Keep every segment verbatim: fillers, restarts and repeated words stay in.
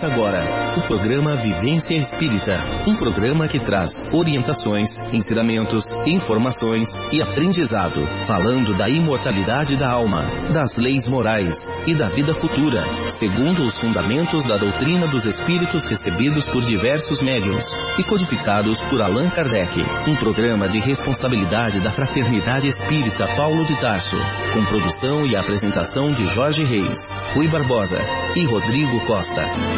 Começa agora o programa Vivência Espírita, um programa que traz orientações, ensinamentos, informações e aprendizado, falando da imortalidade da alma, das leis morais e da vida futura, segundo os fundamentos da doutrina dos espíritos recebidos por diversos médiuns e codificados por Allan Kardec. Um programa de responsabilidade da Fraternidade Espírita Paulo de Tarso, com produção e apresentação de Jorge Reis, Rui Barbosa e Rodrigo Costa.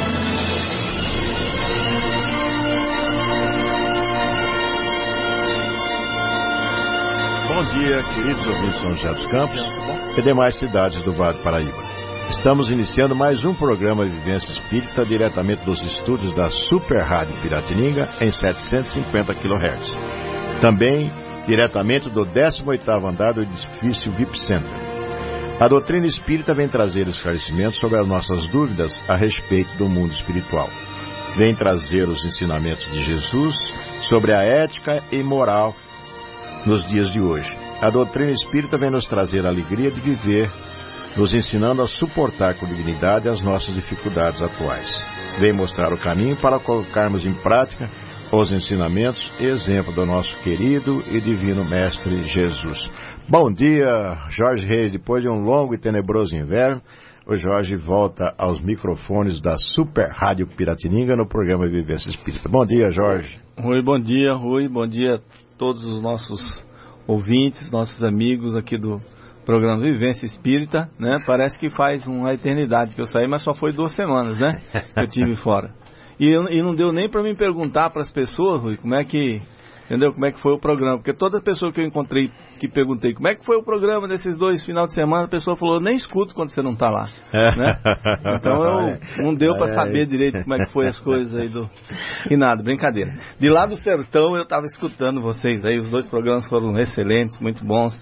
Bom dia, queridos ouvintes de São José dos Campos e demais cidades do Vale do Paraíba. Estamos iniciando mais um programa Vivência Espírita, diretamente dos estúdios da Super Rádio Piratininga, em setecentos e cinquenta quilohertz. Também diretamente do décimo oitavo andar do edifício V I P Center. A doutrina espírita vem trazer esclarecimentos sobre as nossas dúvidas a respeito do mundo espiritual. Vem trazer os ensinamentos de Jesus sobre a ética e moral nos dias de hoje. A doutrina espírita vem nos trazer a alegria de viver, nos ensinando a suportar com dignidade as nossas dificuldades atuais. Vem mostrar o caminho para colocarmos em prática os ensinamentos e exemplo do nosso querido e divino Mestre Jesus. Bom dia, Jorge Reis. Depois de um longo e tenebroso inverno, o Jorge volta aos microfones da Super Rádio Piratininga no programa Vivência Espírita. Bom dia, Jorge. Rui, bom dia, Rui. Bom dia a todos os nossos ouvintes, nossos amigos aqui do programa Vivência Espírita, né? Parece que faz uma eternidade que eu saí, mas só foi duas semanas, né? Que eu tive fora. E, e não deu nem para me perguntar para as pessoas, Rui, como é que... Entendeu? Como é que foi o programa? Porque toda pessoa que eu encontrei, que perguntei como é que foi o programa desses dois final de semana, a pessoa falou, nem escuto quando você não está lá. Né? Então eu, não deu para saber direito como é que foi as coisas aí do... E nada, brincadeira. De lá do sertão eu estava escutando vocês aí, os dois programas foram excelentes, muito bons.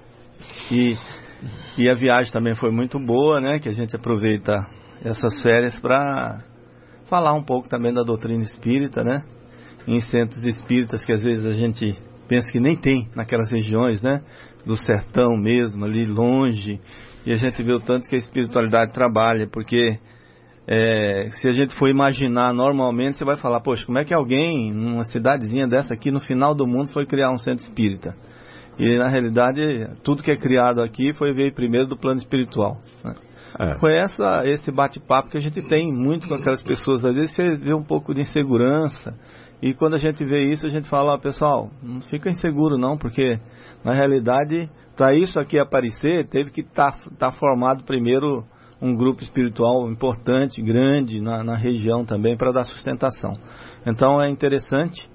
E, e a viagem também foi muito boa, né? Que a gente aproveita essas férias para falar um pouco também da doutrina espírita, né? Em centros espíritas que às vezes a gente pensa que nem tem naquelas regiões, né? Do sertão mesmo, ali longe. E a gente vê o tanto que a espiritualidade trabalha, porque é, se a gente for imaginar normalmente, você vai falar, poxa, como é que alguém numa cidadezinha dessa aqui no final do mundo foi criar um centro espírita? E na realidade, tudo que é criado aqui foi veio primeiro do plano espiritual, né? É. Foi essa, esse bate-papo que a gente tem muito com aquelas pessoas. Às vezes você vê um pouco de insegurança. E quando a gente vê isso, a gente fala, ó, pessoal, não fica inseguro não, porque na realidade, para isso aqui aparecer, teve que estar tá, tá formado primeiro um grupo espiritual importante, grande, na, na região também, para dar sustentação. Então é interessante,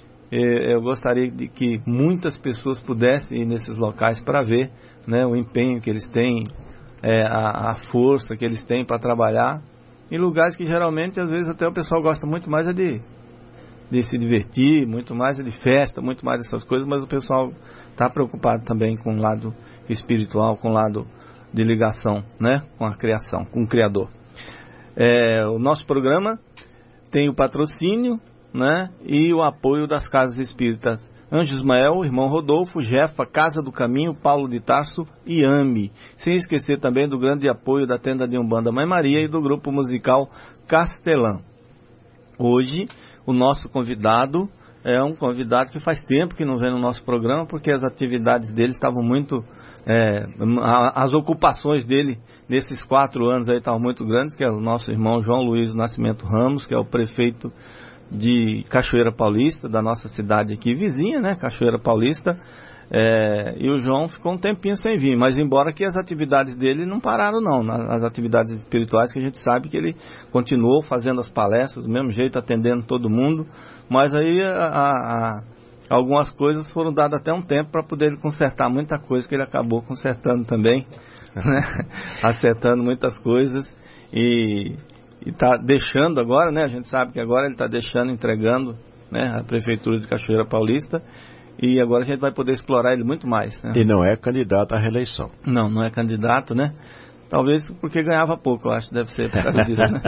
eu gostaria de que muitas pessoas pudessem ir nesses locais para ver, né, o empenho que eles têm, é, a, a força que eles têm para trabalhar, em lugares que geralmente, às vezes, até o pessoal gosta muito mais é de... de se divertir, muito mais de festa, muito mais dessas coisas, mas o pessoal está preocupado também com o lado espiritual, com o lado de ligação, né, com a criação, com o Criador. É, o nosso programa tem o patrocínio, né, e o apoio das casas espíritas Anjo Ismael, Irmão Rodolfo, Jefa, Casa do Caminho, Paulo de Tarso e AME. Sem esquecer também do grande apoio da Tenda de Umbanda Mãe Maria e do grupo musical Castelã. Hoje o nosso convidado é um convidado que faz tempo que não vem no nosso programa, porque as atividades dele estavam muito... É, as ocupações dele nesses quatro anos aí estavam muito grandes, que é o nosso irmão João Luiz Nascimento Ramos, que é o prefeito de Cachoeira Paulista, da nossa cidade aqui, vizinha, né, Cachoeira Paulista. É, e o João ficou um tempinho sem vir, mas embora que as atividades dele não pararam não, as atividades espirituais que a gente sabe que ele continuou fazendo as palestras, do mesmo jeito, atendendo todo mundo, mas aí a, a, algumas coisas foram dadas até um tempo para poder ele consertar muita coisa que ele acabou consertando também, né? Acertando muitas coisas e está deixando agora, né? A gente sabe que agora ele está deixando, entregando, né, a Prefeitura de Cachoeira Paulista. E agora a gente vai poder explorar ele muito mais, né? E não é candidato à reeleição. Não, não é candidato, né? Talvez porque ganhava pouco, eu acho que deve ser por causa disso, né?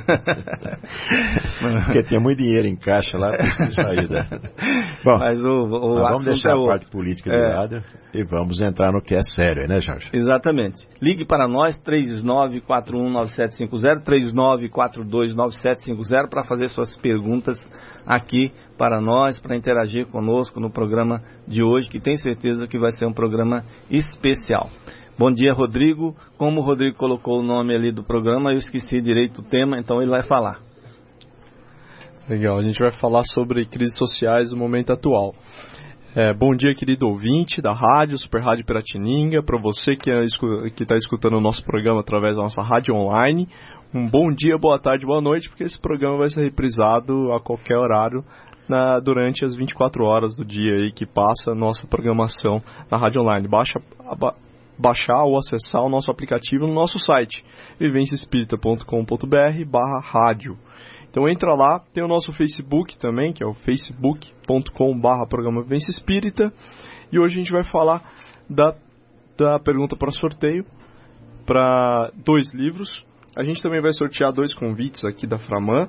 Porque tinha muito dinheiro em caixa lá, tem que sair, né? Bom, mas o, o vamos deixar é a o... parte política de é... lado e vamos entrar no que é sério, né, Jorge? Exatamente. Ligue para nós, três nove quatro um nove sete cinco zero, três nove quatro dois nove sete cinco zero, para fazer suas perguntas aqui para nós, para interagir conosco no programa de hoje, que tenho certeza que vai ser um programa especial. Bom dia, Rodrigo. Como o Rodrigo colocou o nome ali do programa, eu esqueci direito o tema, então ele vai falar. Legal, a gente vai falar sobre crises sociais no momento atual. É, bom dia, querido ouvinte da rádio, Super Rádio Piratininga, para você que está escutando o nosso programa através da nossa rádio online. Um bom dia, boa tarde, boa noite, porque esse programa vai ser reprisado a qualquer horário na, durante as vinte e quatro horas do dia aí que passa a nossa programação na rádio online. Baixa a, baixar ou acessar o nosso aplicativo no nosso site, vivência espírita ponto com ponto b r barra rádio. Então entra lá, tem o nosso Facebook também, que é o facebook ponto com barra programa Vivência Espírita, e hoje a gente vai falar da, da pergunta para sorteio, para dois livros. A gente também vai sortear dois convites aqui da Framan,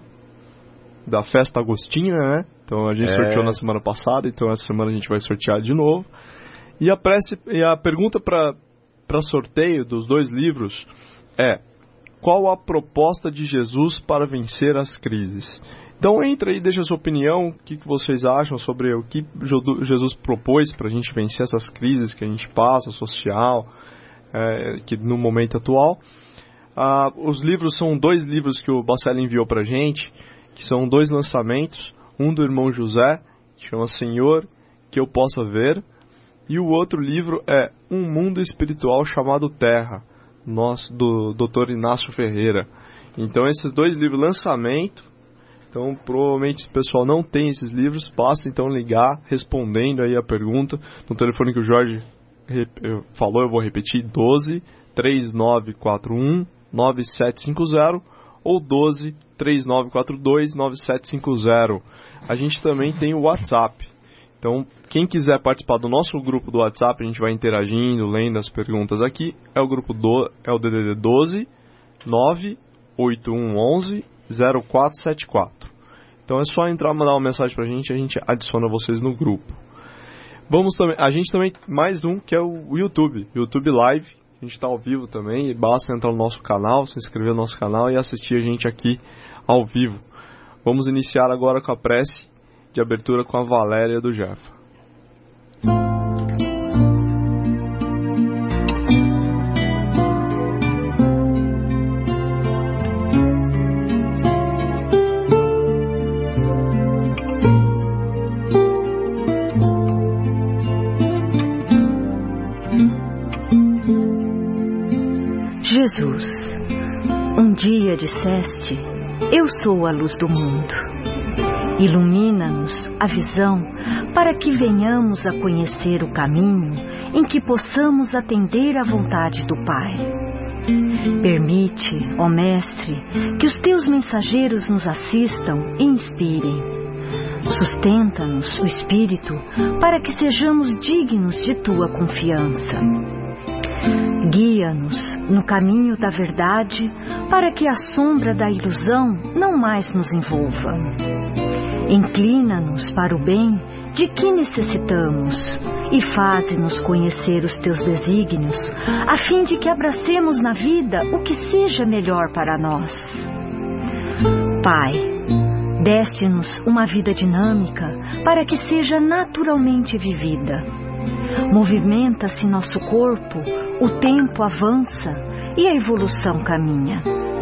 da Festa Agostinha, né? Então a gente é. sorteou na semana passada, então essa semana a gente vai sortear de novo. E a, prece, e a pergunta para para sorteio dos dois livros é: qual a proposta de Jesus para vencer as crises? Então entra aí, deixa a sua opinião, o que, que vocês acham sobre o que Jesus propôs para a gente vencer essas crises que a gente passa, social, é, que no momento atual. Ah, os livros são dois livros que o Bacelli enviou para a gente, que são dois lançamentos, um do irmão José, que chama Senhor, que eu possa ver, e o outro livro é Um Mundo Espiritual Chamado Terra, nosso, do doutor Inácio Ferreira. Então esses dois livros, lançamento, então provavelmente se o pessoal não tem esses livros, basta então ligar respondendo aí a pergunta no telefone que o Jorge falou, eu vou repetir, doze, três nove quatro um, nove sete cinco zero ou doze, três nove quatro dois, nove sete cinco zero. A gente também tem o WhatsApp. Então, quem quiser participar do nosso grupo do WhatsApp, a gente vai interagindo, lendo as perguntas aqui. É o grupo do, é o D D D doze, nove oito um onze, zero quatro sete quatro. Então é só entrar e mandar uma mensagem pra gente, a gente adiciona vocês no grupo. Vamos também, a gente também, mais um, que é o YouTube, YouTube Live. A gente está ao vivo também, e basta entrar no nosso canal, se inscrever no nosso canal e assistir a gente aqui ao vivo. Vamos iniciar agora com a prece de abertura com a Valéria do Jefa. Jesus, um dia disseste: eu sou a luz do mundo. Ilumina-nos a visão para que venhamos a conhecer o caminho em que possamos atender à vontade do Pai. Permite, ó Mestre, que os teus mensageiros nos assistam e inspirem. Sustenta-nos o Espírito para que sejamos dignos de tua confiança. Guia-nos no caminho da verdade para que a sombra da ilusão não mais nos envolva. Inclina-nos para o bem de que necessitamos e faze-nos conhecer os teus desígnios, a fim de que abracemos na vida o que seja melhor para nós. Pai, deste-nos uma vida dinâmica para que seja naturalmente vivida. Movimenta-se nosso corpo, o tempo avança e a evolução caminha.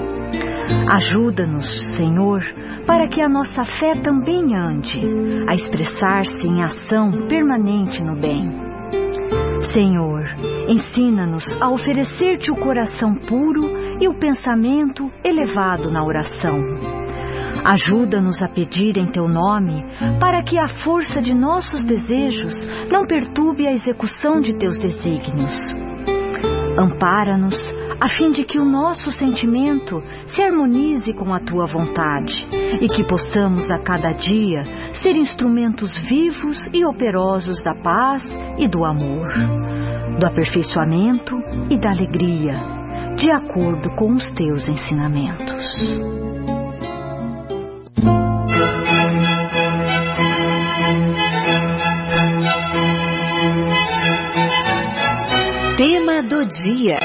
Ajuda-nos, Senhor, para que a nossa fé também ande, a expressar-se em ação permanente no bem. Senhor, ensina-nos a oferecer-te o coração puro e o pensamento elevado na oração. Ajuda-nos a pedir em teu nome, para que a força de nossos desejos não perturbe a execução de teus desígnios. Ampara-nos, a fim de que o nosso sentimento se harmonize com a tua vontade e que possamos a cada dia ser instrumentos vivos e operosos da paz e do amor, do aperfeiçoamento e da alegria, de acordo com os teus ensinamentos. Tema do dia.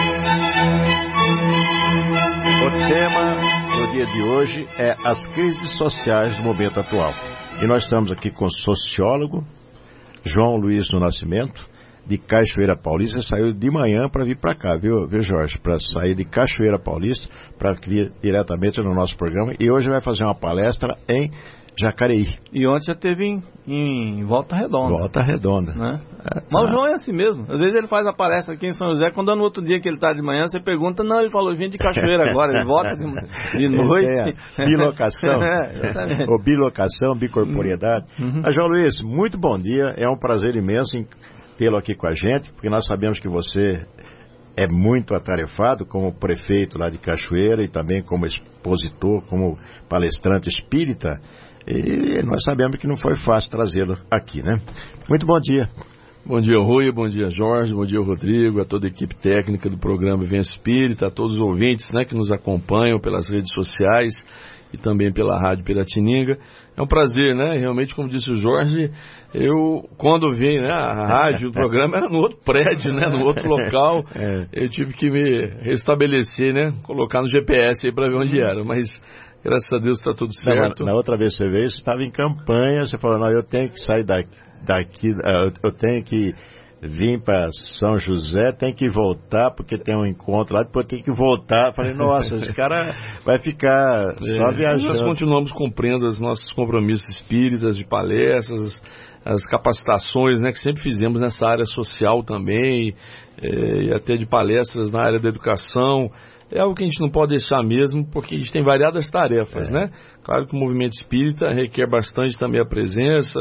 O tema do dia de hoje é as crises sociais do momento atual. E nós estamos aqui com o sociólogo João Luiz do Nascimento, de Cachoeira Paulista. Saiu de manhã para vir para cá, viu, viu Jorge? Para sair de Cachoeira Paulista para vir diretamente no nosso programa. E hoje vai fazer uma palestra em Jacareí. E ontem já teve em, em Volta Redonda. Volta Redonda. Né? É, Mas o João é assim mesmo. Às vezes ele faz a palestra aqui em São José, quando no outro dia que ele está de manhã, você pergunta, não, ele falou, vim de Cachoeira agora, ele volta de, de noite. É, bilocação. É, Ou bilocação, bicorporiedade. Uhum. Mas, João Luiz, muito bom dia. É um prazer imenso em tê-lo aqui com a gente, porque nós sabemos que você é muito atarefado como prefeito lá de Cachoeira e também como expositor, como palestrante espírita. E nós sabemos que não foi fácil trazê-lo aqui, né? Muito bom dia. Bom dia, Rui, bom dia, Jorge, bom dia, Rodrigo, a toda a equipe técnica do programa Vivência Espírita, a todos os ouvintes, né, que nos acompanham pelas redes sociais e também pela Rádio Piratininga. É um prazer, né? Realmente, como disse o Jorge, eu, quando vim, né, a rádio, o programa era no outro prédio, né, no outro local. É. Eu tive que me restabelecer, né, colocar no G P S aí para ver onde era, mas graças a Deus está tudo certo. Na, na outra vez que você veio, você estava em campanha, você falou, não, eu tenho que sair daqui, daqui eu tenho que vir para São José, tem que voltar, porque tem um encontro lá, depois tem que voltar. Falei, nossa, esse cara vai ficar é, só viajando. Nós continuamos cumprindo os nossos compromissos espíritas de palestras, as capacitações, né, que sempre fizemos nessa área social também, é, e até de palestras na área da educação. É algo que a gente não pode deixar mesmo, porque a gente tem variadas tarefas, é. né? Claro que o movimento espírita requer bastante também a presença.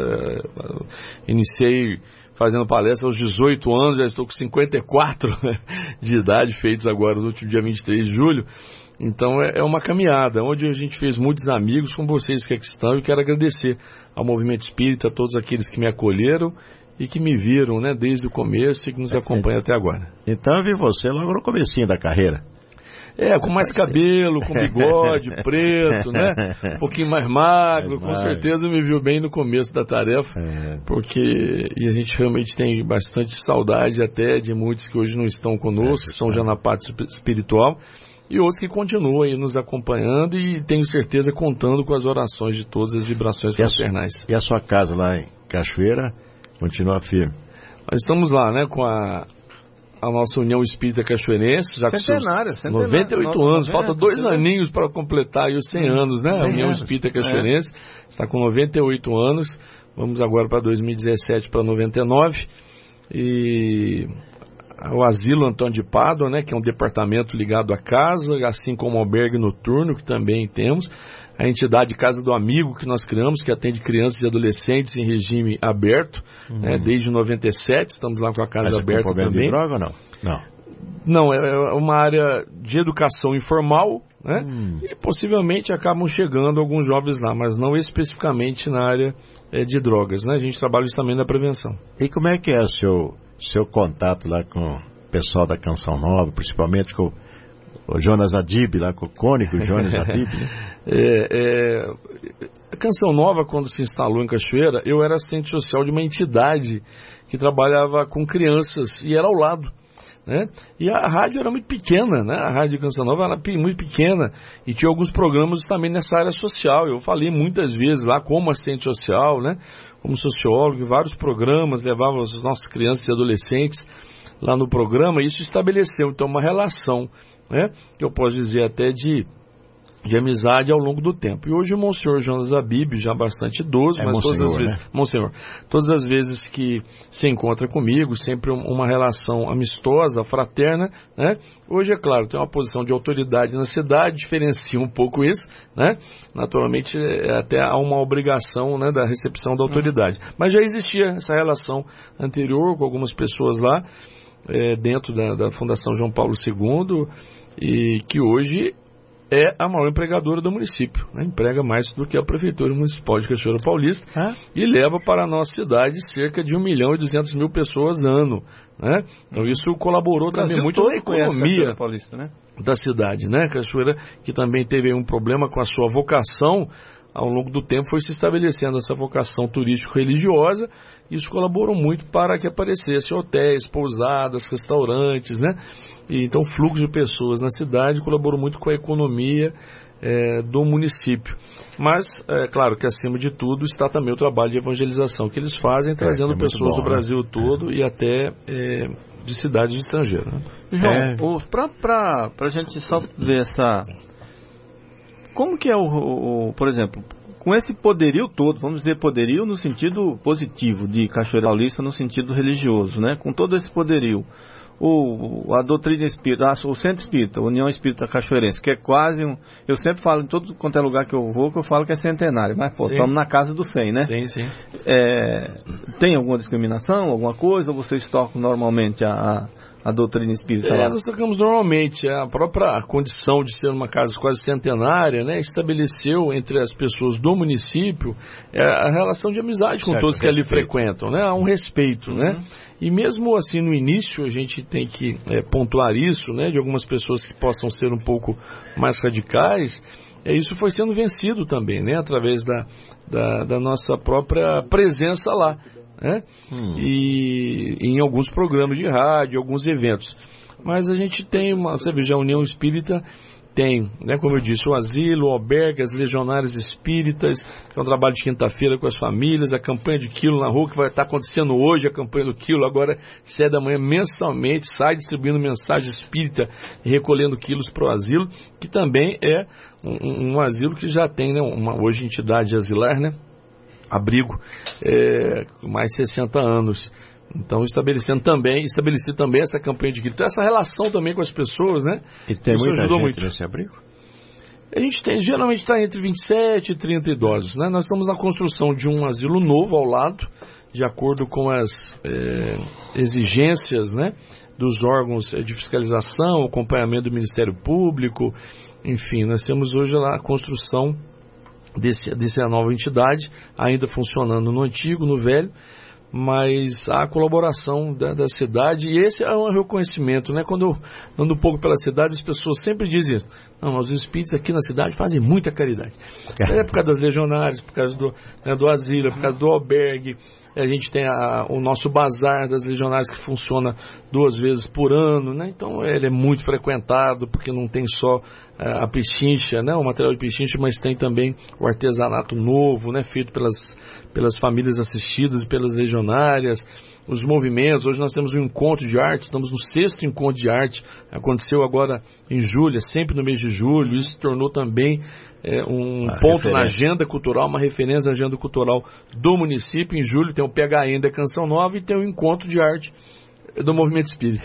Iniciei fazendo palestra aos dezoito anos, já estou com cinquenta e quatro de idade, feitos agora no último dia vinte e três de julho. Então é uma caminhada, onde a gente fez muitos amigos, com vocês que aqui estão, e quero agradecer ao movimento espírita, a todos aqueles que me acolheram e que me viram, né, desde o começo e que nos acompanham é, até agora. Então eu vi você logo no comecinho da carreira. É, com mais cabelo, com bigode preto, né? Um pouquinho mais magro, com certeza me viu bem no começo da tarefa, porque e a gente realmente tem bastante saudade até de muitos que hoje não estão conosco, que são já na parte espiritual, e outros que continuam aí nos acompanhando e tenho certeza contando com as orações de todas as vibrações fraternais. E a sua casa lá em Cachoeira continua firme? Nós estamos lá, né, com a a nossa União Espírita Cachoeirense, já com seus noventa e oito anos, falta dois aninhos para completar aí os cem anos, né? A União Espírita Cachoeirense é. está com noventa e oito anos, vamos agora para dois mil e dezessete para noventa e nove, e o Asilo Antônio de Pádua, né, que é um departamento ligado à casa, assim como o albergue noturno, que também temos, a entidade Casa do Amigo, que nós criamos, que atende crianças e adolescentes em regime aberto, uhum. né, desde noventa e sete, estamos lá com a casa Mas aberta também. também. De droga ou não? Não. Não, é uma área de educação informal, né, hum. e possivelmente acabam chegando alguns jovens lá, mas não especificamente na área é, de drogas, né, a gente trabalha isso também na prevenção. E como é que é o seu, seu contato lá com o pessoal da Canção Nova, principalmente com o Jonas Adib, lá com o cônico Jonas Adib? é, é, a Canção Nova, quando se instalou em Cachoeira, eu era assistente social de uma entidade que trabalhava com crianças e era ao lado, né? E a rádio era muito pequena, né? A rádio Canção Nova era muito pequena e tinha alguns programas também nessa área social. Eu falei muitas vezes lá como assistente social, né? Como sociólogo, vários programas, levava as nossas crianças e adolescentes lá no programa, e isso estabeleceu então uma relação, né, que eu posso dizer até de, de amizade ao longo do tempo. E hoje o Monsenhor Jonas Abib, já bastante idoso, é mas todas as vezes, né? Monsenhor, todas as vezes que se encontra comigo, sempre uma relação amistosa, fraterna, né? Hoje, é claro, tem uma posição de autoridade na cidade, diferencia um pouco isso, né? Naturalmente, até há uma obrigação, né, da recepção da autoridade. Uhum. Mas já existia essa relação anterior com algumas pessoas lá, É, dentro da, da Fundação João Paulo segundo, e que hoje é a maior empregadora do município, né? Emprega mais do que a Prefeitura Municipal de Cachoeira Paulista, ah. e leva para a nossa cidade cerca de um milhão e duzentas mil pessoas ano, né? Então isso colaborou também muito na economia Paulista, né? da cidade, né? Cachoeira, que também teve um problema com a sua vocação, ao longo do tempo foi se estabelecendo essa vocação turístico-religiosa, e isso colaborou muito para que aparecessem hotéis, pousadas, restaurantes, né? E então o fluxo de pessoas na cidade colaborou muito com a economia é, do município. Mas, é claro que acima de tudo está também o trabalho de evangelização que eles fazem, trazendo é, é pessoas bom, do Brasil né? todo e até é, de cidades de estrangeiro. Né? João, é. para a gente só ver essa... Como que é o, o, o, por exemplo, com esse poderio todo, vamos dizer poderio no sentido positivo de Cachoeira Paulista, no sentido religioso, né? Com todo esse poderio, o, a doutrina espírita, o Centro Espírita, a União Espírita Cachoeirense, que é quase um... Eu sempre falo em todo quanto é lugar que eu vou, que eu falo que é centenário, mas pô, estamos na casa do cem, né? Sim, sim. É, tem alguma discriminação, alguma coisa, ou vocês tocam normalmente a... a a doutrina espírita é, lá? Nós tocamos normalmente. A própria condição de ser uma casa quase centenária, né, estabeleceu entre as pessoas do município é, a relação de amizade com certo, todos que respeito. ali frequentam, né, há um respeito, uhum. né, e mesmo assim no início a gente tem que é, pontuar isso, né, de algumas pessoas que possam ser um pouco mais radicais. É, isso foi sendo vencido também, né, através da, da, da nossa própria presença lá. Né? Hum. E em alguns programas de rádio, alguns eventos. Mas a gente tem uma, você veja, a União Espírita tem, né, como eu disse, o asilo, o albergue, as legionárias espíritas, que é um trabalho de quinta-feira com as famílias, a campanha de quilo na rua, que vai estar acontecendo hoje, a campanha do quilo, agora sete da manhã, mensalmente, sai distribuindo mensagem espírita e recolhendo quilos para o asilo, que também é um, um asilo que já tem, né, uma, hoje entidade asilar, né, abrigo, é, com mais de sessenta anos. Então, estabelecendo também, estabeleci também essa campanha de quilo. Então, essa relação também com as pessoas, né? E tem muita gente muito. nesse abrigo? A gente tem, geralmente está entre vinte e sete e trinta idosos, né? Nós estamos na construção de um asilo novo ao lado, de acordo com as é, exigências, né, dos órgãos de fiscalização, acompanhamento do Ministério Público, enfim, nós temos hoje lá a construção Desse, dessa nova entidade, ainda funcionando no antigo, no velho, mas a colaboração da, da cidade, e esse é um reconhecimento, né? Quando eu ando um pouco pela cidade, as pessoas sempre dizem isso. Não, os espíritos aqui na cidade fazem muita caridade. É por causa das legionárias, por causa do, né, do asilo, por causa do albergue. A gente tem a, o nosso bazar das legionárias que funciona duas vezes por ano, né? Então ele é muito frequentado, porque não tem só uh, a pechincha, né? O material de pechincha, mas tem também o artesanato novo, né? Feito pelas, pelas famílias assistidas e pelas legionárias. Os movimentos, hoje nós temos um encontro de arte, estamos no sexto encontro de arte, aconteceu agora em julho, é sempre no mês de julho, isso se tornou também é, um uma ponto referência. na agenda cultural, uma referência na agenda cultural do município. Em julho tem o P H N da Canção Nova e tem o encontro de arte do movimento espírita.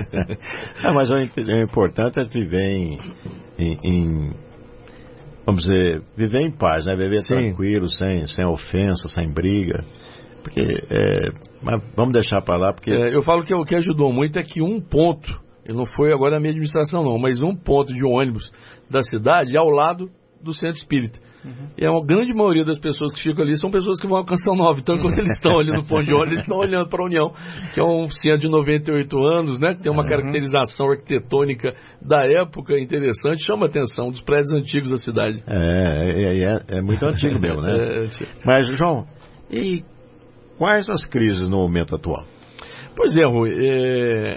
é, mas o, o importante é viver em, em, em, vamos dizer, viver em paz, né? Viver Sim. tranquilo, sem, sem ofensa, sem briga. Porque, é, mas vamos deixar para lá, porque... É, eu falo que o que ajudou muito é que um ponto, e não foi agora a minha administração não, mas um ponto de ônibus da cidade é ao lado do Centro Espírita. Uhum. E a grande maioria das pessoas que ficam ali são pessoas que vão à Canção Nova. Então, quando eles estão ali no ponto de ônibus, eles estão olhando para a União, que é um centro de noventa e oito anos, né, que tem uma uhum. caracterização arquitetônica da época interessante, chama a atenção dos prédios antigos da cidade. É, é, é, é muito antigo mesmo, né? É, mas, João, e... quais as crises no momento atual? Pois é, Rui, é,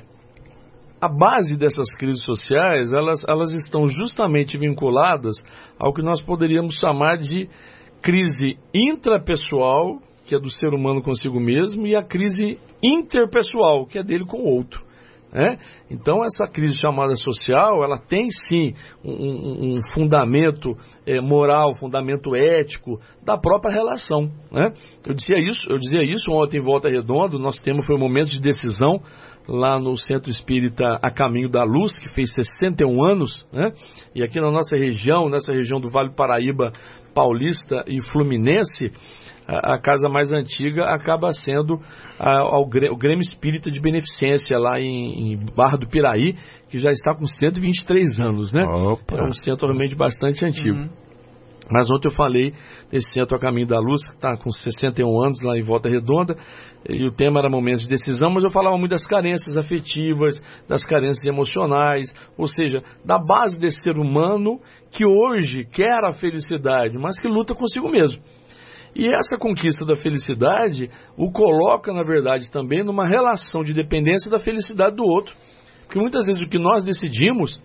a base dessas crises sociais, elas, elas estão justamente vinculadas ao que nós poderíamos chamar de crise intrapessoal, que é do ser humano consigo mesmo, e a crise interpessoal, que é dele com o outro. É? Então essa crise chamada social, ela tem sim um, um fundamento é, moral, fundamento ético da própria relação, né? Eu dizia isso, eu dizia isso ontem em Volta Redonda. Nosso tema foi um momento de decisão lá no Centro Espírita A Caminho da Luz, que fez sessenta e um anos, né? E aqui na nossa região, nessa região do Vale do Paraíba, Paulista e Fluminense, a, a casa mais antiga acaba sendo a, ao, o Grêmio Espírita de Beneficência, lá em, em Barra do Piraí, que já está com cento e vinte e três anos, né? Opa. É um centro realmente bastante antigo. Uhum. Mas ontem eu falei desse centro A Caminho da Luz, que está com sessenta e um anos lá em Volta Redonda, e o tema era momentos de decisão, mas eu falava muito das carências afetivas, das carências emocionais, ou seja, da base desse ser humano que hoje quer a felicidade, mas que luta consigo mesmo. E essa conquista da felicidade o coloca, na verdade, também numa relação de dependência da felicidade do outro. Porque muitas vezes o que nós decidimos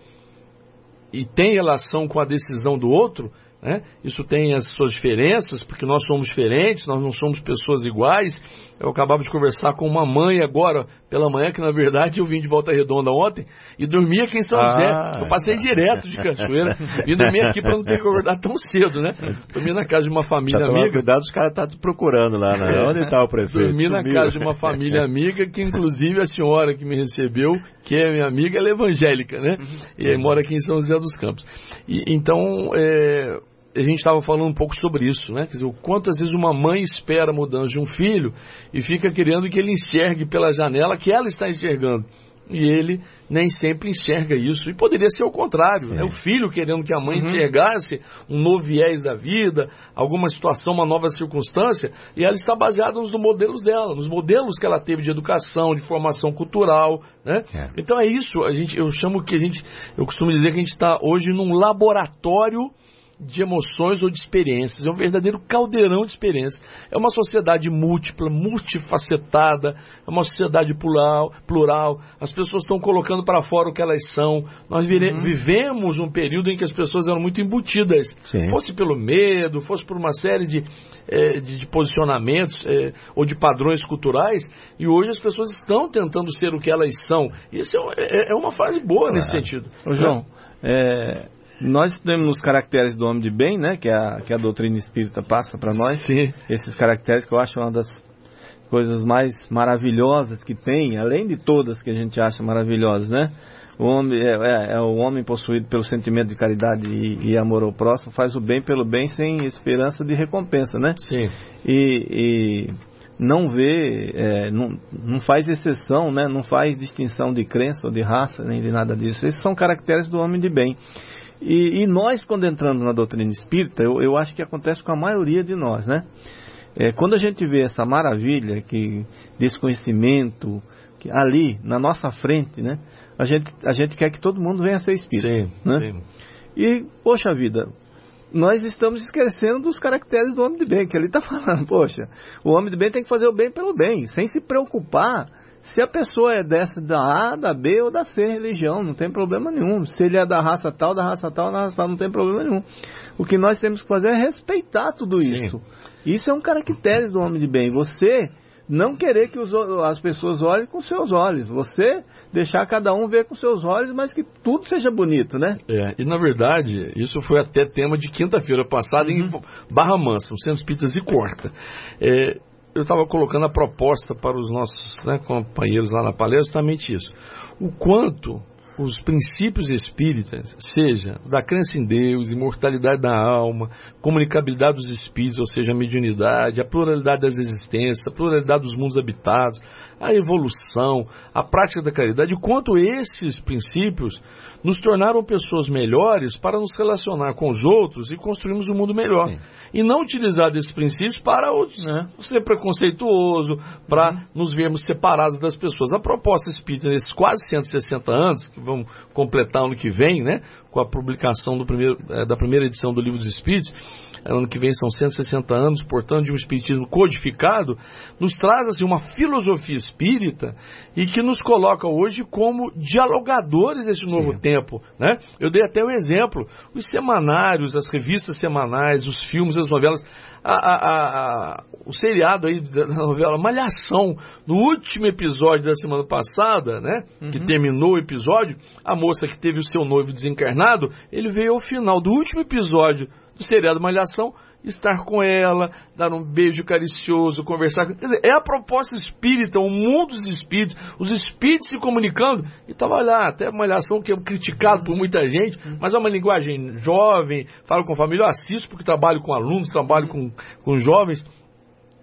e tem relação com a decisão do outro, né? Isso tem as suas diferenças, porque nós somos diferentes, nós não somos pessoas iguais. Eu acabava de conversar com uma mãe agora, pela manhã, que na verdade eu vim de Volta Redonda ontem e dormia aqui em São José. Ah, eu passei direto de Cachoeira e dormi aqui para não ter que acordar tão cedo, né? Dormi na casa de uma família Já amiga. Cuidado, os caras estão tá procurando lá, né? É. Onde está o prefeito? Dormi na casa de uma família amiga, que inclusive a senhora que me recebeu, que é minha amiga, ela é evangélica, né? E aí mora aqui em São José dos Campos. E, então, é... a gente estava falando um pouco sobre isso, né? Quer dizer, o quantas vezes uma mãe espera a mudança de um filho e fica querendo que ele enxergue pela janela que ela está enxergando. E ele nem sempre enxerga isso. E poderia ser o contrário, né? O filho querendo que a mãe uhum. enxergasse um novo viés da vida, alguma situação, uma nova circunstância, e ela está baseada nos modelos dela, nos modelos que ela teve de educação, de formação cultural, né? É. Então é isso, a gente, eu chamo que a gente, eu costumo dizer que a gente está hoje num laboratório de emoções ou de experiências, é um verdadeiro caldeirão de experiências. É uma sociedade múltipla, multifacetada, é uma sociedade plural, plural. As pessoas estão colocando para fora o que elas são. Nós vire, uhum. vivemos um período em que as pessoas eram muito embutidas, Sim. fosse pelo medo, fosse por uma série de, é, de, de posicionamentos é, ou de padrões culturais, e hoje as pessoas estão tentando ser o que elas são. Isso é, é uma fase boa é. nesse sentido. Ô, João, é... nós temos os caracteres do homem de bem, né, que a, que a doutrina espírita passa para nós. Sim. Esses caracteres que eu acho uma das coisas mais maravilhosas que tem, além de todas que a gente acha maravilhosas, né? O homem é, é, é o homem possuído pelo sentimento de caridade e, e amor ao próximo, faz o bem pelo bem sem esperança de recompensa, né? Sim. E, e não vê, é, não, não faz exceção, né? Não faz distinção de crença ou de raça, nem de nada disso. Esses são caracteres do homem de bem. E, e nós, quando entramos na doutrina espírita, eu, eu acho que acontece com a maioria de nós, né? É, quando a gente vê essa maravilha, que, desse conhecimento, que, ali, na nossa frente, né? A gente, a gente quer que todo mundo venha a ser espírita. Sim, né? sim. E, poxa vida, nós estamos esquecendo dos caracteres do homem de bem, que ele está falando, poxa, o homem de bem tem que fazer o bem pelo bem, sem se preocupar se a pessoa é dessa da A, da B ou da C religião, não tem problema nenhum. Se ele é da raça tal, da raça tal, da raça tal, não tem problema nenhum. O que nós temos que fazer é respeitar tudo Sim. isso. Isso é um caractere do homem de bem. Você não querer que os, as pessoas olhem com seus olhos. Você deixar cada um ver com seus olhos, mas que tudo seja bonito, né? É, e na verdade, isso foi até tema de quinta-feira passada uhum. em Barra Mansa, no Centro Espírita Zicorta. É... Eu estava colocando a proposta para os nossos, né, companheiros lá na palestra, justamente isso. O quanto os princípios espíritas, seja da crença em Deus, imortalidade da alma, comunicabilidade dos espíritos, ou seja, a mediunidade, a pluralidade das existências, a pluralidade dos mundos habitados, a evolução, a prática da caridade, o quanto esses princípios nos tornaram pessoas melhores para nos relacionar com os outros e construirmos um mundo melhor. Sim. E não utilizar desses princípios para né, ser preconceituoso, para uhum. nos vermos separados das pessoas. A proposta espírita, nesses quase cento e sessenta anos, que vamos completar ano que vem, né, com a publicação do primeiro, da primeira edição do Livro dos Espíritos, ano que vem são cento e sessenta anos, portanto, de um espiritismo codificado, nos traz assim, uma filosofia espírita e que nos coloca hoje como dialogadores desse novo Sim. tempo. Né? Eu dei até um exemplo, os semanários, as revistas semanais, os filmes, as novelas, a, a, a, o seriado aí da novela Malhação, no último episódio da semana passada, né, uhum. que terminou o episódio, a moça que teve o seu noivo desencarnado, ele veio ao final do último episódio do seriado Malhação, estar com ela, dar um beijo caricioso, conversar. Quer dizer, é a proposta espírita, o mundo dos espíritos, os espíritos se comunicando. E estava lá, até Malhação, que é criticado por muita gente, mas é uma linguagem jovem, falo com família, eu assisto porque trabalho com alunos, trabalho com, com jovens.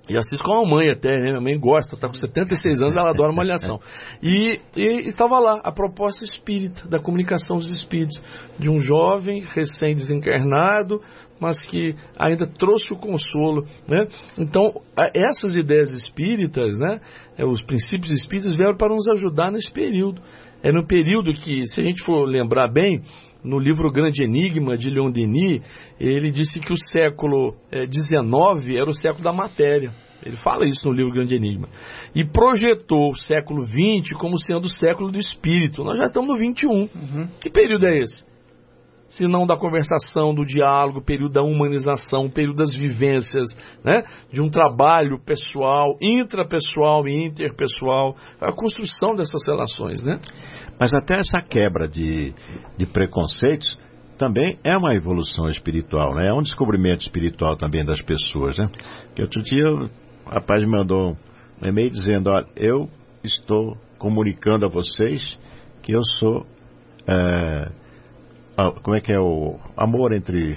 E assisto com a mãe até, né? Minha mãe gosta, está com setenta e seis anos, ela adora Malhação. E, e estava lá a proposta espírita, da comunicação dos espíritos, de um jovem recém-desencarnado, mas que ainda trouxe o consolo, né? Então, essas ideias espíritas, né? Os princípios espíritas vieram para nos ajudar nesse período. É no período que, se a gente for lembrar bem, no livro Grande Enigma, de Leon Denis, ele disse que o século dezenove era o século da matéria. Ele fala isso no livro Grande Enigma. E projetou o século vinte como sendo o século do espírito. Nós já estamos no vinte e um. Uhum. Que período é esse? Se não da conversação, do diálogo, período da humanização, período das vivências, né? De um trabalho pessoal, intrapessoal e interpessoal, a construção dessas relações, né? Mas até essa quebra de, de preconceitos também é uma evolução espiritual, né? É um descobrimento espiritual também das pessoas, né? Porque outro dia o rapaz me mandou um e-mail dizendo, olha, eu estou comunicando a vocês que eu sou... É, como é que é o amor entre...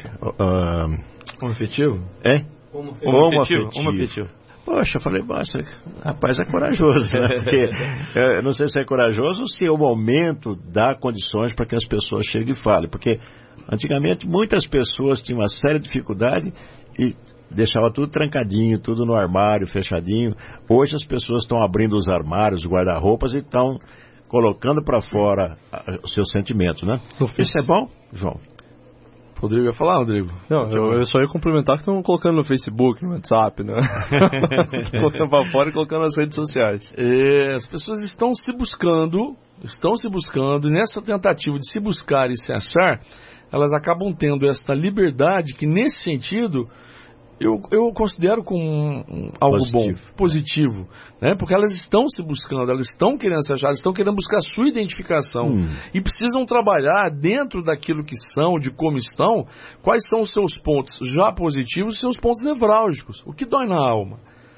Uh, homoafetivo? É? Homoafetivo. Homoafetivo. Poxa, eu falei, nossa, rapaz, é corajoso, né? Porque eu não sei se é corajoso ou se é o momento dá condições para que as pessoas cheguem e falem. Porque antigamente muitas pessoas tinham uma séria dificuldade e deixava tudo trancadinho, tudo no armário, fechadinho. Hoje as pessoas estão abrindo os armários, os guarda-roupas e estão colocando para fora os seus sentimentos, né? Isso é bom, João? Rodrigo ia falar, Rodrigo? Não, eu, eu só ia complementar que estão colocando no Facebook, no WhatsApp, né? Colocando para fora e colocando nas redes sociais. É, as pessoas estão se buscando, estão se buscando, e nessa tentativa de se buscar e se achar, elas acabam tendo esta liberdade que, nesse sentido, eu, eu considero como um, um, algo positivo. bom, positivo, né? Porque elas estão se buscando, elas estão querendo se achar, elas estão querendo buscar a sua identificação hum. e precisam trabalhar dentro daquilo que são, de como estão, quais são os seus pontos já positivos e seus pontos nevrálgicos, o que dói na alma.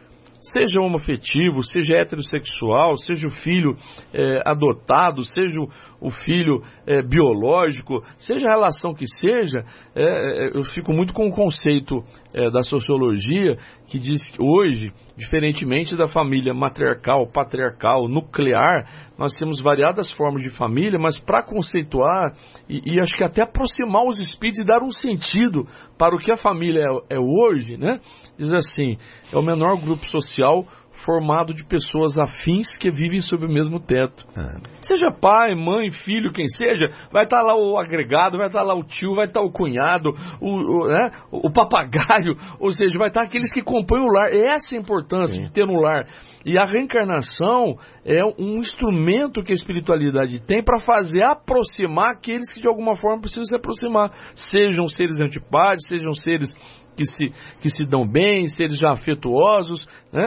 Seja homoafetivo, seja heterossexual, seja o filho é, adotado, seja o, o filho é, biológico, seja a relação que seja, é, eu fico muito com o conceito é, da sociologia que diz que hoje, diferentemente da família matriarcal, patriarcal, nuclear, nós temos variadas formas de família, mas para conceituar e, e acho que até aproximar os espíritos e dar um sentido para o que a família é, é hoje, né? Diz assim, é o menor grupo social formado de pessoas afins que vivem sob o mesmo teto. É. Seja pai, mãe, filho, quem seja, vai estar lá o agregado, vai estar lá o tio, vai estar o cunhado, o, o, né, o papagaio, ou seja, vai estar aqueles que compõem o lar. Essa é a importância Sim. de ter um lar. E a reencarnação é um instrumento que a espiritualidade tem para fazer aproximar aqueles que de alguma forma precisam se aproximar. Sejam seres antipáticos, sejam seres que se, que se dão bem, seres já afetuosos, né?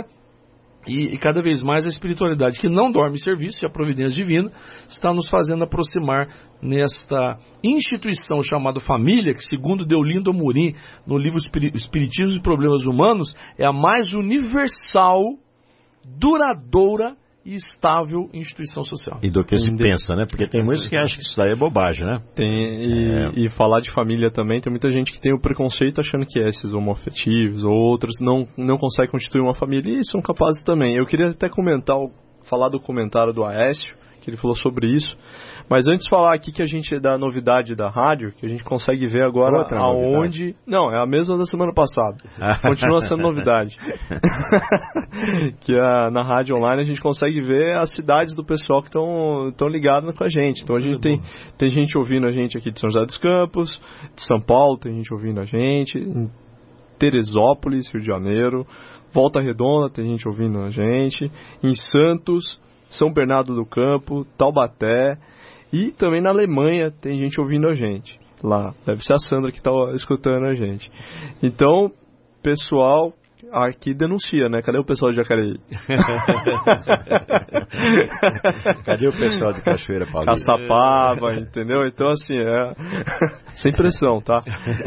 E, e cada vez mais a espiritualidade que não dorme em serviço, e a providência divina, está nos fazendo aproximar nesta instituição chamada família, que segundo Deolindo Amorim, no livro Espiritismo e Problemas Humanos, é a mais universal, duradoura e estável instituição social. E do que se pensa, né? Porque tem muitos que acham que isso daí é bobagem, né? Tem, e, é. e falar de família também, tem muita gente que tem o preconceito achando que esses homoafetivos ou outros não, não conseguem constituir uma família e são capazes também. Eu queria até comentar, falar do comentário do Aécio, que ele falou sobre isso. Mas antes falar aqui que a gente da novidade da rádio, que a gente consegue ver agora Outra aonde... Novidade. Não, é a mesma da semana passada. Continua sendo novidade. Que a, na rádio online a gente consegue ver as cidades do pessoal que estão ligados com a gente. Então a gente tem, tem gente ouvindo a gente aqui de São José dos Campos, de São Paulo tem gente ouvindo a gente, em Teresópolis, Rio de Janeiro, Volta Redonda tem gente ouvindo a gente, em Santos, São Bernardo do Campo, Taubaté... E também na Alemanha tem gente ouvindo a gente lá. Deve ser a Sandra que está escutando a gente. Então, pessoal aqui denuncia, né? Cadê o pessoal de Jacareí? Cadê o pessoal de Cachoeira Paulista? Caçapava, entendeu? Então, assim, é... sem pressão, tá?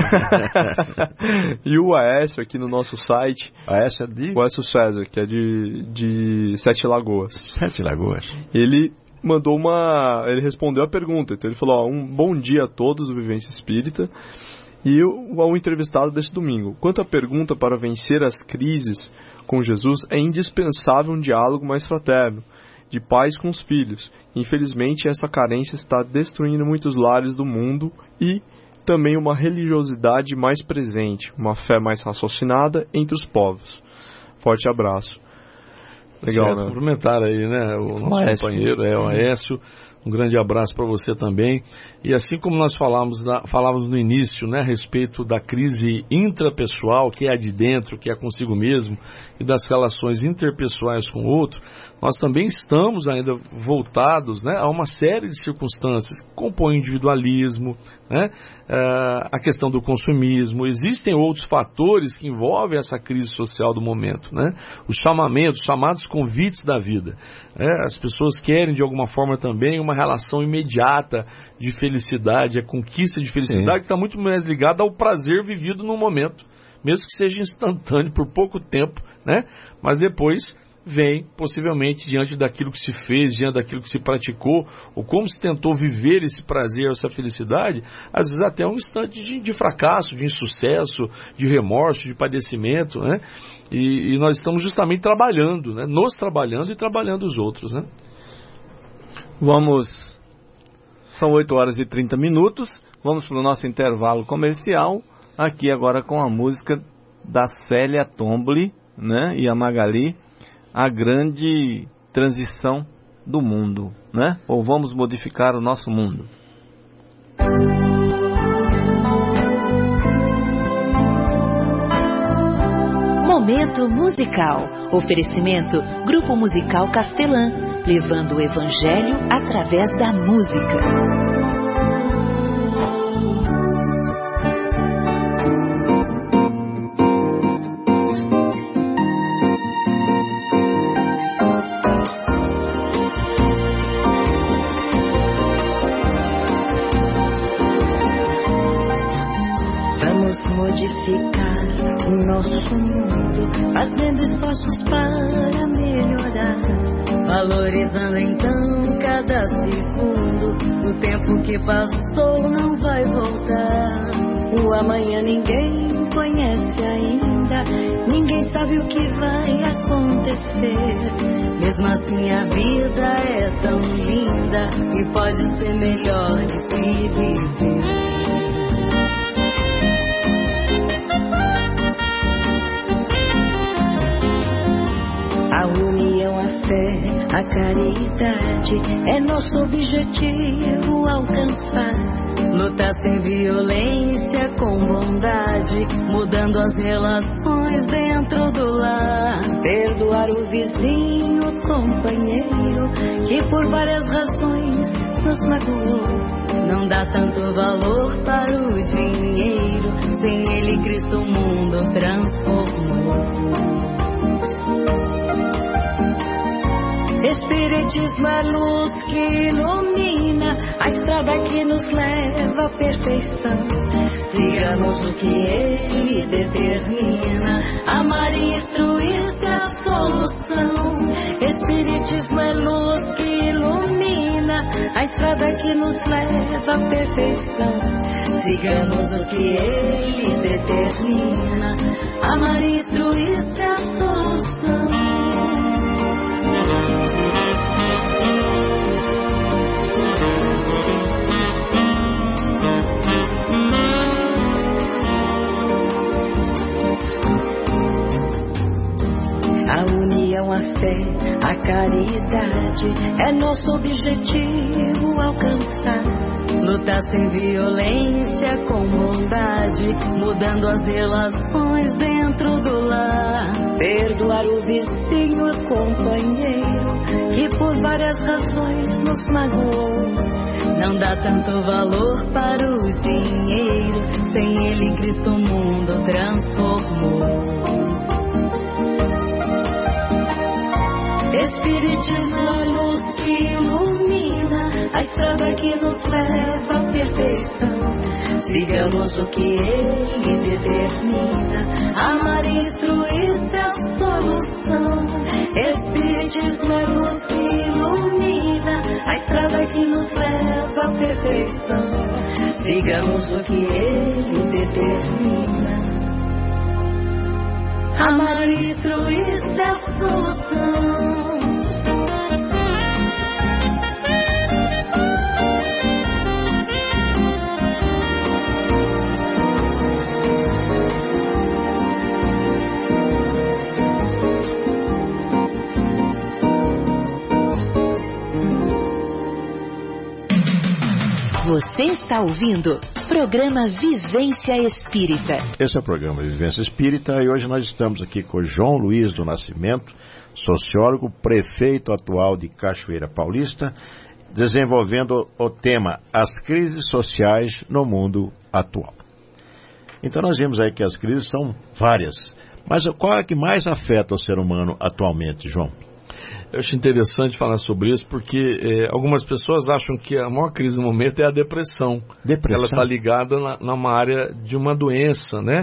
E o Aécio aqui no nosso site... Aécio é de... O Aécio César, que é de, de Sete Lagoas. Sete Lagoas. Ele... mandou uma... ele respondeu a pergunta. Então ele falou, ó, um bom dia a todos do Vivência Espírita. E o, ao entrevistado deste domingo, quanto à pergunta para vencer as crises com Jesus, é indispensável um diálogo mais fraterno, de pais com os filhos. Infelizmente, essa carência está destruindo muitos lares do mundo e também uma religiosidade mais presente, uma fé mais raciocinada entre os povos. Forte abraço. Legal, certo, né? Cumprimentar aí, né, o nosso Aécio. companheiro, é o Aécio. Um grande abraço para você também. E assim como nós falamos, na, falávamos no início, né, a respeito da crise intrapessoal, que é a de dentro, que é consigo mesmo, e das relações interpessoais com o outro, nós também estamos ainda voltados, né, a uma série de circunstâncias que compõem o individualismo, né, a questão do consumismo. Existem outros fatores que envolvem essa crise social do momento, né, os chamamentos, chamados convites da vida. Né, as pessoas querem, de alguma forma, também uma relação imediata de felicidade, a conquista de felicidade, Sim. que está muito mais ligada ao prazer vivido no momento, mesmo que seja instantâneo, por pouco tempo, né? Mas depois vem, possivelmente, diante daquilo que se fez, diante daquilo que se praticou, ou como se tentou viver esse prazer, essa felicidade, às vezes até um instante de, de fracasso, de insucesso, de remorso, de padecimento, né? E, e nós estamos justamente trabalhando, né? Nos trabalhando e trabalhando os outros, né? Vamos, são oito horas e trinta minutos, vamos para o nosso intervalo comercial, aqui agora com a música da Célia Tomboli, né, e a Magali, A Grande Transição do Mundo, né, ou Vamos Modificar o Nosso Mundo. Momento musical, oferecimento Grupo Musical Castelã, levando o Evangelho através da música. Vamos modificar o nosso mundo, fazendo esforços para melhorar. Valorizando então cada segundo, o tempo que passou não vai voltar. O amanhã ninguém conhece ainda, ninguém sabe o que vai acontecer. Mesmo assim a vida é tão linda e pode ser melhor de se viver. A união, a fé, a caridade é nosso objetivo alcançar. Lutar sem violência, com bondade, mudando as relações dentro do lar. Perdoar o vizinho, o companheiro, que por várias razões nos magoou. Não dá tanto valor para o dinheiro, sem ele Cristo o mundo transformou. Espiritismo é luz que ilumina a estrada que nos leva à perfeição. Sigamos o que ele determina, amar e instruir-se a solução. Espiritismo é luz que ilumina a estrada que nos leva à perfeição. Sigamos o que ele determina, amar e instruir-se a solução. A união, a fé, a caridade é nosso objetivo alcançar. Lutar sem violência, com bondade, mudando as relações dentro do lar. Perdoar o vizinho, o companheiro, que por várias razões nos magoou. Não dá tanto valor para o dinheiro, sem ele Cristo o mundo transformou. Espiritismo é luz que ilumina a estrada que nos leva à perfeição. Sigamos o que ele determina, amar e instruir-se a solução. Espiritismo é luz que ilumina a estrada que nos leva à perfeição. sigamos o que Ele determina. Amar e instruir é a solução. Você está ouvindo programa Vivência Espírita. Esse é o programa Vivência Espírita e hoje nós estamos aqui com o João Luiz do Nascimento, sociólogo, prefeito atual de Cachoeira Paulista, desenvolvendo o tema As Crises Sociais no Mundo Atual. Então nós vimos aí que as crises são várias, mas qual é que mais afeta o ser humano atualmente, João? Eu acho interessante falar sobre isso porque é, algumas pessoas acham que a maior crise no momento é a depressão. Depressão? Ela está ligada na, numa área de uma doença, né?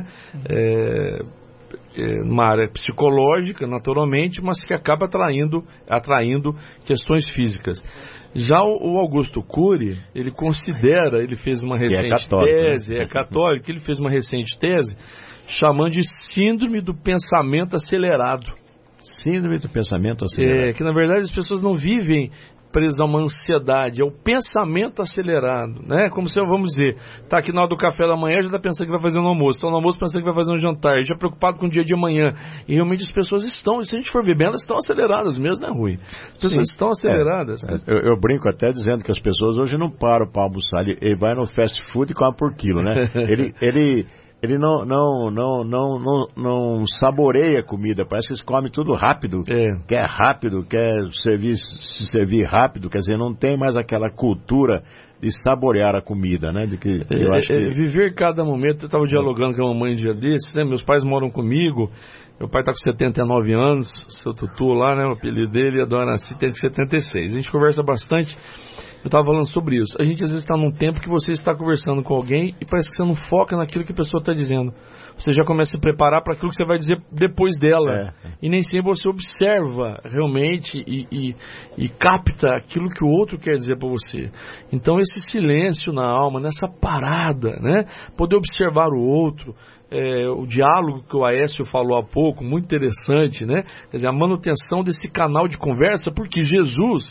É, é, uma área psicológica, naturalmente, mas que acaba atraindo, atraindo questões físicas. Já o, o Augusto Cury, ele considera, ele fez uma recente é católico, tese, né? é católico, ele fez uma recente tese chamando de síndrome do pensamento acelerado. Síndrome do pensamento acelerado. É, que na verdade as pessoas não vivem presas a uma ansiedade, é o pensamento acelerado, né? Como se, vamos dizer, está aqui na hora do café da manhã, já está pensando que vai fazer um almoço, está no almoço pensando que vai fazer um jantar, já preocupado com o dia de amanhã. E realmente as pessoas estão, se a gente for ver bem, elas estão aceleradas mesmo, né, Rui? As pessoas Sim. estão aceleradas. É, eu, eu brinco até dizendo que as pessoas hoje não param para almoçar, ele, ele vai no fast food e come por quilo, né? ele... ele... Ele não, não, não, não, não, não saboreia a comida, parece que eles comem tudo rápido, é. quer rápido, quer servir, se servir rápido, quer dizer, não tem mais aquela cultura de saborear a comida, né? De que, eu é, acho que... é, viver cada momento, eu estava dialogando com a mamãe um dia desses, né? Meus pais moram comigo, meu pai está com setenta e nove anos, seu Tutu lá, né? O apelido dele, a dona Nancy tem setenta e seis, a gente conversa bastante. Eu estava falando sobre isso. A gente às vezes está num tempo que você está conversando com alguém e parece que você não foca naquilo que a pessoa está dizendo. Você já começa a se preparar para aquilo que você vai dizer depois dela. É. E nem sempre você observa realmente e, e, e capta aquilo que o outro quer dizer para você. Então esse silêncio na alma, nessa parada, né? Poder observar o outro. É, o diálogo que o Aécio falou há pouco, muito interessante, né? Quer dizer, a manutenção desse canal de conversa, porque Jesus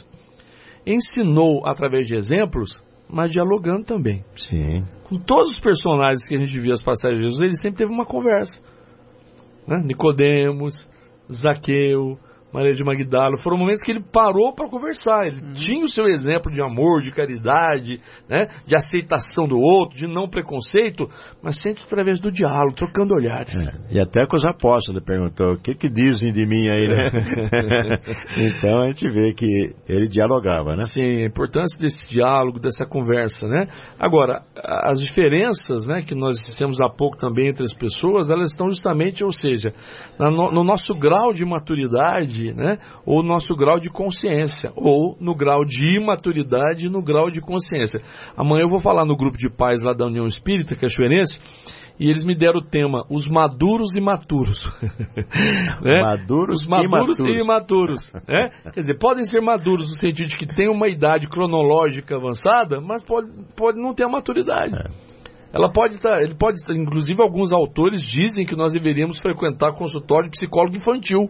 ensinou através de exemplos, mas dialogando também. Sim. Com todos os personagens que a gente via as passagens de Jesus, ele sempre teve uma conversa. Né? Nicodemos, Zaqueu, Maria de Magdala, foram momentos que ele parou para conversar. Ele uhum. tinha o seu exemplo de amor, de caridade, né? De aceitação do outro, de não preconceito, mas sempre através do diálogo, trocando olhares. É. E até com os apóstolos, ele perguntou, o que, que dizem de mim aí, né? Então a gente vê que ele dialogava, né? Sim, a importância desse diálogo, dessa conversa, né? Agora, as diferenças, né, que nós dissemos há pouco também entre as pessoas, elas estão justamente, ou seja, no, no nosso grau de maturidade, né, ou no nosso grau de consciência, ou no grau de imaturidade e no grau de consciência. Amanhã eu vou falar no grupo de pais lá da União Espírita Cachoeirense, e eles me deram o tema, os maduros e maturos. né? Maduros, os maduros e imaturos. E imaturos né? Quer dizer, podem ser maduros no sentido de que tem uma idade cronológica avançada, mas pode, pode não ter a maturidade. É. Ela pode estar, ele pode estar, inclusive alguns autores dizem que nós deveríamos frequentar consultório de psicólogo infantil.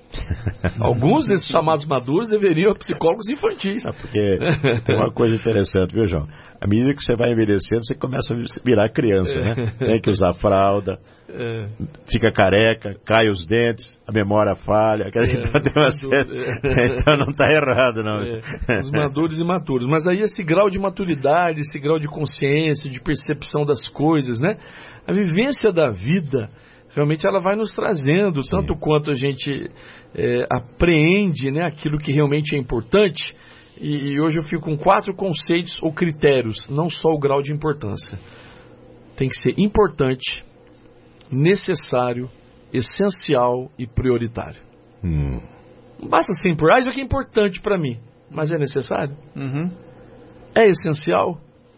Alguns desses chamados maduros deveriam ser psicólogos infantis. É porque tem uma coisa interessante, viu, João? À medida que você vai envelhecendo, você começa a virar criança, né? Tem que usar fralda, é. fica careca, cai os dentes, a memória falha. Quer dizer, é, então, tem uma série... então não está errado, não. É. Os maduros e imaturos. Mas aí esse grau de maturidade, esse grau de consciência, de percepção das coisas, né? A vivência da vida... Realmente ela vai nos trazendo, tanto Sim. quanto a gente é, apreende, né, aquilo que realmente é importante. E, e hoje eu fico com quatro conceitos ou critérios, não só o grau de importância. Tem que ser importante, necessário, essencial e prioritário. Hum. Não basta ser importante, isso aqui é importante para mim, mas é necessário? Uhum. É essencial?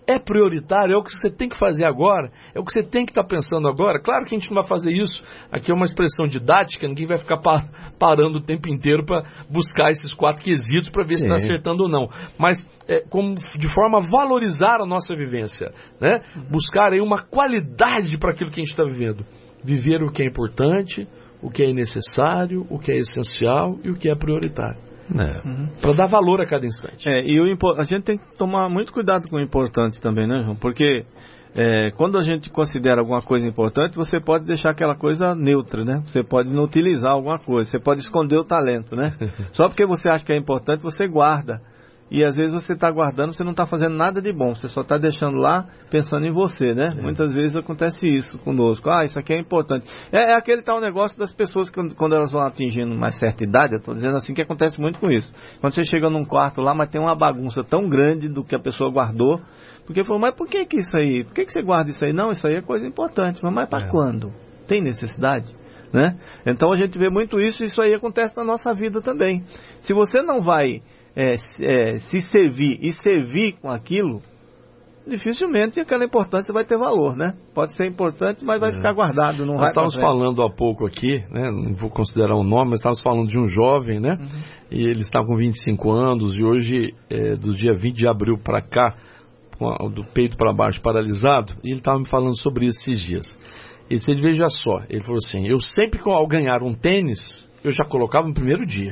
é prioritário, é o que você tem que fazer agora, é o que você tem que estar pensando agora. Claro que a gente não vai fazer isso, aqui é uma expressão didática, ninguém vai ficar pa- parando o tempo inteiro para buscar esses quatro quesitos para ver Sim. se está acertando ou não. Mas é, como, de forma a valorizar a nossa vivência, né? Buscar aí uma qualidade para aquilo que a gente está vivendo. Viver o que é importante, o que é necessário, o que é essencial e o que é prioritário. É. Uhum. Para dar valor a cada instante. É, e o, a gente tem que tomar muito cuidado com o importante também, né, João? Porque é, quando a gente considera alguma coisa importante, você pode deixar aquela coisa neutra, né? Você pode não utilizar alguma coisa, você pode esconder o talento, né? Só porque você acha que é importante, você guarda. E às vezes você está guardando, você não está fazendo nada de bom, você só está deixando lá pensando em você, né? É. Muitas vezes acontece isso conosco. Ah, isso aqui é importante. É, é aquele tal negócio das pessoas que quando elas vão atingindo uma certa idade, eu estou dizendo assim que acontece muito com isso. Quando você chega num quarto lá, mas tem uma bagunça tão grande do que a pessoa guardou, porque falou, mas por que que isso aí? Por que que você guarda isso aí? Não, isso aí é coisa importante, mas, mas para é. quando? Tem necessidade? Né? Então a gente vê muito isso e isso aí acontece na nossa vida também. Se você não vai É, é, se servir e servir com aquilo, dificilmente aquela importância vai ter valor, né? Pode ser importante, mas vai é. ficar guardado. Não Nós vai estávamos falando há pouco aqui, né? Não vou considerar o nome, mas estávamos falando de um jovem, né? Uhum. E ele está com vinte e cinco anos e hoje, é, do dia vinte de abril para cá, com a, do peito para baixo paralisado, e ele estava me falando sobre isso esses dias. Ele disse, veja só, ele falou assim, eu sempre que ao ganhar um tênis, eu já colocava no primeiro dia.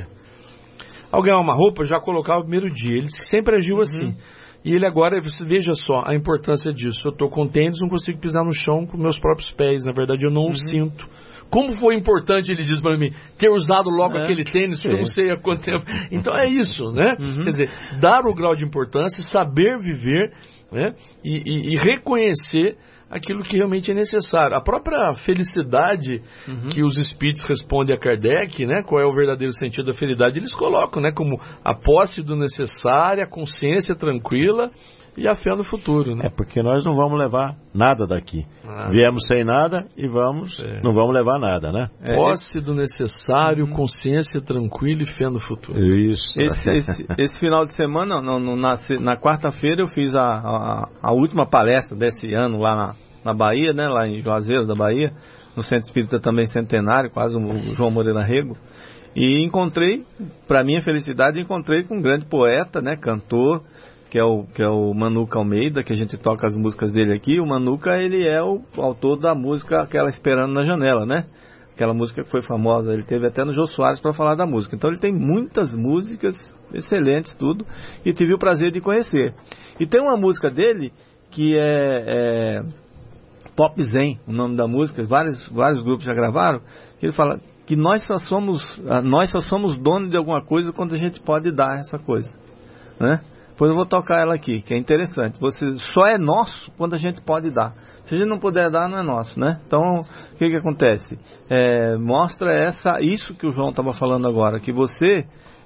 Ao ganhar uma roupa, já colocava no primeiro dia. Ele sempre agiu uhum. assim. E ele agora, você veja só a importância disso. Eu estou com tênis, não consigo pisar no chão com meus próprios pés. Na verdade, eu não uhum. o sinto. Como foi importante, ele diz para mim, ter usado logo é. aquele tênis, porque eu não sei há quanto tempo. Então é isso, né? Uhum. Quer dizer, dar o grau de importância, saber viver, né? e, e, e reconhecer aquilo que realmente é necessário. A própria felicidade uhum. que os espíritos respondem a Kardec, né, qual é o verdadeiro sentido da felicidade, eles colocam, né, como a posse do necessário, a consciência tranquila e a fé no futuro. Né? É, porque nós não vamos levar nada daqui. Ah, Viemos sem nada e vamos, é. não vamos levar nada, né? É, posse do necessário, uhum. consciência tranquila e fé no futuro. Isso. Esse, esse, esse final de semana, não, não, na, na quarta-feira, eu fiz a, a, a última palestra desse ano lá na, na Bahia, né? Lá em Juazeiro da Bahia, no Centro Espírita também Centenário, quase o João Moreira Rego. E encontrei, para minha felicidade, encontrei com um grande poeta, né? Cantor, que é o, que é o Manuca Almeida, que a gente toca as músicas dele aqui. O Manuca, ele é o autor da música Aquela Esperando na Janela, né? Aquela música que foi famosa, ele teve até no Jô Soares para falar da música. Então ele tem muitas músicas excelentes, tudo, e tive o prazer de conhecer. E tem uma música dele que é, é Pop Zen, o nome da música, vários, vários grupos já gravaram, que ele fala que nós só somos, nós só somos donos de alguma coisa quando a gente pode dar essa coisa, né? Depois eu vou tocar ela aqui, que é interessante. Você só é nosso quando a gente pode dar. Se a gente não puder dar, não é nosso, né? Então, o que que acontece? É, mostra essa, isso que o João estava falando agora, que você,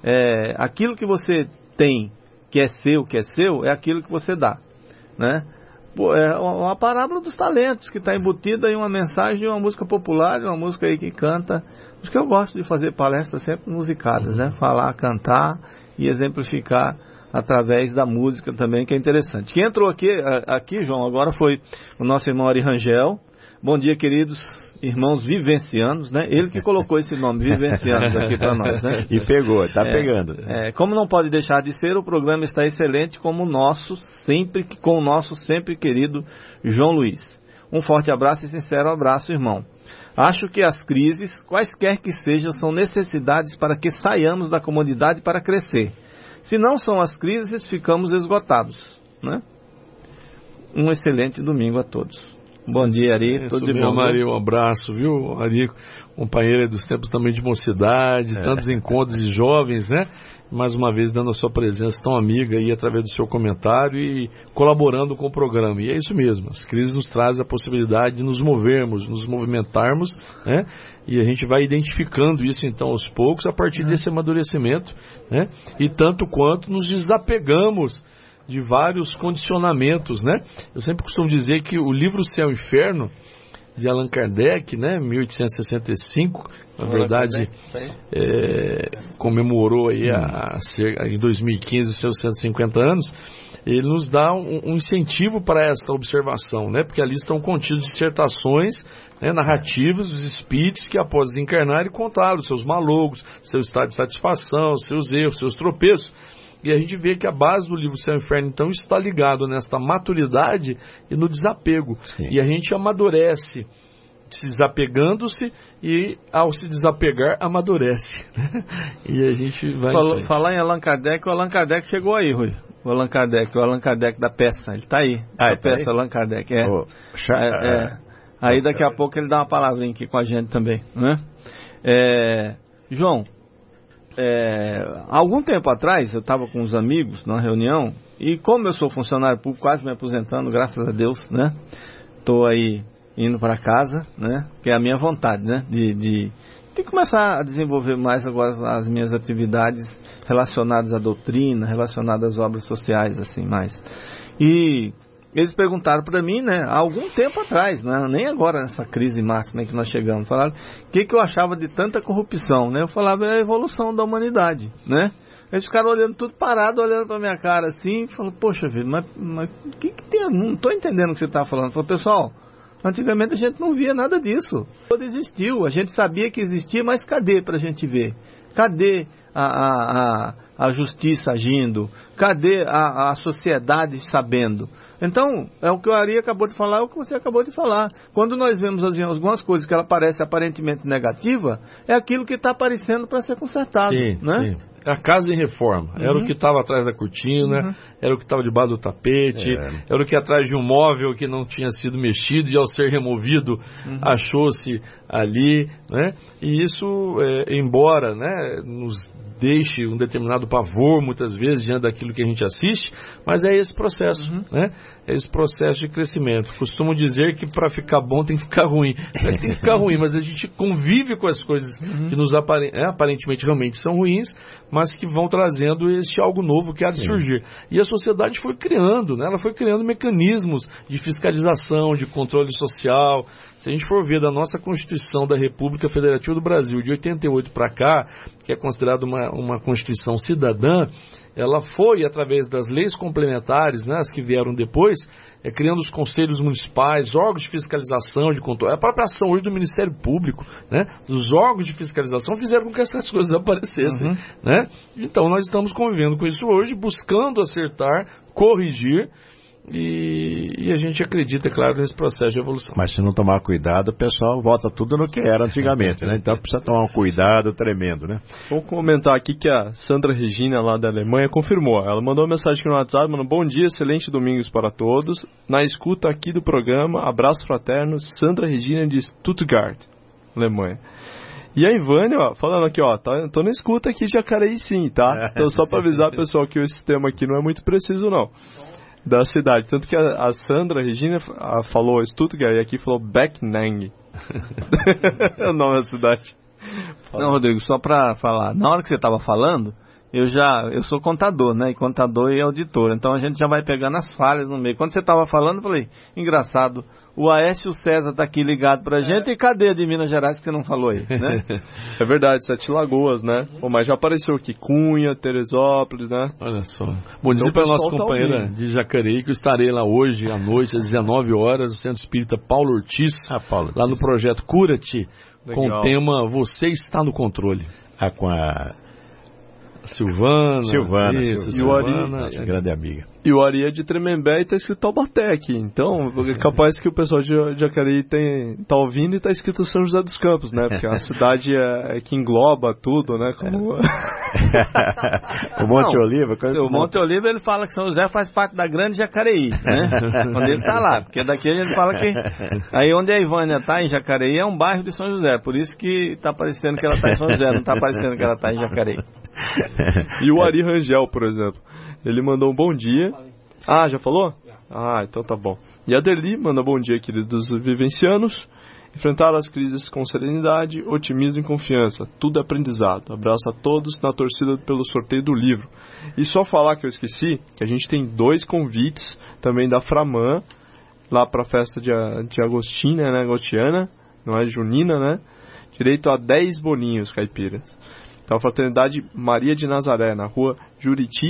é, aquilo que você tem, que é seu, que é seu, é aquilo que você dá, né? Pô, é uma parábola dos talentos, que está embutida em uma mensagem de uma música popular, de uma música aí que canta. Por isso que eu gosto de fazer palestras sempre musicadas, né? Falar, cantar e exemplificar através da música também, que é interessante. Quem entrou aqui, aqui, João, agora foi o nosso irmão Ari Rangel. Bom dia, queridos irmãos vivencianos, né? Ele que colocou esse nome, vivencianos, aqui para nós, né? E pegou, está é, pegando. É, como não pode deixar de ser, o programa está excelente como o nosso, sempre, com o nosso sempre querido João Luiz. Um forte abraço e sincero abraço, irmão. Acho que as crises, quaisquer que sejam, são necessidades para que saiamos da comodidade para crescer. Se não são as crises, ficamos esgotados, né? Um excelente domingo a todos. Bom dia, Ari. Tudo de bom, Ari, um abraço, viu? Ari, companheira dos tempos também de mocidade, é. tantos encontros de jovens, né? Mais uma vez dando a sua presença tão amiga aí através do seu comentário e colaborando com o programa. E é isso mesmo, as crises nos trazem a possibilidade de nos movermos, nos movimentarmos, né? E a gente vai identificando isso então aos poucos a partir desse amadurecimento, né? E tanto quanto nos desapegamos de vários condicionamentos, né? Eu sempre costumo dizer que o livro Céu e Inferno, de Allan Kardec, né, mil oitocentos e sessenta e cinco, na verdade, é, comemorou aí a, a, em dois mil e quinze os seus cento e cinquenta anos, ele nos dá um, um incentivo para esta observação, né? Porque ali estão contidas dissertações, né, narrativas dos espíritos que após desencarnar contaram os seus malogros, seu estado de satisfação, seus erros, seus tropeços. E a gente vê que a base do livro Céu e Inferno, então, está ligado nesta maturidade e no desapego. Sim. E a gente amadurece, se desapegando-se, e ao se desapegar, amadurece. E a gente vai... Falou, falar em Allan Kardec, o Allan Kardec chegou aí, Rui. O Allan Kardec, o Allan Kardec da peça, ele está aí. Ah, a peça, aí? Allan Kardec, é. Oh, é, é. Aí daqui a pouco ele dá uma palavrinha aqui com a gente também, né? É, João... É, algum tempo atrás eu estava com uns amigos numa reunião, e como eu sou funcionário público, quase me aposentando, graças a Deus, né? Estou aí indo para casa, né? Que é a minha vontade, né? De, de, de começar a desenvolver mais agora as minhas atividades relacionadas à doutrina, relacionadas às obras sociais, assim, mais. E eles perguntaram para mim, né, há algum tempo atrás, né, nem agora nessa crise máxima que nós chegamos, falaram o que, que eu achava de tanta corrupção, né? Eu falava, é a evolução da humanidade, né? Eles ficaram olhando tudo parado, olhando para minha cara assim, e falaram, poxa vida, mas o que, que tem? Não estou entendendo o que você está falando. Eu falei, pessoal, antigamente a gente não via nada disso. Tudo existiu, a gente sabia que existia, mas cadê para a gente ver? Cadê a, a, a, a justiça agindo? Cadê a, a sociedade sabendo? Então, é o que o Ari acabou de falar, é o que você acabou de falar. Quando nós vemos assim, algumas coisas que ela parece aparentemente negativa, é aquilo que está aparecendo para ser consertado. Sim, né? sim. A casa em reforma. Uhum. Era o que estava atrás da cortina, uhum. era o que estava debaixo do tapete, é. era o que atrás de um móvel que não tinha sido mexido e ao ser removido uhum. achou-se ali, né? E isso, é, embora, né, nos deixe um determinado pavor muitas vezes diante daquilo que a gente assiste, mas é esse processo, uhum. né? É esse processo de crescimento. Costumo dizer que para ficar bom tem que ficar ruim. Não é que tem que ficar ruim, mas a gente convive com as coisas uhum. que nos apare- é, aparentemente realmente são ruins, mas que vão trazendo este algo novo que há de Sim. surgir. E a sociedade foi criando, né? Ela foi criando mecanismos de fiscalização, de controle social. Se a gente for ver da nossa Constituição da República Federativa do Brasil, de oitenta e oito para cá, que é considerada uma, uma Constituição cidadã, ela foi, através das leis complementares, né, as que vieram depois, é, criando os conselhos municipais, órgãos de fiscalização, de controle. A própria ação hoje do Ministério Público, né, dos órgãos de fiscalização fizeram com que essas coisas aparecessem. Uhum. Né? Então nós estamos convivendo com isso hoje, buscando acertar, corrigir, E, e a gente acredita, é claro, nesse processo de evolução. Mas se não tomar cuidado, o pessoal volta tudo no que era antigamente, né? Então precisa tomar um cuidado tremendo, né? Vou comentar aqui que a Sandra Regina, lá da Alemanha, confirmou. Ela mandou uma mensagem aqui no WhatsApp, mandou bom dia, excelente domingos para todos. Na escuta aqui do programa, abraço fraterno, Sandra Regina de Stuttgart, Alemanha. E a Ivânia, ó, falando aqui, ó, tá, tô na escuta aqui de Jacareí sim, tá? Então só para avisar, pessoal, que o sistema aqui não é muito preciso, não. Da cidade, tanto que a, a Sandra a Regina a, falou Stuttgart e aqui falou Becknang. É o nome da cidade. Fala. Não, Rodrigo, só pra falar, na hora que você tava falando, eu já, eu sou contador, né, e contador e auditor, então a gente já vai pegando as falhas no meio. Quando você tava falando, eu falei, engraçado, o Aécio César tá aqui ligado pra gente, é. E cadê a de Minas Gerais que você não falou aí, né? É verdade, Sete Lagoas, né? Pô, mas já apareceu aqui Cunha, Teresópolis, né? Olha só. Bom dizer então, para a nossa companheira tá de Jacareí que eu estarei lá hoje à noite, às dezenove horas, no Centro Espírita Paulo Ortiz, ah, Paulo Ortiz. Lá no projeto Cura-te, com o tema Você Está no Controle. Ah, com a Silvana, Silvana, isso, Silvana, Silvana, nossa é. grande amiga. E o Ari é de Tremembé e tá escrito Taubaté aqui. Então, é capaz que o pessoal de Jacareí tem, tá ouvindo e tá escrito São José dos Campos, né? Porque a cidade é, é que engloba tudo, né? Como... o Monte Não, Oliva... O Monte Oliva, ele fala que São José faz parte da grande Jacareí, né? Quando ele tá lá. Porque daqui a gente fala que... Aí onde a Ivânia tá, em Jacareí, é um bairro de São José. Por isso que tá parecendo que ela tá em São José, não tá parecendo que ela tá em Jacareí. E o Ari Rangel, por exemplo, ele mandou um bom dia. Ah, já falou? Ah, então tá bom. E a Derli manda bom dia, queridos vivencianos. Enfrentar as crises com serenidade, otimismo e confiança. Tudo é aprendizado. Abraço a todos na torcida pelo sorteio do livro. E só falar que eu esqueci, que a gente tem dois convites também da Framan, lá pra festa de, de Agostina, né, Agostiana, não é junina, né? Direito a dez boninhos caipiras. Então, a Fraternidade Maria de Nazaré, na rua Juriti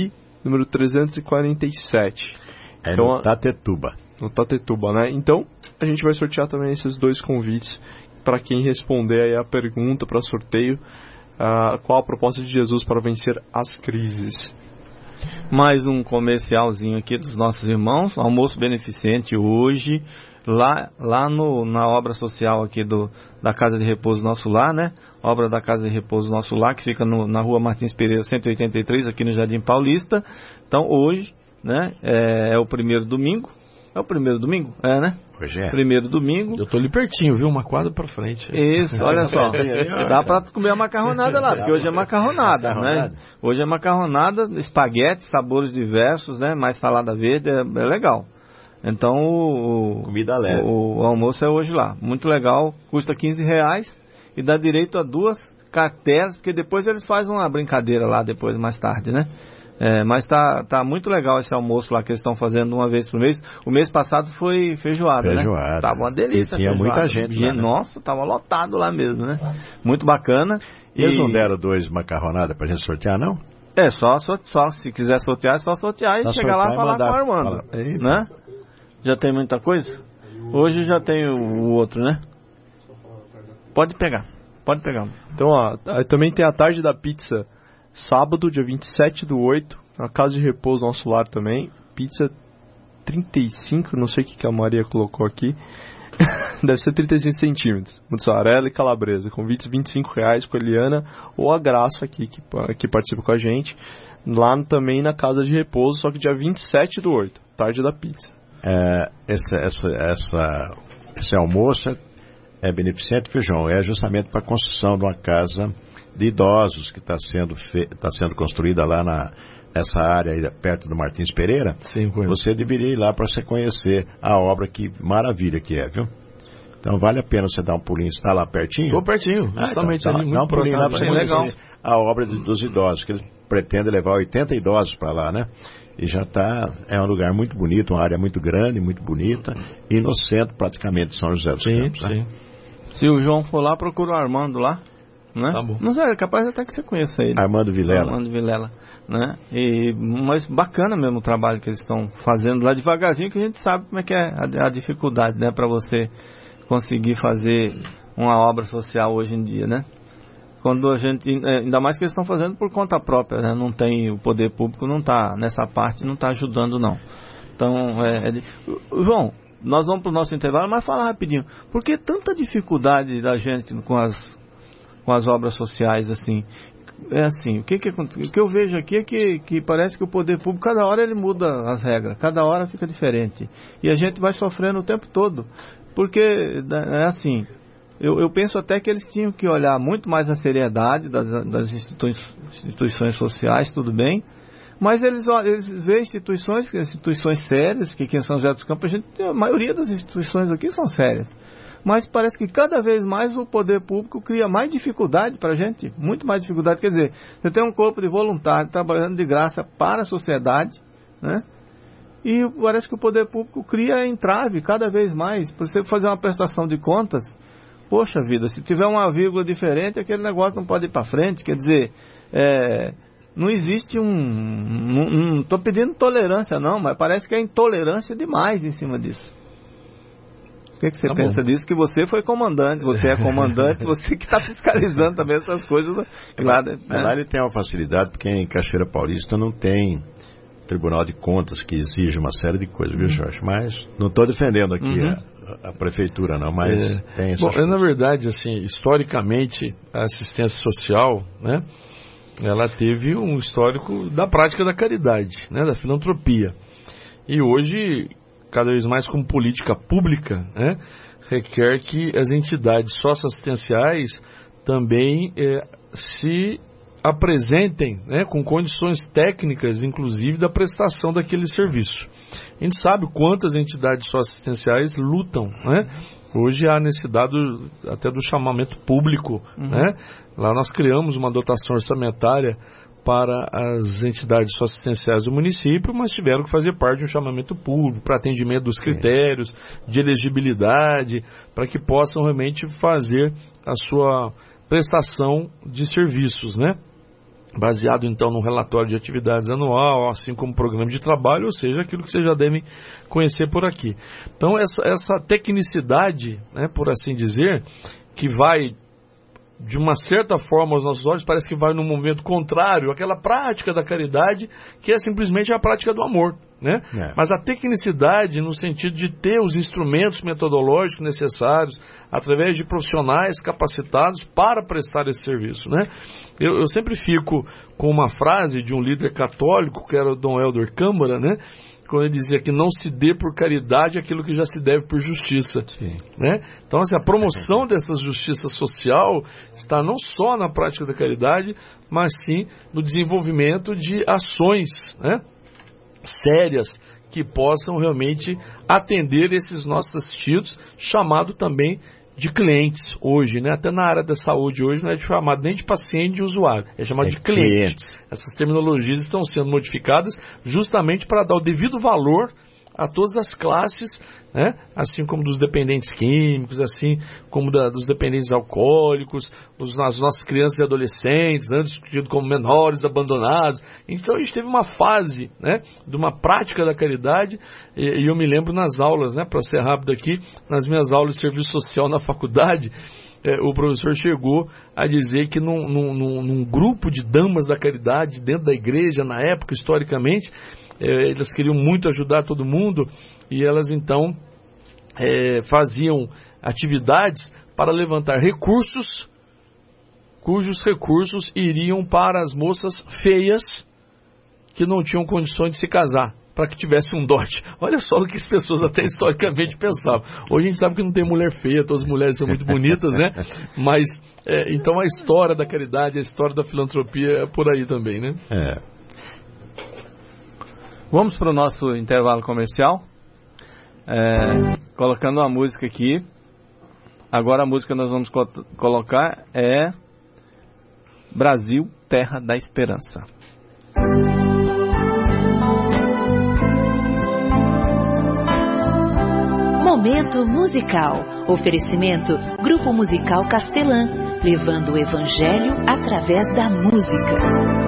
número trezentos e quarenta e sete. É então, no Tatetuba. No Tatetuba, né? Então, a gente vai sortear também esses dois convites para quem responder aí a pergunta para sorteio, uh, qual a proposta de Jesus para vencer as crises. Mais um comercialzinho aqui dos nossos irmãos, almoço beneficente hoje, lá, lá no, na obra social aqui do, da Casa de Repouso Nosso Lar, né? Obra da Casa de Repouso Nosso Lar, que fica no, na rua Martins Pereira, cento e oitenta e três, aqui no Jardim Paulista. Então, hoje, né, é, é o primeiro domingo. É o primeiro domingo? É, né? Hoje é. Primeiro domingo. Eu tô ali pertinho, viu? Uma quadra pra frente. Isso, olha só. Dá pra comer a macarronada lá, porque hoje é macarronada, né? Hoje é macarronada, espaguete, sabores diversos, né? Mais salada verde, é, é legal. Então, o, comida leve. O, o almoço é hoje lá. Muito legal, custa quinze reais e dá direito a duas cartelas, porque depois eles fazem uma brincadeira lá, depois, mais tarde, né? É, mas tá, tá muito legal esse almoço lá que eles estão fazendo uma vez por mês. O mês passado foi feijoada, feijoada. né? Tava uma delícia. E tinha feijoada. muita gente lá, né? Nossa, tava lotado lá mesmo, né? Muito bacana. Eles e... não deram dois macarronadas pra gente sortear, não? É, só, só, só se quiser sortear, é só sortear e só chegar lá e falar mandar, com o Armando. Fala, né? Já tem muita coisa? Hoje já tem o, o outro, né? Pode pegar, pode pegar. Então, ó, também tem a tarde da pizza. Sábado, dia vinte e sete do oito, na Casa de Repouso Nosso Lar também. Pizza trinta e cinco, não sei o que, que a Maria colocou aqui. Deve ser trinta e cinco centímetros. Mussarela e calabresa. Convites vinte e cinco reais com a Eliana ou a Graça aqui, que, que participa com a gente. Lá também na Casa de Repouso, só que dia vinte e sete do oito, tarde da pizza. É, essa, essa, essa, esse almoço é, é beneficente, feijão. É justamente para a construção de uma casa de idosos que está sendo, fe... tá sendo construída lá na, nessa área aí, perto do Martins Pereira. Sim, você deveria ir lá para você conhecer a obra, que maravilha que é, viu? Então vale a pena você dar um pulinho. Você está lá pertinho? Estou pertinho, justamente. Ah, então, ali, dá um pulinho lá para você conhecer legal. a obra de, dos idosos, que eles pretendem levar oitenta idosos para lá, né? E já está, é um lugar muito bonito, uma área muito grande, muito bonita, e no centro praticamente de São José dos sim, Campos. Sim. Né? Se o João for lá, procura o Armando lá. Né? Tá bom. Não sei, é capaz até que você conheça ele. Armando Vilela. Armando Vilela, né? E, mas bacana mesmo o trabalho que eles estão fazendo lá devagarzinho, que a gente sabe como é que é a, a dificuldade, né? Para você conseguir fazer uma obra social hoje em dia, né? Quando a gente, ainda mais que eles estão fazendo por conta própria, né? Não tem, o poder público não está nessa parte, não está ajudando não. Então, é, é de... João, nós vamos para o nosso intervalo, mas fala rapidinho, por que tanta dificuldade da gente com as com as obras sociais, assim? É assim, o que, que, o que eu vejo aqui é que, que parece que o poder público, cada hora ele muda as regras, cada hora fica diferente. E a gente vai sofrendo o tempo todo. Porque, é assim, eu, eu penso até que eles tinham que olhar muito mais a seriedade das, das instituições, instituições sociais, tudo bem, mas eles, eles veem instituições, instituições sérias, que aqui em São José dos Campos, a, gente, a maioria das instituições aqui são sérias. Mas parece que cada vez mais o poder público cria mais dificuldade para a gente, muito mais dificuldade. Quer dizer, você tem um corpo de voluntários trabalhando de graça para a sociedade, né? E parece que o poder público cria entrave cada vez mais. Para você fazer uma prestação de contas, poxa vida, se tiver uma vírgula diferente, aquele negócio não pode ir para frente. Quer dizer, é, não existe um... Não estou pedindo tolerância não, mas parece que é intolerância demais em cima disso. O que, que você tá pensa bom. disso? Que você foi comandante, você é comandante, você que está fiscalizando também essas coisas. Lá, né? Lá ele tem uma facilidade, porque em Cachoeira Paulista não tem Tribunal de Contas que exige uma série de coisas, viu, Jorge? Mas não estou defendendo aqui uhum. a, a prefeitura, não, mas é. tem essas Bom, coisas. Na verdade, assim, historicamente, a assistência social, né, ela teve um histórico da prática da caridade, né, da filantropia. E hoje, cada vez mais como política pública, né, requer que as entidades socioassistenciais também é, se apresentem, né, com condições técnicas, inclusive, da prestação daquele serviço. A gente sabe quantas entidades socioassistenciais lutam, né? Hoje há necessidade do, até do chamamento público, uhum. né? Lá nós criamos uma dotação orçamentária para as entidades socioassistenciais do município, mas tiveram que fazer parte de um chamamento público para atendimento dos critérios Sim. de elegibilidade, para que possam realmente fazer a sua prestação de serviços, né? baseado então no relatório de atividades anual, assim como programa de trabalho, ou seja, aquilo que vocês já devem conhecer por aqui. Então essa, essa tecnicidade, né, por assim dizer, que vai de uma certa forma aos nossos olhos, parece que vai num movimento contrário àquela prática da caridade, que é simplesmente a prática do amor, né? É. Mas a tecnicidade no sentido de ter os instrumentos metodológicos necessários, através de profissionais capacitados para prestar esse serviço, né? Eu, eu sempre fico com uma frase de um líder católico, que era o Dom Helder Câmara, né? Quando ele dizia que não se dê por caridade aquilo que já se deve por justiça. Né? Então, assim, a promoção dessa justiça social está não só na prática da caridade, mas sim no desenvolvimento de ações, né, sérias que possam realmente atender esses nossos assistidos, chamado também de clientes hoje, né? Até na área da saúde hoje não é chamado nem de paciente, de usuário, é chamado é de cliente. cliente. Essas terminologias estão sendo modificadas justamente para dar o devido valor a todas as classes, né? Assim como dos dependentes químicos, assim como da, dos dependentes alcoólicos, os, as nossas crianças e adolescentes, antes tido como menores abandonados. Então a gente teve uma fase, né, de uma prática da caridade, e, e eu me lembro nas aulas, né, para ser rápido aqui, nas minhas aulas de serviço social na faculdade, é, o professor chegou a dizer que num, num, num grupo de damas da caridade dentro da igreja, na época, historicamente, é, elas queriam muito ajudar todo mundo, e elas então é, faziam atividades para levantar recursos, cujos recursos iriam para as moças feias que não tinham condições de se casar, para que tivesse um dote. Olha só o que as pessoas até historicamente pensavam. Hoje a gente sabe que não tem mulher feia, todas as mulheres são muito bonitas, né? Mas, é, então a história da caridade, a história da filantropia é por aí também, né? É. Vamos para o nosso intervalo comercial, é, colocando uma música aqui. Agora a música que nós vamos co- colocar é Brasil, Terra da Esperança. Momento musical. Oferecimento Grupo Musical Castelã, levando o Evangelho através da música.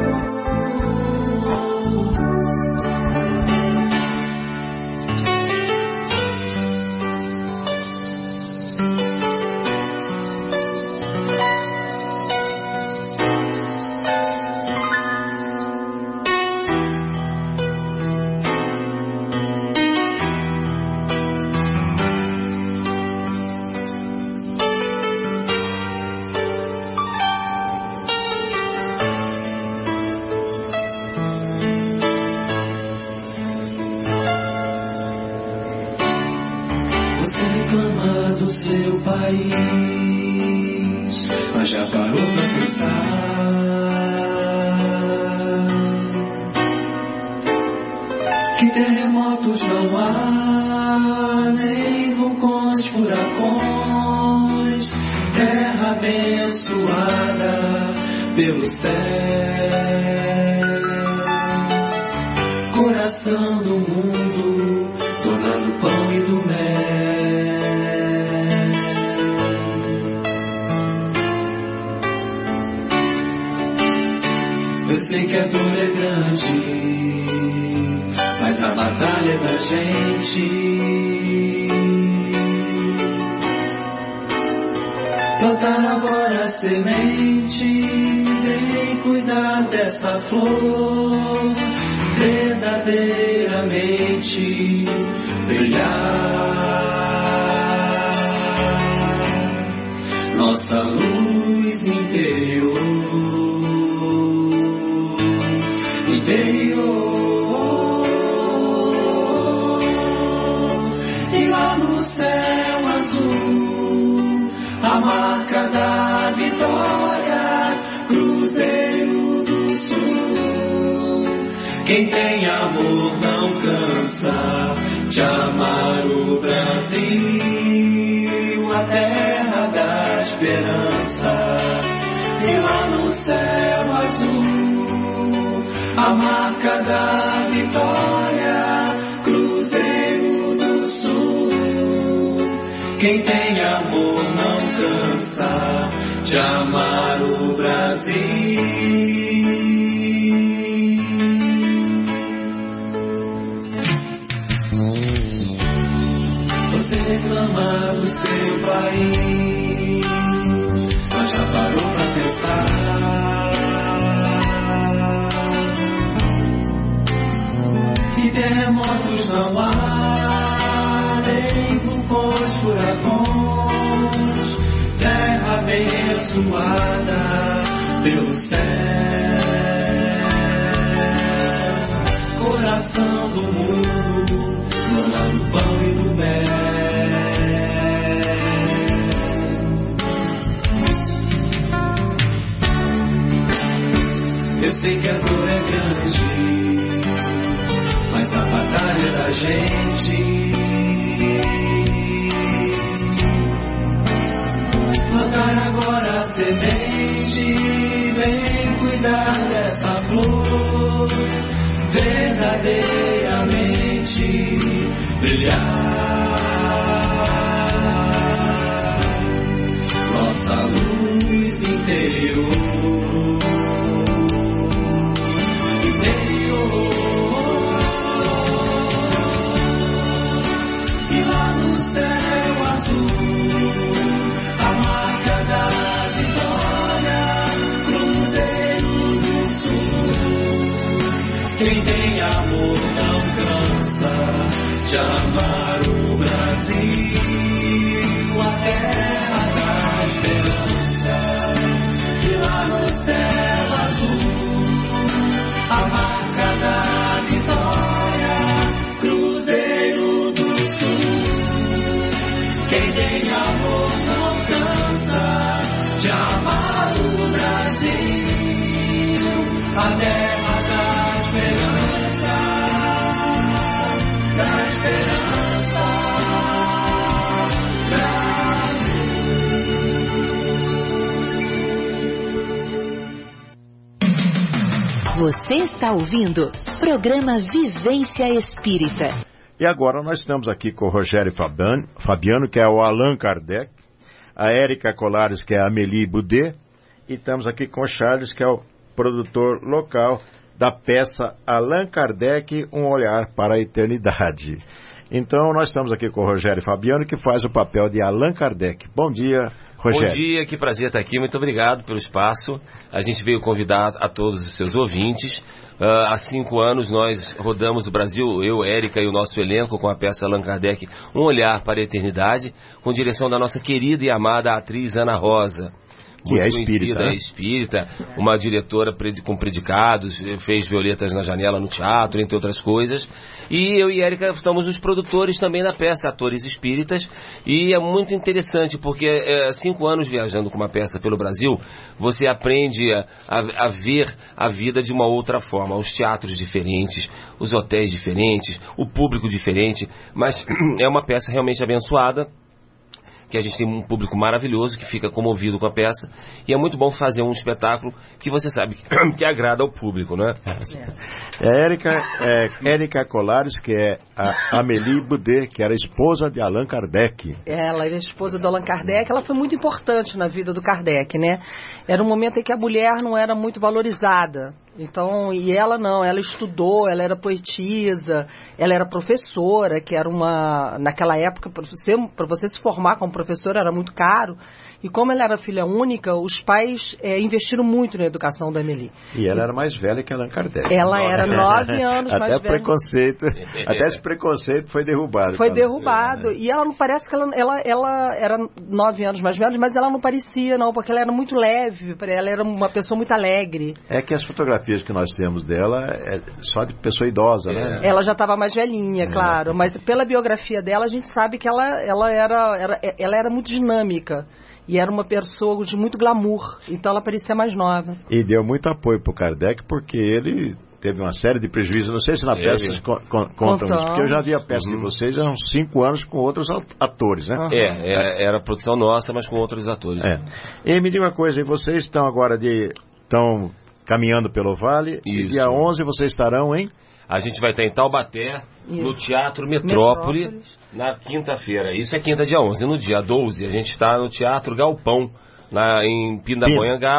Quem tem amor não cansa de amar o Brasil, a terra da esperança. E lá no céu azul, a marca da vitória, Cruzeiro do Sul. Quem tem amor não cansa de amar o Brasil. seu país. Mas já parou pra pensar que terremotos não há, nem vulcões, furacões, terra abençoada pelo céu, coração do mundo, dona do pão e do mel. Eu sei que a dor é grande, mas a batalha é da gente. Plantar agora a semente, vem cuidar dessa flor, verdadeiramente brilhar. Nossa luz interior. Quem tem amor não cansa de amar o Brasil, a terra da esperança. E lá no céu azul, a marca da vitória, Cruzeiro do Sul. Quem tem amor não cansa de amar o Brasil, a terra da esperança, da esperança, Brasil. Você está ouvindo programa Vivência Espírita. E agora nós estamos aqui com o Rogério Fabiano, Fabiano, que é o Allan Kardec, a Érica Colares, que é a Amélie Boudet, e estamos aqui com o Charles, que é o produtor local da peça Allan Kardec, Um Olhar para a Eternidade. Então, nós estamos aqui com o Rogério Fabiano, que faz o papel de Allan Kardec. Bom dia, Rogério. Bom dia, que prazer estar aqui. Muito obrigado pelo espaço. A gente veio convidar a todos os seus ouvintes. Uh, há cinco anos nós rodamos o Brasil, eu, Érica e o nosso elenco, com a peça Allan Kardec, Um Olhar para a Eternidade, com direção da nossa querida e amada atriz Ana Rosa. Que é espírita, é espírita, uma diretora com predicados, fez Violetas na Janela no teatro, entre outras coisas. E eu e Érica somos os produtores também da peça, atores espíritas. E é muito interessante, porque é, cinco anos viajando com uma peça pelo Brasil, você aprende a, a, a ver a vida de uma outra forma. Os teatros diferentes, os hotéis diferentes, o público diferente. Mas é uma peça realmente abençoada, que a gente tem um público maravilhoso que fica comovido com a peça, e é muito bom fazer um espetáculo que você sabe que, que agrada ao público, né? É a Érica, é, Érica Colares, que é a Amélie Boudet, que era esposa de Allan Kardec. Ela era esposa do Allan Kardec, ela foi muito importante na vida do Kardec, né? Era um momento em que a mulher não era muito valorizada. Então, e ela não, ela estudou, ela era poetisa, ela era professora, que era uma, naquela época, para você, para você se formar como professora era muito caro, e como ela era filha única, os pais é, investiram muito na educação da Amélie. E ela era mais velha que Allan Kardec. Ela era nove anos até mais velha. Preconceito, até esse preconceito foi derrubado. Foi derrubado, e ela não parece que ela, ela, ela era nove anos mais velha, mas ela não parecia não, porque ela era muito leve, ela era uma pessoa muito alegre. É que as fotografias que nós temos dela é só de pessoa idosa, né? Ela já estava mais velhinha, é. Claro, mas pela biografia dela a gente sabe que ela, ela, era, era, ela era muito dinâmica e era uma pessoa de muito glamour, então ela parecia mais nova. E deu muito apoio para o Kardec porque ele teve uma série de prejuízos, não sei se na é, peça vocês con con contam isso, porque eu já vi a peça uhum. de vocês há uns cinco anos com outros atores, né? Uhum. É, era, era produção nossa, mas com outros atores. É. E me diga uma coisa, vocês estão agora de... Estão caminhando pelo Vale, Isso. E dia onze vocês estarão em? A gente vai estar em Taubaté, Isso. no Teatro Metrópole, Metrópolis. Na quinta-feira. Isso é quinta, dia onze. No dia doze, a gente está no Teatro Galpão, na, em Pindamonhangaba,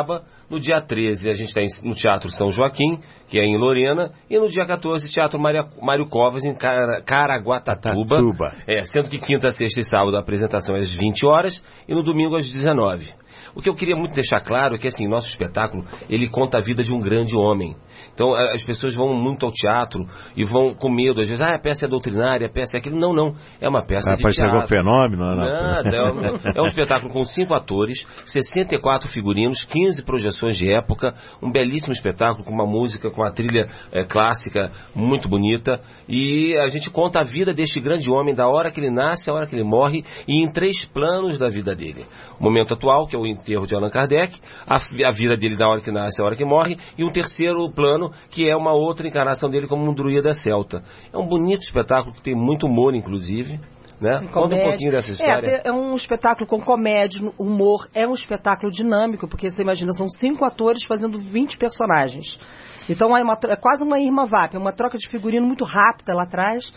No dia treze, a gente está no Teatro São Joaquim, que é em Lorena, e no dia quatorze, Teatro Maria, Mário Covas, em Cara, Caraguatatuba. Tatuba. É, sendo que quinta, sexta e sábado a apresentação é às vinte horas e no domingo às dezenove. O que eu queria muito deixar claro é que, assim, nosso espetáculo, ele conta a vida de um grande homem. Então, as pessoas vão muito ao teatro e vão com medo. Às vezes, ah, a peça é doutrinária, a peça é aquilo. Não, não. É uma peça ah, de teatro. Parece um fenômeno. Não, Nada. É um, é um espetáculo com cinco atores, sessenta e quatro figurinos, quinze projeções de época, um belíssimo espetáculo com uma música, com uma trilha é, clássica muito bonita. E a gente conta a vida deste grande homem, da hora que ele nasce, a hora que ele morre, e em três planos da vida dele. O momento atual, que é o enterro de Allan Kardec, a, a vida dele da hora que nasce, a hora que morre, e um terceiro plano, que é uma outra encarnação dele como um druida celta. É um bonito espetáculo que tem muito humor, inclusive. Né? Conta um pouquinho dessa história. É, é um espetáculo com comédia, humor, é um espetáculo dinâmico, porque você imagina, são cinco atores fazendo vinte personagens. Então é, uma, é quase uma Irma Vap, é uma troca de figurino muito rápida lá atrás.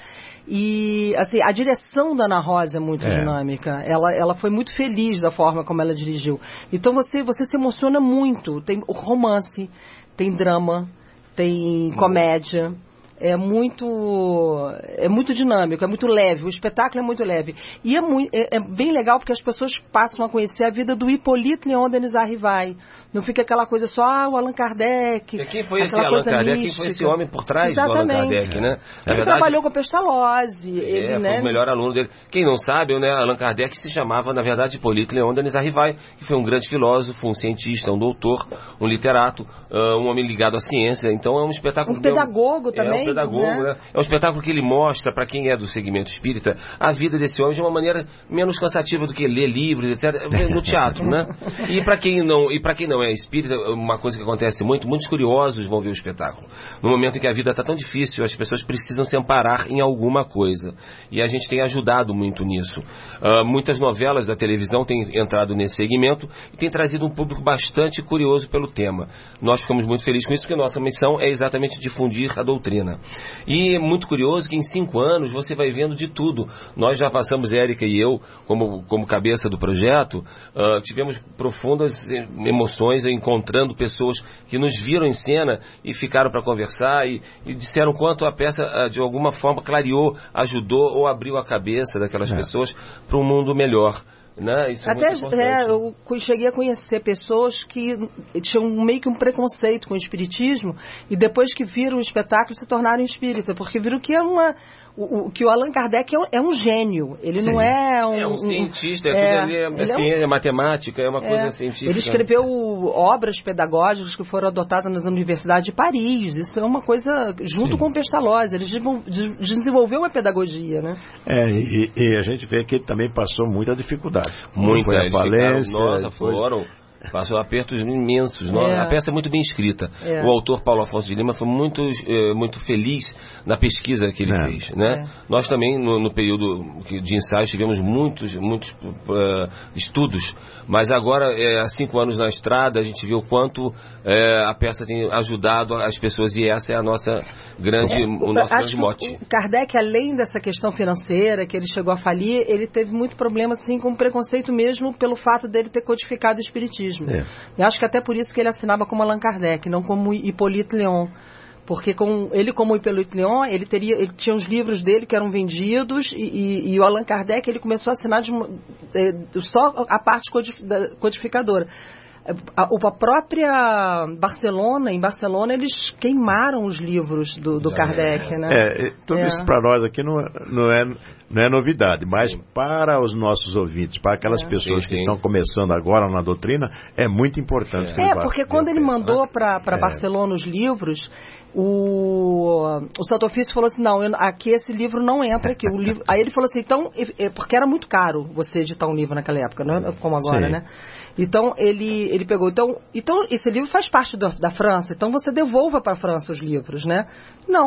E assim, a direção da Ana Rosa é muito é. dinâmica. Ela, ela foi muito feliz da forma como ela dirigiu. Então você, você se emociona muito. Tem o romance, tem drama, tem comédia. É muito, é muito dinâmico, é muito leve, o espetáculo é muito leve. E é, muito, é, é bem legal porque as pessoas passam a conhecer a vida do Hippolyte Léon Denis Arrivai. Não fica aquela coisa só, ah, o Allan Kardec. E quem foi esse Allan Kardec? Quem foi esse homem por trás Exatamente. do Allan Kardec, né? Na ele verdade, trabalhou com Pestalozzi. É, ele, foi né? o melhor aluno dele. Quem não sabe, né, Allan Kardec se chamava, na verdade, Hippolyte Léon Denis Arrivai, que foi um grande filósofo, um cientista, um doutor, um literato, uh, um homem ligado à ciência. Então é um espetáculo... Um pedagogo é, também. É um pedagogo, né? né? É um espetáculo que ele mostra, para quem é do segmento espírita, a vida desse homem de uma maneira menos cansativa do que ler livros, etcétera, no teatro, né? E para quem não, e para quem não é espírita, uma coisa que acontece muito, muitos curiosos vão ver o espetáculo. No momento em que a vida está tão difícil, as pessoas precisam se amparar em alguma coisa. E a gente tem ajudado muito nisso. Uh, muitas novelas da televisão têm entrado nesse segmento e têm trazido um público bastante curioso pelo tema. Nós ficamos muito felizes com isso, porque nossa missão é exatamente difundir a doutrina. E é muito curioso que em cinco anos você vai vendo de tudo. Nós já passamos, Érica e eu, como, como cabeça do projeto, uh, tivemos profundas emoções encontrando pessoas que nos viram em cena e ficaram para conversar e, e disseram quanto a peça, uh, de alguma forma, clareou, ajudou ou abriu a cabeça daquelas é. pessoas para um mundo melhor. Né? Isso Até é, é, eu cheguei a conhecer pessoas que tinham meio que um preconceito com o espiritismo e depois que viram o espetáculo se tornaram espírita, porque viram que é uma... O, o, que o Allan Kardec é um, é um gênio, ele Sim. não é um... É um cientista, um, é, tudo ali é, é, assim, é, um, é matemática, é uma é, coisa científica. Ele escreveu obras pedagógicas que foram adotadas nas universidades de Paris, isso é uma coisa, junto Sim. com o Pestalozzi, ele desenvolveu a pedagogia, né? É, e, e a gente vê que ele também passou muita dificuldade. Muita, foi a falência, nossa, foram... Passou apertos imensos. É. A peça é muito bem escrita. É. O autor Paulo Afonso de Lima foi muito, é, muito feliz na pesquisa que ele é. fez. Né? É. Nós também, no, no período de ensaio, tivemos muitos, muitos uh, estudos, mas agora, é, há cinco anos na estrada, a gente viu o quanto é, a peça tem ajudado as pessoas e essa é a nossa grande, é. o nosso Acho grande mote. O Kardec, além dessa questão financeira, que ele chegou a falir, ele teve muito problema assim, com preconceito mesmo pelo fato dele ter codificado o espiritismo. É. Eu acho que até por isso que ele assinava como Allan Kardec, não como Hippolyte Léon. Porque com, ele, como Hippolyte Léon, ele, teria, ele tinha os livros dele que eram vendidos e, e, e o Allan Kardec ele começou a assinar de, de, só a parte codificadora. A, a própria Barcelona, em Barcelona, eles queimaram os livros do, do Kardec, né? É, tudo é. isso para nós aqui não, não, é, não é novidade, mas sim. para os nossos ouvintes, para aquelas é. pessoas sim, que sim. estão começando agora na doutrina, é muito importante. É, é porque quando ele mandou né? para é. Barcelona os livros, o, o Santo Ofício falou assim, não, eu, aqui esse livro não entra aqui. O livro, aí ele falou assim, então, porque era muito caro você editar um livro naquela época, não é como agora, sim. né? Então, ele, ele pegou, então, então, esse livro faz parte da, da França, então você devolva para a França os livros, né? Não,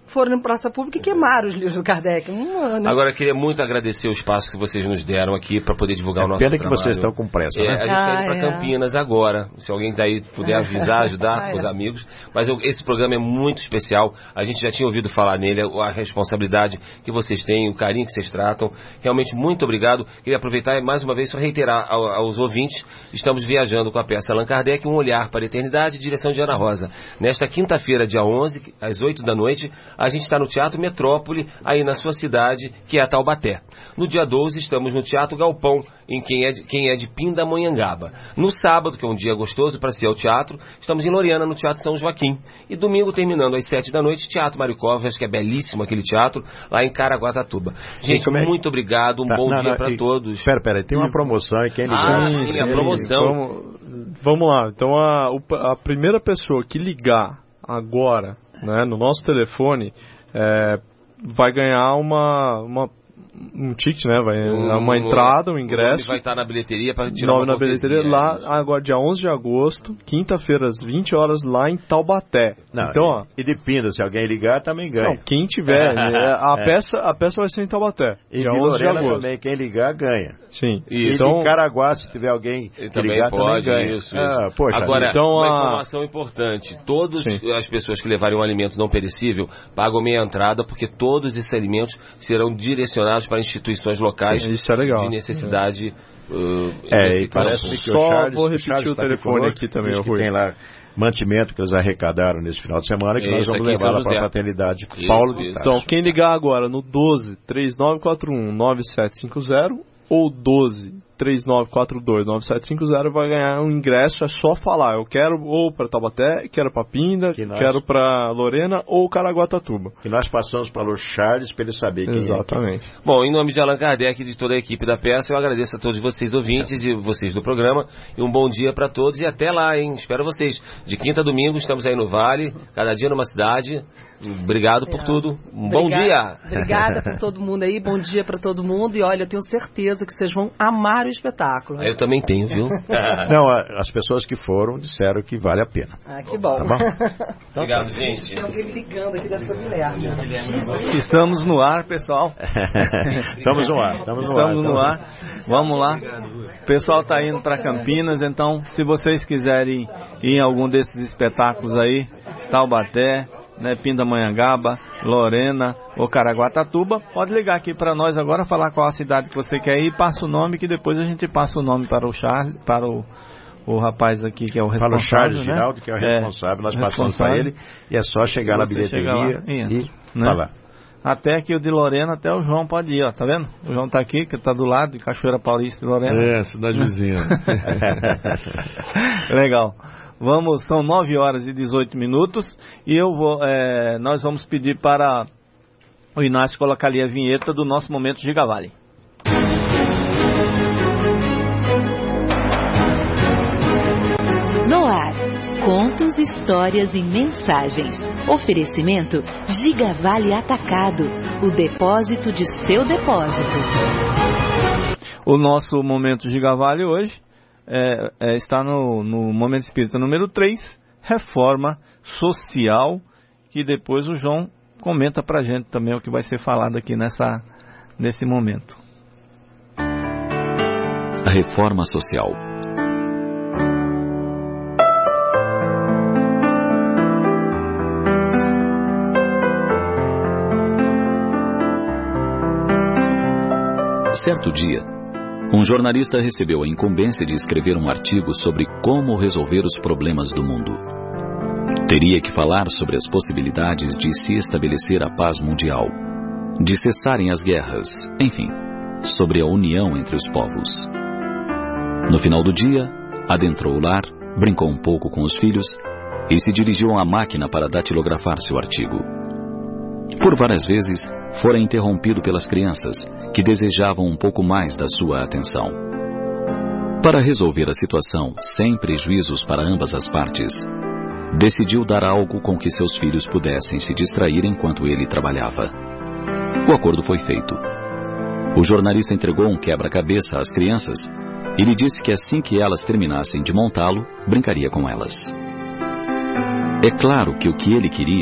foram na praça pública e queimaram os livros do Kardec. Mano. Agora, eu queria muito agradecer o espaço que vocês nos deram aqui para poder divulgar é o nosso pena trabalho. que vocês estão com pressa, é, né? A gente está ah, indo para é. Campinas agora, se alguém daí puder avisar, ajudar os amigos. Mas eu, esse programa é muito especial, a gente já tinha ouvido falar nele, a responsabilidade que vocês têm, o carinho que vocês tratam. Realmente, muito obrigado. Queria aproveitar mais uma vez para reiterar ao, aos ouvintes, estamos viajando com a peça Allan Kardec, Um Olhar para a Eternidade, direção de Ana Rosa. Nesta quinta-feira, dia onze, às oito da noite, a gente está no Teatro Metrópole, aí na sua cidade, que é a Taubaté. No dia doze, estamos no Teatro Galpão, em quem é de, quem é de Pindamonhangaba. No sábado, que é um dia gostoso para se ir ao teatro, estamos em Loriana, no Teatro São Joaquim. E domingo, terminando às sete da noite, Teatro Mário Covas, que é belíssimo aquele teatro, lá em Caraguatatuba. Gente, é? muito obrigado, um tá, bom não, dia para todos. Espera, espera, tem uma promoção e quem ligar... Ah, sim, a promoção. Vamos, vamos lá, então a, a primeira pessoa que ligar agora, né, no nosso telefone, é, vai ganhar uma... uma um ticket, né? Vai um, uma entrada, um ingresso. Vai estar na bilheteria para tirar nome uma na bilheteria lá agora dia onze de agosto, quinta-feira às vinte horas lá em Taubaté. Não, então, ó, e de Pinda, se alguém ligar também ganha. Não, quem tiver, a é. peça a peça vai ser em Taubaté. E dia onze de agosto. Também quem ligar ganha. Sim. E então, em Caraguá, se tiver alguém que também ligar pode, também ganha. Isso, isso. Ah, poxa, agora, então, uma a... informação importante, todas as pessoas que levarem um alimento não perecível pagam meia entrada, porque todos esses alimentos serão direcionados para instituições locais. Sim, isso é legal. De necessidade. É, uh, é e parece que o Só Charles, vou repetir Charles o telefone aqui, aqui também, que tem lá mantimento que eles arrecadaram nesse final de semana, que Esse nós vamos levar lá para a Fraternidade isso, Paulo de isso. Tarso. Então, quem ligar agora no doze, três nove quatro um, nove sete cinco zero ou doze, três nove quatro dois, nove sete cinco zero vai ganhar um ingresso, é só falar, eu quero ou para Taubaté, quero para Pinda, que nós... quero para Lorena ou Caraguatatuba. E nós passamos para o Charles para ele saber quem Exatamente. É. Bom, em nome de Allan Kardec e de toda a equipe da peça, eu agradeço a todos vocês ouvintes e vocês do programa, e um bom dia para todos e até lá, hein? Espero vocês. De quinta a domingo estamos aí no Vale, cada dia numa cidade. Obrigado por é. tudo. Um Obrigada, bom dia. Obrigada por todo mundo aí, bom dia para todo mundo e olha, eu tenho certeza que vocês vão amar o espetáculo. Eu também tenho, viu? Não, as pessoas que foram disseram que vale a pena. Ah, que bom. Tá bom? Então, Obrigado, gente. Tem alguém ligando aqui dessa mulher. Estamos no ar, pessoal. Estamos no ar. Estamos no Estamos ar. no ar. Vamos lá. O pessoal está indo para Campinas, então se vocês quiserem ir em algum desses espetáculos aí, Taubaté, né, Pindamonhangaba, Lorena ou Caraguatatuba, pode ligar aqui para nós agora, falar qual a cidade que você quer ir, passa o nome que depois a gente passa o nome para o Charles, para o, o rapaz aqui que é o responsável. Para o Charles né? Giraldo, que é o responsável, é, nós passamos para ele e é só chegar na bilheteria lá, e né? falar. Até que o de Lorena, até o João pode ir, ó, tá vendo? O João tá aqui, que tá do lado de Cachoeira Paulista de Lorena. É, cidade vizinha. Legal. Vamos, são nove horas e dezoito minutos e eu vou, é, nós vamos pedir para o Inácio colocar ali a vinheta do nosso Momento Gigavale. No ar, contos, histórias e mensagens. Oferecimento Gigavale Atacado, o depósito de seu depósito. O nosso Momento Gigavale hoje É, é, está no, no Momento Espírita número três, Reforma Social, que depois o João comenta pra gente também o que vai ser falado aqui nessa, nesse momento. A Reforma Social. Certo dia, um jornalista recebeu a incumbência de escrever um artigo sobre como resolver os problemas do mundo. Teria que falar sobre as possibilidades de se estabelecer a paz mundial, de cessarem as guerras, enfim, sobre a união entre os povos. No final do dia, adentrou o lar, brincou um pouco com os filhos e se dirigiu à máquina para datilografar seu artigo. Por várias vezes, fora interrompido pelas crianças, que desejavam um pouco mais da sua atenção. Para resolver a situação, sem prejuízos para ambas as partes, decidiu dar algo com que seus filhos pudessem se distrair enquanto ele trabalhava. O acordo foi feito. O jornalista entregou um quebra-cabeça às crianças e lhe disse que assim que elas terminassem de montá-lo, brincaria com elas. É claro que o que ele queria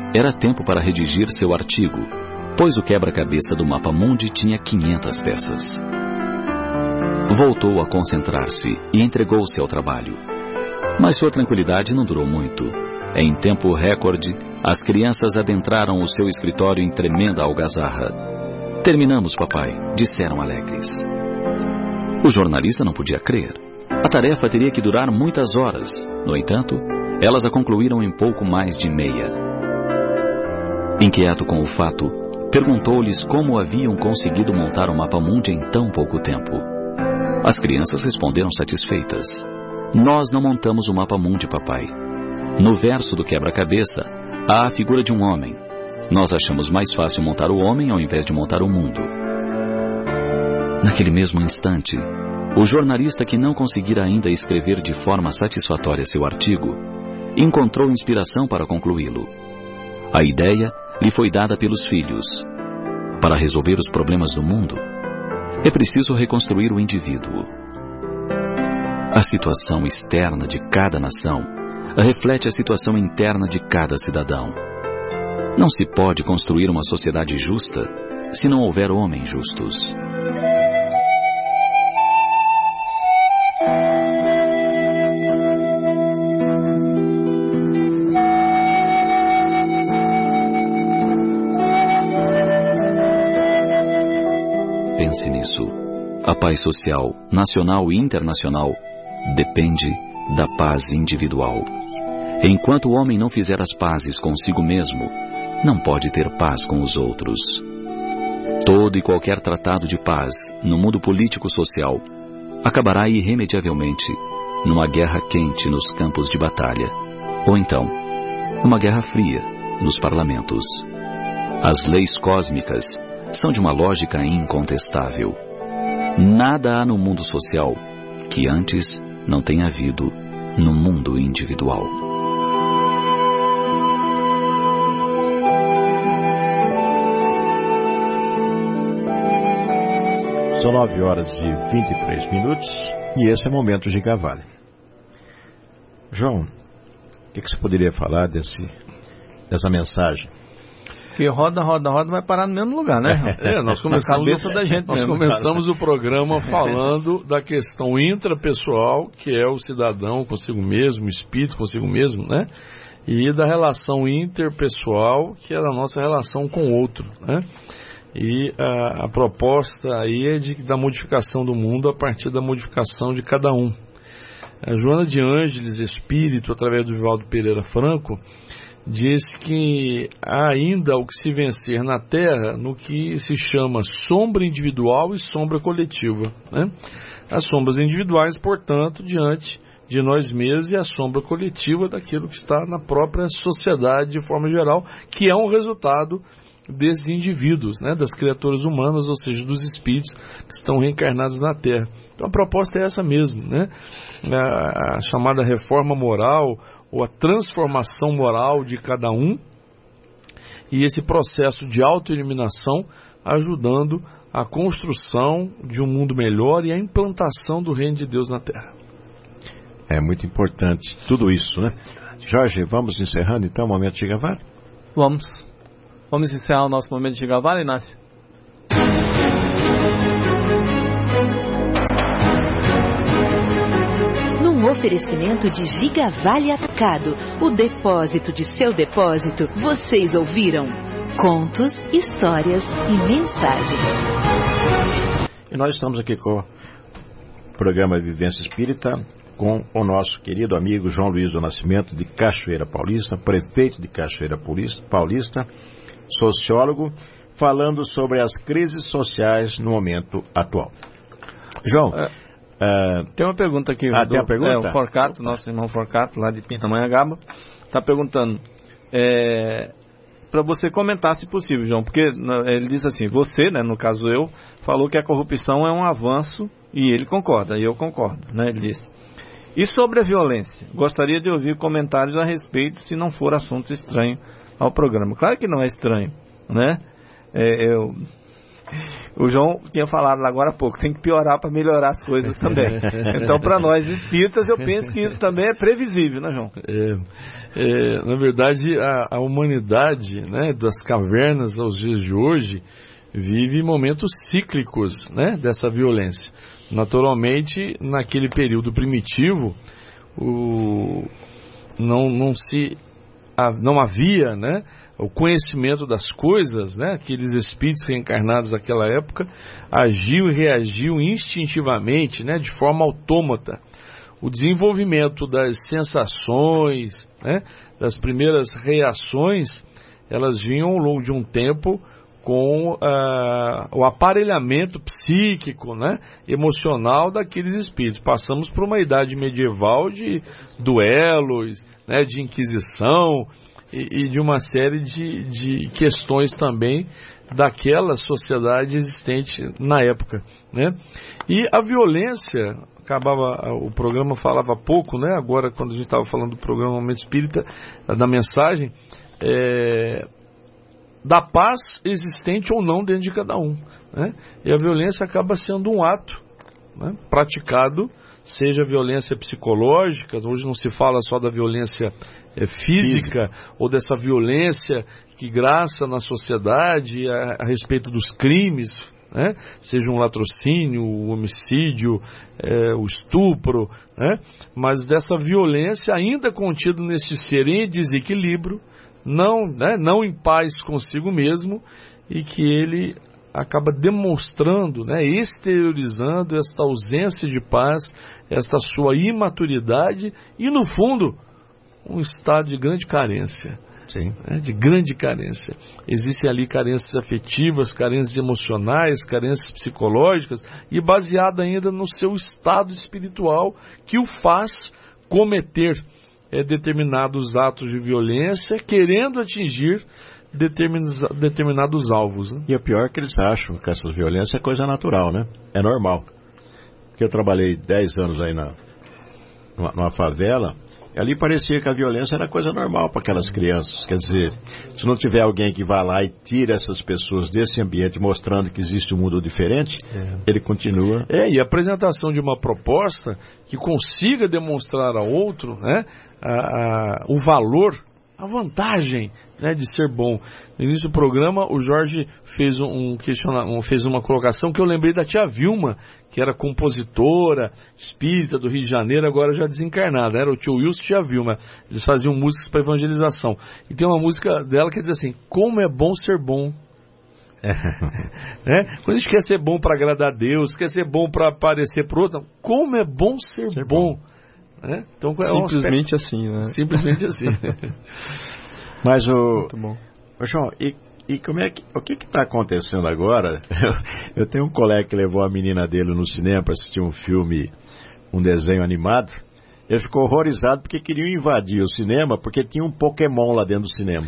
era tempo para redigir seu artigo, pois o quebra-cabeça do Mapa Mundi tinha quinhentas peças. Voltou a concentrar-se e entregou-se ao trabalho. Mas sua tranquilidade não durou muito. Em tempo recorde, as crianças adentraram o seu escritório em tremenda algazarra. "Terminamos, papai", disseram alegres. O jornalista não podia crer. A tarefa teria que durar muitas horas. No entanto, elas a concluíram em pouco mais de meia. Inquieto com o fato, perguntou-lhes como haviam conseguido montar o Mapa Mundi em tão pouco tempo. As crianças responderam satisfeitas. "Nós não montamos o Mapa Mundi, papai. No verso do quebra-cabeça, há a figura de um homem. Nós achamos mais fácil montar o homem ao invés de montar o mundo." Naquele mesmo instante, o jornalista, que não conseguira ainda escrever de forma satisfatória seu artigo, encontrou inspiração para concluí-lo. A ideia lhe foi dada pelos filhos. Para resolver os problemas do mundo, é preciso reconstruir o indivíduo. A situação externa de cada nação reflete a situação interna de cada cidadão. Não se pode construir uma sociedade justa se não houver homens justos. Pense nisso. A paz social, nacional e internacional, depende da paz individual. Enquanto o homem não fizer as pazes consigo mesmo, não pode ter paz com os outros. Todo e qualquer tratado de paz no mundo político-social acabará irremediavelmente numa guerra quente nos campos de batalha, ou então, numa guerra fria nos parlamentos. As leis cósmicas são de uma lógica incontestável. Nada há no mundo social que antes não tenha havido no mundo individual. São nove horas e vinte e três minutos e esse é o Momento Giga Vale. João, o que, que você poderia falar desse, dessa mensagem? Que roda, roda, roda, vai parar no mesmo lugar, né? É, nós começamos, cabeça da gente nós mesmo, começamos o programa falando da questão intrapessoal, que é o cidadão consigo mesmo, o espírito consigo mesmo, né? E da relação interpessoal, que é a nossa relação com o outro, né? E a, a proposta aí é de, da modificação do mundo a partir da modificação de cada um. A Joana de Ângeles, espírito, através do Vivaldo Pereira Franco, diz que há ainda o que se vencer na Terra no que se chama sombra individual e sombra coletiva, né? As sombras individuais, portanto, diante de nós mesmos, e a sombra coletiva daquilo que está na própria sociedade de forma geral, que é um resultado desses indivíduos, né, das criaturas humanas, ou seja, dos espíritos que estão reencarnados na Terra. Então a proposta é essa mesmo, né? A, a chamada reforma moral, ou a transformação moral de cada um, e esse processo de autoeliminação ajudando a construção de um mundo melhor e a implantação do reino de Deus na Terra. É muito importante tudo isso, né? Jorge, vamos encerrando então o Momento Giga Vale? Vamos. Vamos encerrar o nosso Momento Giga Vale, Inácio? Num oferecimento de Giga Vale Atacado, o depósito de seu depósito, vocês ouviram contos, histórias e mensagens. E nós estamos aqui com o programa Vivência Espírita, com o nosso querido amigo João Luiz do Nascimento, de Cachoeira Paulista, prefeito de Cachoeira Paulista, sociólogo, falando sobre as crises sociais no momento atual. João, é, é, tem uma pergunta aqui. Ah, do, tem uma pergunta? É, o Forcato, nosso irmão Forcato, lá de Pindamonhangaba, está perguntando é, para você comentar, se possível, João, porque ele diz assim, você, né, no caso eu, falou que a corrupção é um avanço, e ele concorda, e eu concordo, né, ele disse. E sobre a violência? Gostaria de ouvir comentários a respeito, se não for assunto estranho ao programa. Claro que não é estranho, né? É, eu... o João tinha falado agora há pouco, tem que piorar para melhorar as coisas também. Então, para nós espíritas, eu penso que isso também é previsível, né, João? É, é, na verdade, a, a humanidade, né, das cavernas aos dias de hoje, vive momentos cíclicos, né, dessa violência. Naturalmente, naquele período primitivo, o, não, não, se, não havia, né, o conhecimento das coisas, né, aqueles espíritos reencarnados daquela época agiam e reagiam instintivamente, né, de forma autômata. O desenvolvimento das sensações, né, das primeiras reações, elas vinham ao longo de um tempo com uh, o aparelhamento psíquico, né, emocional daqueles espíritos. Passamos por uma idade medieval de duelos, né, de inquisição e, e de uma série de, de questões também daquela sociedade existente na época, né? E a violência, acabava, o programa falava pouco, né? Agora, quando a gente estava falando do programa Momento Espírita, da mensagem, é, da paz existente ou não dentro de cada um, né? E a violência acaba sendo um ato, né, praticado, seja violência psicológica, hoje não se fala só da violência é, física, física, ou dessa violência que graça na sociedade a, a respeito dos crimes, né, seja um latrocínio, o homicídio, é, o estupro, né, mas dessa violência ainda contida nesse ser em desequilíbrio, não, né, não em paz consigo mesmo, e que ele acaba demonstrando, né, exteriorizando esta ausência de paz, esta sua imaturidade e, no fundo, um estado de grande carência. Sim. Né, de grande carência. Existem ali carências afetivas, carências emocionais, carências psicológicas, e baseada ainda no seu estado espiritual que o faz cometer É, determinados atos de violência, querendo atingir determinados, determinados alvos. Né? E o pior é que eles acham que essa violência é coisa natural, né? É normal. Porque eu trabalhei dez anos aí na, numa, numa favela, e ali parecia que a violência era coisa normal para aquelas crianças. Quer dizer, se não tiver alguém que vá lá e tire essas pessoas desse ambiente, mostrando que existe um mundo diferente, é. ele continua. É, e a apresentação de uma proposta que consiga demonstrar a outro, né, a, a, o valor, a vantagem, né, de ser bom. No início do programa, o Jorge fez, um um, fez uma colocação que eu lembrei da tia Vilma, que era compositora, espírita do Rio de Janeiro, agora já desencarnada. Era o tio Wilson e a tia Vilma. Eles faziam músicas para evangelização. E tem uma música dela que diz assim: como é bom ser bom. Né? Quando a gente quer ser bom para agradar a Deus, quer ser bom para aparecer para o outro, como é bom ser, ser bom. bom. Né? Então, é simplesmente um assim, né? Simplesmente assim. Mas o... Muito bom. Ô, João, e, e como é que, o que está acontecendo agora? Eu, eu tenho um colega que levou a menina dele no cinema para assistir um filme, um desenho animado. Ele ficou horrorizado porque queriam invadir o cinema porque tinha um Pokémon lá dentro do cinema.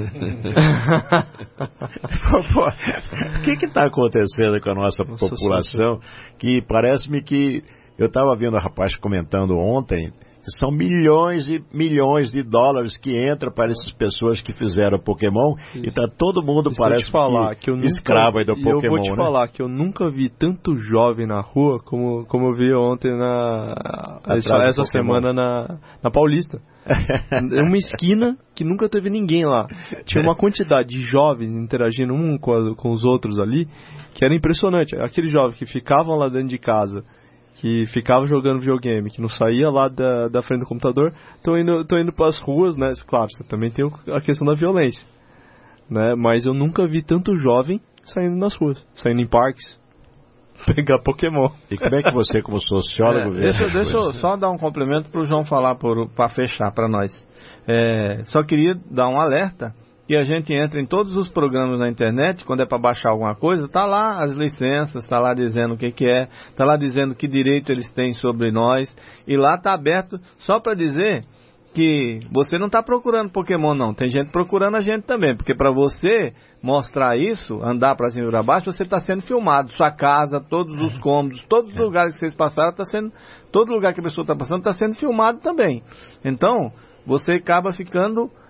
Pô, o que está acontecendo com a nossa, nossa população? Que parece-me que... Eu estava vendo a rapaz comentando ontem, que são milhões e milhões de dólares que entram para essas pessoas que fizeram Pokémon. Isso. E tá todo mundo, isso parece, falar, que, que eu escravo aí do Pokémon. Eu vou te né? falar que eu nunca vi tanto jovem na rua como, como eu vi ontem, na, essa, essa semana na, na Paulista. É uma esquina que nunca teve ninguém lá. Tinha uma quantidade de jovens interagindo um com, a, com os outros ali, que era impressionante. Aqueles jovens que ficavam lá dentro de casa, que ficava jogando videogame, que não saía lá da, da frente do computador, estão indo, indo para as ruas, né? Claro, você também tem a questão da violência, né? Mas eu nunca vi tanto jovem saindo nas ruas, saindo em parques, pegar Pokémon. E como é que você, como sociólogo, é, vê Deixa, deixa eu só dar um complemento para o João falar, para fechar para nós. É, só queria dar um alerta, que a gente entra em todos os programas na internet, quando é para baixar alguma coisa, tá lá as licenças, tá lá dizendo o que que é, tá lá dizendo que direito eles têm sobre nós, e lá tá aberto só para dizer que você não tá procurando Pokémon não, tem gente procurando a gente também, porque para você mostrar isso, andar para cima e para baixo, você está sendo filmado, sua casa, todos os cômodos, todos os lugares que vocês passaram, tá sendo, todo lugar que a pessoa está passando está sendo filmado também. Então, você acaba ficando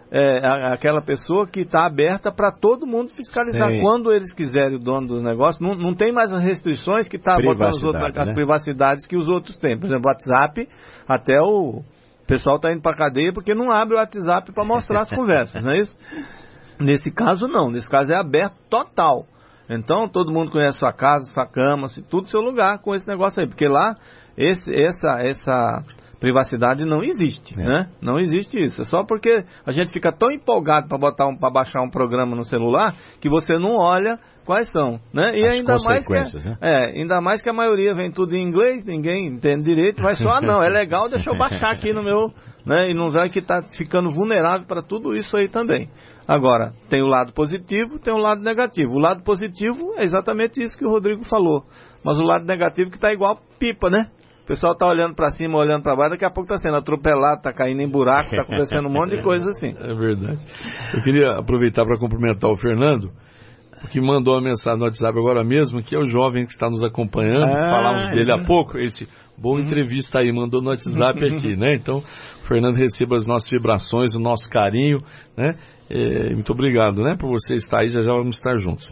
é, aquela pessoa que está aberta para todo mundo fiscalizar. Sim. Quando eles quiserem o dono do negócio, não, não tem mais as restrições que está botando os outros, as né? privacidades que os outros têm. Por exemplo, o WhatsApp, até o pessoal está indo para a cadeia porque não abre o WhatsApp para mostrar as conversas, não é isso? Nesse caso, não. Nesse caso é aberto total. Então, todo mundo conhece sua casa, sua cama, tudo seu lugar com esse negócio aí. Porque lá, esse, essa, essa privacidade não existe, é. né? Não existe isso. É só porque a gente fica tão empolgado para botar um, para baixar um programa no celular que você não olha quais são, né? E As ainda mais que né? é, ainda mais que a maioria vem tudo em inglês, ninguém entende direito, vai só, ah, não, é legal, deixa eu baixar aqui no meu, né? E não vai que tá ficando vulnerável para tudo isso aí também. Agora, tem o lado positivo, tem o lado negativo. O lado positivo é exatamente isso que o Rodrigo falou. Mas o lado negativo que está igual pipa, né? O pessoal está olhando para cima, olhando para baixo, daqui a pouco está sendo atropelado, está caindo em buraco, está acontecendo um monte de coisa assim. É verdade. Eu queria aproveitar para cumprimentar o Fernando, que mandou uma mensagem no WhatsApp agora mesmo, que é o jovem que está nos acompanhando, ah, falávamos dele há pouco, esse boa entrevista aí, mandou no WhatsApp aqui, né? Então, o Fernando receba as nossas vibrações, o nosso carinho, né? É, muito obrigado, né, por você estar aí, já já vamos estar juntos.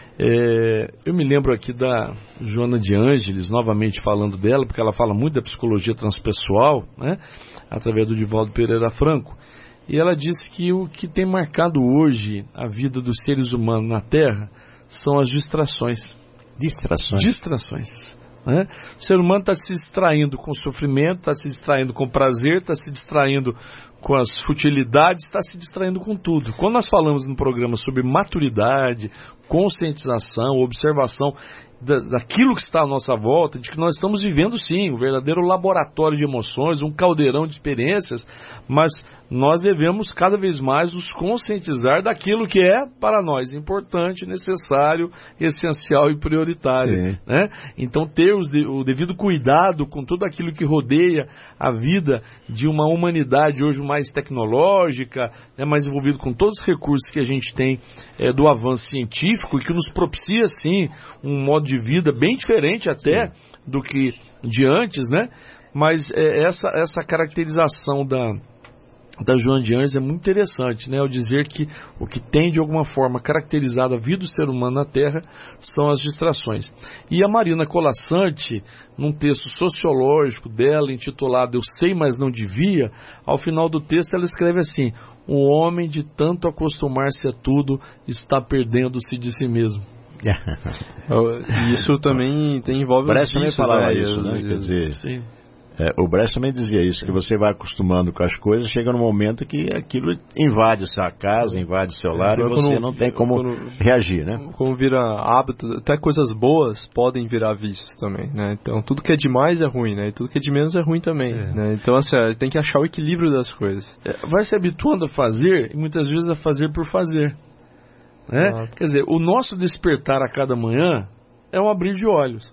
É, eu me lembro aqui da Joana de Ângeles, novamente falando dela, porque ela fala muito da psicologia transpessoal, né, através do Divaldo Pereira Franco, e ela disse que o que tem marcado hoje a vida dos seres humanos na Terra são as distrações. Distrações? Distrações. Né? O ser humano está se distraindo com sofrimento, está se distraindo com prazer, está se distraindo com as futilidades, está se distraindo com tudo. Quando nós falamos no programa sobre maturidade, conscientização, observação da, daquilo que está à nossa volta, de que nós estamos vivendo sim, um verdadeiro laboratório de emoções, um caldeirão de experiências, mas nós devemos cada vez mais nos conscientizar daquilo que é para nós importante, necessário, essencial e prioritário, né? Então ter os de, o devido cuidado com tudo aquilo que rodeia a vida de uma humanidade hoje mais tecnológica, né, mais envolvido com todos os recursos que a gente tem é, do avanço científico e que nos propicia sim um modo de vida bem diferente até sim. do que de antes, né? Mas é, essa, essa caracterização da, da Joana de Ângeles é muito interessante, né? Ao dizer que o que tem de alguma forma caracterizado a vida do ser humano na Terra são as distrações. E a Marina Colasanti, num texto sociológico dela, intitulado Eu Sei, Mas Não Devia, ao final do texto ela escreve assim: o homem de tanto acostumar-se a tudo está perdendo-se de si mesmo. Isso também tem, envolve o Brecht também falava isso, né? Quer dizer, sim. É, o Brecht também dizia isso, que você vai acostumando com as coisas, chega num momento que aquilo invade sua casa, invade seu lar é, e você quando, não tem como quando, reagir, né? Como vira hábito, até coisas boas podem virar vícios também, né? Então tudo que é demais é ruim, né? E tudo que é de menos é ruim também, é. né? Então assim, tem que achar o equilíbrio das coisas. É, vai se habituando a fazer e muitas vezes a fazer por fazer. Né? Quer dizer, o nosso despertar a cada manhã é um abrir de olhos.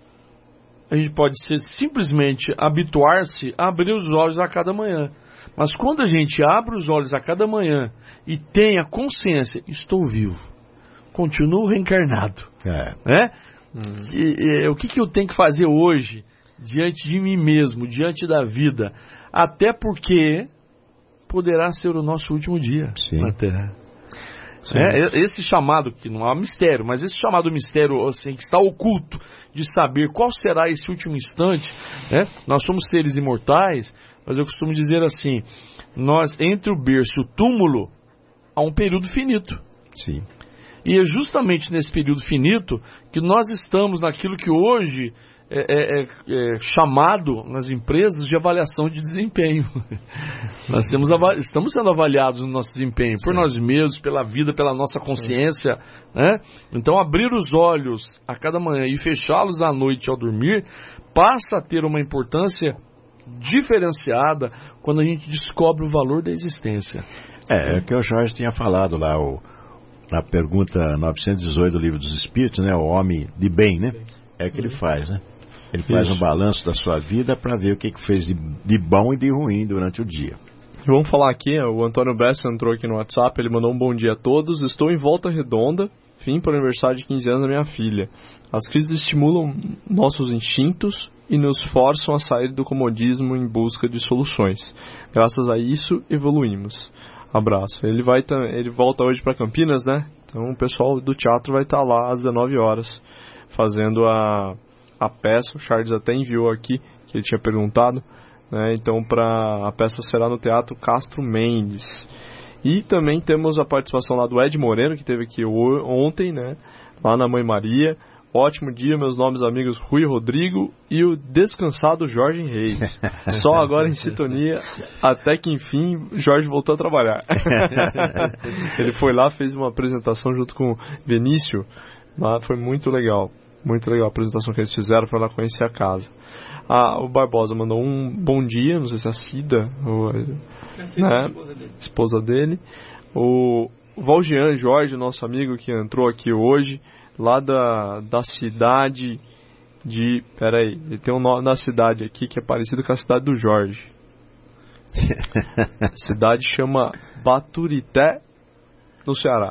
A gente pode ser, simplesmente habituar-se a abrir os olhos a cada manhã. Mas quando a gente abre os olhos a cada manhã e tem a consciência, estou vivo, continuo reencarnado, é. né? Hum. E, e, o que, que eu tenho que fazer hoje diante de mim mesmo, diante da vida? Até porque poderá ser o nosso último dia Sim. na Terra. É, esse chamado, que não é um mistério, mas esse chamado mistério assim, que está oculto de saber qual será esse último instante, né? Nós somos seres imortais, mas eu costumo dizer assim, nós entre o berço e o túmulo há um período finito. Sim. E é justamente nesse período finito que nós estamos naquilo que hoje é, é, é, é chamado nas empresas de avaliação de desempenho. Nós temos, estamos sendo avaliados no nosso desempenho por Sim. nós mesmos, pela vida, pela nossa consciência, né? Então abrir os olhos a cada manhã e fechá-los à noite ao dormir passa a ter uma importância diferenciada quando a gente descobre o valor da existência. É, é o que o Jorge tinha falado lá, o, na pergunta novecentos e dezoito do Livro dos Espíritos, né? O homem de bem, né? É o que ele faz, né? Ele faz Isso. um balanço da sua vida para ver o que, que fez de, de bom e de ruim durante o dia. Vamos falar aqui, o Antônio Bessa entrou aqui no WhatsApp, ele mandou um bom dia a todos. Estou em Volta Redonda, fim para o aniversário de quinze anos da minha filha. As crises estimulam nossos instintos e nos forçam a sair do comodismo em busca de soluções. Graças a isso, evoluímos. Abraço. Ele, vai, ele volta hoje para Campinas, né? Então o pessoal do teatro vai estar lá às dezenove horas fazendo a, a peça. O Charles até enviou aqui, que ele tinha perguntado, né? Então pra, a peça será no Teatro Castro Mendes. E também temos a participação lá do Ed Moreno, que esteve aqui ontem, né? Lá na Mãe Maria. Ótimo dia, meus nobres amigos Rui Rodrigo e o descansado Jorge Reis. Só agora em sintonia, até que enfim Jorge voltou a trabalhar. Ele foi lá, fez uma apresentação junto com o Vinícius. Lá foi muito legal. Muito legal a apresentação que eles fizeram para lá conhecer a casa. Ah, o Barbosa mandou um bom dia, não sei se é a Cida, ou, né, esposa dele. O Valjean Jorge, nosso amigo que entrou aqui hoje, lá da, da cidade de... Peraí, ele tem um nome da cidade aqui que é parecido com a cidade do Jorge. A cidade chama Baturité, no Ceará.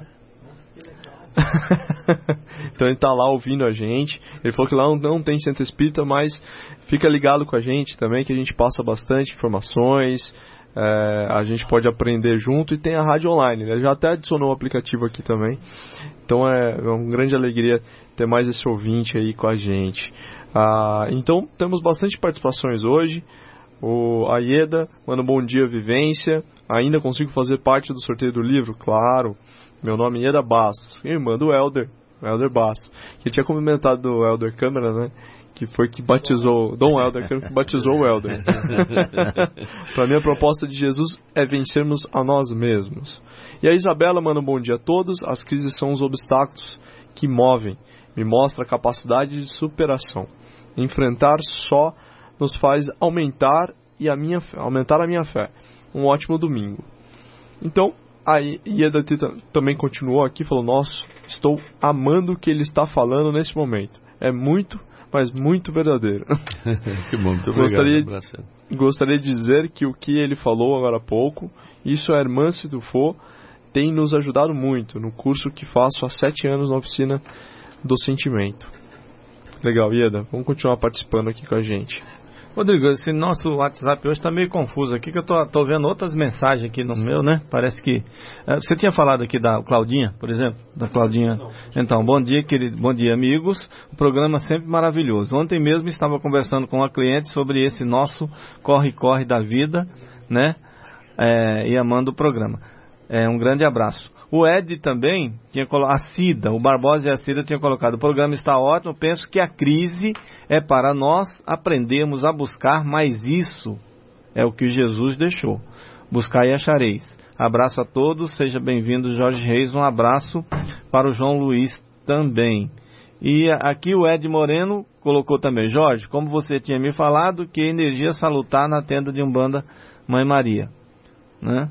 Então ele tá lá ouvindo a gente. Ele falou que lá não, não tem centro espírita, mas fica ligado com a gente também, que a gente passa bastante informações. É, a gente pode aprender junto e tem a rádio online. Ele já até adicionou o aplicativo aqui também. Então é, é uma grande alegria ter mais esse ouvinte aí com a gente. Ah, então temos bastante participações hoje. O Aieda manda um bom dia, Vivência. Ainda consigo fazer parte do sorteio do livro? Claro. Meu nome é Ieda Bastos. Quem manda o Helder, o Helder Bastos, que tinha comentado do Helder Câmara, né? Que foi que batizou, Dom Helder Câmara, que batizou o Helder. Para mim, a proposta de Jesus é vencermos a nós mesmos. E a Isabela manda um bom dia a todos. As crises são os obstáculos que movem. Me mostra a capacidade de superação. Enfrentar só nos faz aumentar, e a minha, aumentar a minha fé. Um ótimo domingo. Então, a Ieda também continuou aqui, falou: nossa, estou amando o que ele está falando nesse momento. É muito, mas muito verdadeiro. Que bom, muito gostaria, obrigado. Gostaria de dizer que o que ele falou agora há pouco, isso a irmã Sidufo tem nos ajudado muito no curso que faço há sete anos na oficina do sentimento. Legal, Ieda, vamos continuar participando aqui com a gente. Rodrigo, esse nosso WhatsApp hoje está meio confuso aqui, que eu tô, tô vendo outras mensagens aqui no meu, né? Parece que... Uh, você tinha falado aqui da Claudinha, por exemplo? Da Claudinha. Então, bom dia, querido. Bom dia, amigos. O programa sempre maravilhoso. Ontem mesmo estava conversando com uma cliente sobre esse nosso corre-corre da vida, né? É, e amando o programa. É, um grande abraço. O Ed também tinha colocado, a Cida, o Barbosa e a Cida tinham colocado: o programa está ótimo, penso que a crise é para nós aprendermos a buscar, mas isso é o que Jesus deixou. Buscar e achareis. Abraço a todos, seja bem-vindo, Jorge Reis, um abraço para o João Luiz também. E aqui o Ed Moreno colocou também: Jorge, como você tinha me falado, que energia salutar na tenda de Umbanda Mãe Maria, né?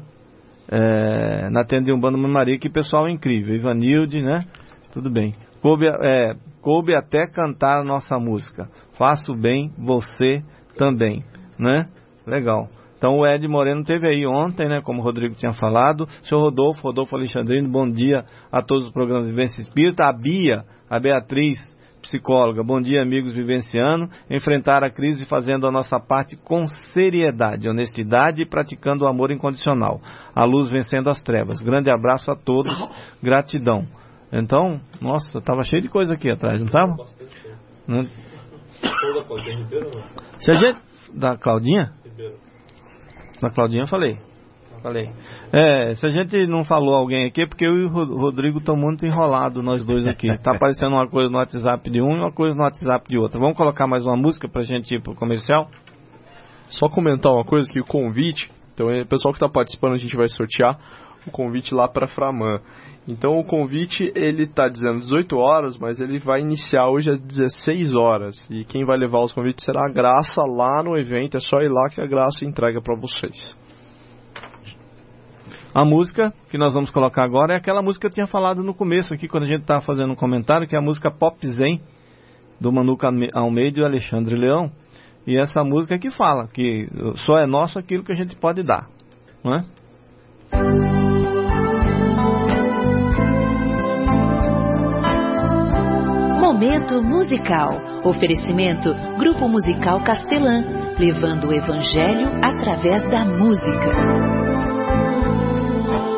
É, na tenda de Umbanda Mãe Maria, que pessoal incrível. Ivanilde, né? Tudo bem. Coube, é, coube até cantar a nossa música. Faço bem, você também, né? Legal. Então o Ed Moreno teve aí ontem, né? Como o Rodrigo tinha falado. Senhor Rodolfo, Rodolfo Alexandrino, bom dia a todos os programas de Vivência Espírita. A Bia, a Beatriz, psicóloga, bom dia, amigos vivenciando, enfrentar a crise fazendo a nossa parte com seriedade, honestidade e praticando o amor incondicional, a luz vencendo as trevas. Grande abraço a todos, gratidão. Então, nossa, estava cheio de coisa aqui atrás, não estava? Não. Se a gente... Da Claudinha? Da Claudinha eu falei. Falei. É, se a gente não falou alguém aqui, é porque eu e o Rodrigo estamos muito enrolados, nós dois aqui. Tá aparecendo uma coisa no WhatsApp de um e uma coisa no WhatsApp de outro. Vamos colocar mais uma música pra gente ir pro comercial? Só comentar uma coisa, que o convite, então o pessoal que está participando, a gente vai sortear o convite lá para Framã. Então o convite, ele tá dizendo dezoito horas, mas ele vai iniciar hoje às dezesseis horas. E quem vai levar os convites será a Graça lá no evento, é só ir lá que a Graça entrega para vocês. A música que nós vamos colocar agora é aquela música que eu tinha falado no começo aqui, quando a gente estava fazendo um comentário, que é a música Pop Zen, do Manuca Almeida e Alexandre Leão. E essa música que fala que só é nosso aquilo que a gente pode dar, não é? Momento musical. Oferecimento Grupo Musical Castelã, levando o Evangelho através da música.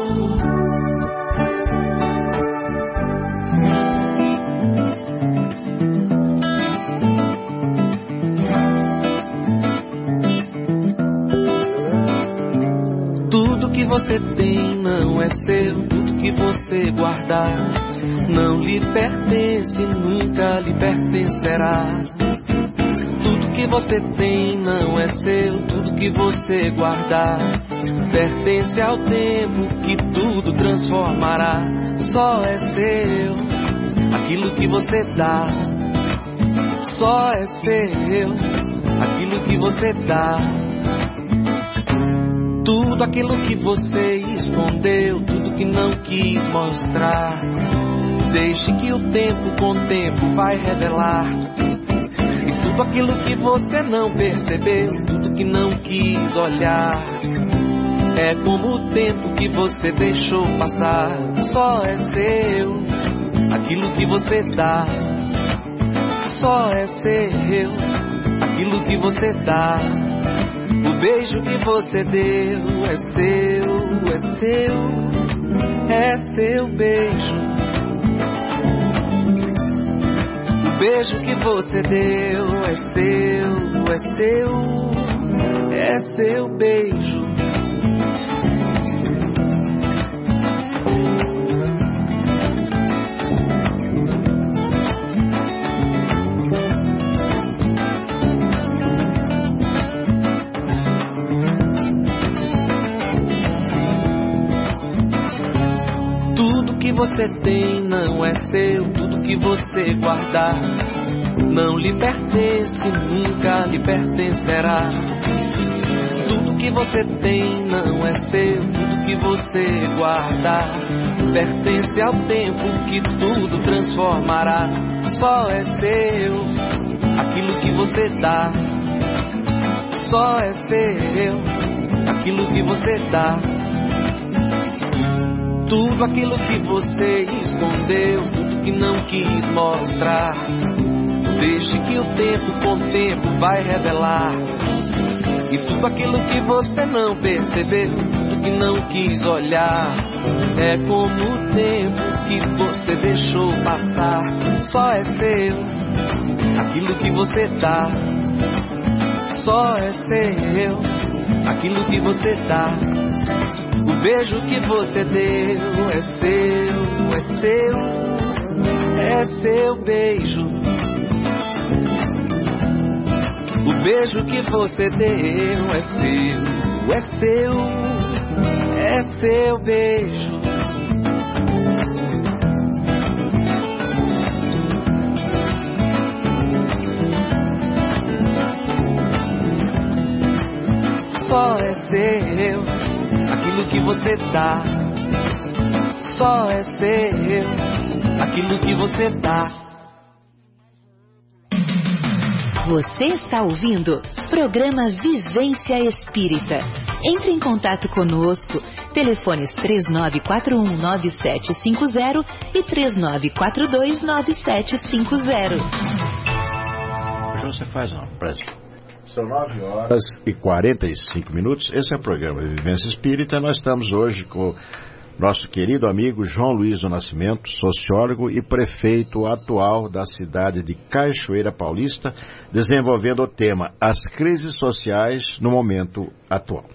você tem não é seu, tudo que você guardar não lhe pertence, nunca lhe pertencerá. Tudo que você tem não é seu, tudo que você guardar pertence ao tempo que tudo transformará. Só é seu aquilo que você dá, só é seu aquilo que você dá. Tudo aquilo que você escondeu, tudo que não quis mostrar, deixe que o tempo com o tempo vai revelar. E tudo aquilo que você não percebeu, tudo que não quis olhar, é como o tempo que você deixou passar. Só é seu aquilo que você dá, só é seu aquilo que você dá. O beijo que você deu é seu, é seu, é seu beijo. O beijo que você deu é seu, é seu, é seu beijo. Você tem não é seu, tudo que você guardar não lhe pertence, nunca lhe pertencerá. Tudo que você tem não é seu, tudo que você guardar pertence ao tempo que tudo transformará. Só é seu aquilo que você dá, só é seu aquilo que você dá. Tudo aquilo que você escondeu, tudo que não quis mostrar, deixe que o tempo com o tempo vai revelar. E tudo aquilo que você não percebeu, tudo que não quis olhar, é como o tempo que você deixou passar. Só é seu aquilo que você dá, só é seu aquilo que você dá. O beijo que você deu é seu, é seu, é seu beijo. O beijo que você deu é seu, é seu, é seu beijo. Só é seu aquilo que você dá, só é seu aquilo que você dá. Você está ouvindo programa Vivência Espírita. Entre em contato conosco, telefones três nove quatro um nove sete cinco zero e três nove quatro dois nove sete cinco zero. Hoje você faz uma prática. São nove horas e quarenta e cinco minutos. Esse é o programa Vivência Espírita. Nós estamos hoje com nosso querido amigo João Luiz do Nascimento, sociólogo e prefeito atual da cidade de Cachoeira Paulista, desenvolvendo o tema As Crises Sociais no Momento Atual.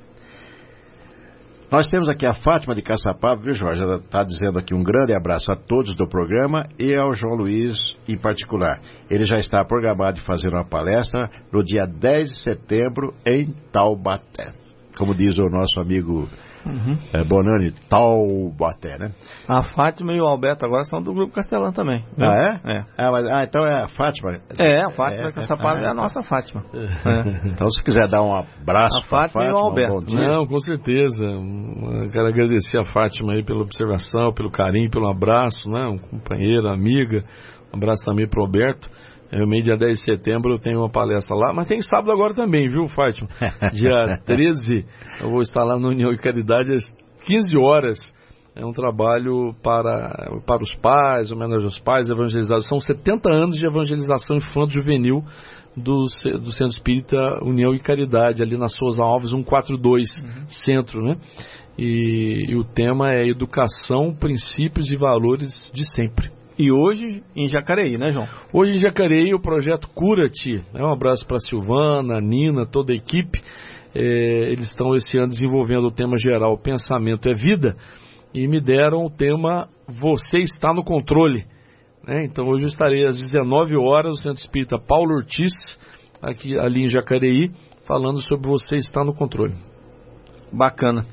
Nós temos aqui a Fátima de Caçapava, viu, Jorge? Ela está dizendo aqui um grande abraço a todos do programa e ao João Luiz em particular. Ele já está programado de fazer uma palestra no dia dez de setembro em Taubaté. Como diz o nosso amigo uhum. é, Bonani, Taubaté, né? A Fátima e o Alberto agora são do Grupo Castelã também. Né? Ah, é? É. Ah, mas, ah, então é a Fátima? É, a Fátima é, Caçapava é, é, é a nossa Fátima. É. Então, se quiser dar um abraço a Fátima, Fátima e o Alberto. Um Não, com certeza. Quero agradecer a Fátima aí pela observação, pelo carinho, pelo abraço, né? Um companheiro, amiga. Um abraço também para o Alberto. No meio dia dez de setembro eu tenho uma palestra lá, mas tem sábado agora também, viu, Fátima? Dia treze eu vou estar lá no União e Caridade às quinze horas. É um trabalho para, para os pais, homenagem aos pais, evangelizados. São setenta anos de evangelização infanto-juvenil do, do Centro Espírita União e Caridade, ali na Souza Alves cento e quarenta e dois, uhum. Centro, né? E, e o tema é Educação, Princípios e Valores de Sempre. E hoje em Jacareí, né, João? Hoje em Jacareí o projeto Cura-te. Um abraço para a Silvana, a Nina, toda a equipe. é, eles estão esse ano desenvolvendo o tema geral Pensamento é Vida, e me deram o tema Você está no controle. Né? Então hoje eu estarei às dezenove horas no Centro Espírita Paulo Ortiz, aqui, ali em Jacareí, falando sobre Você está no controle. Bacana.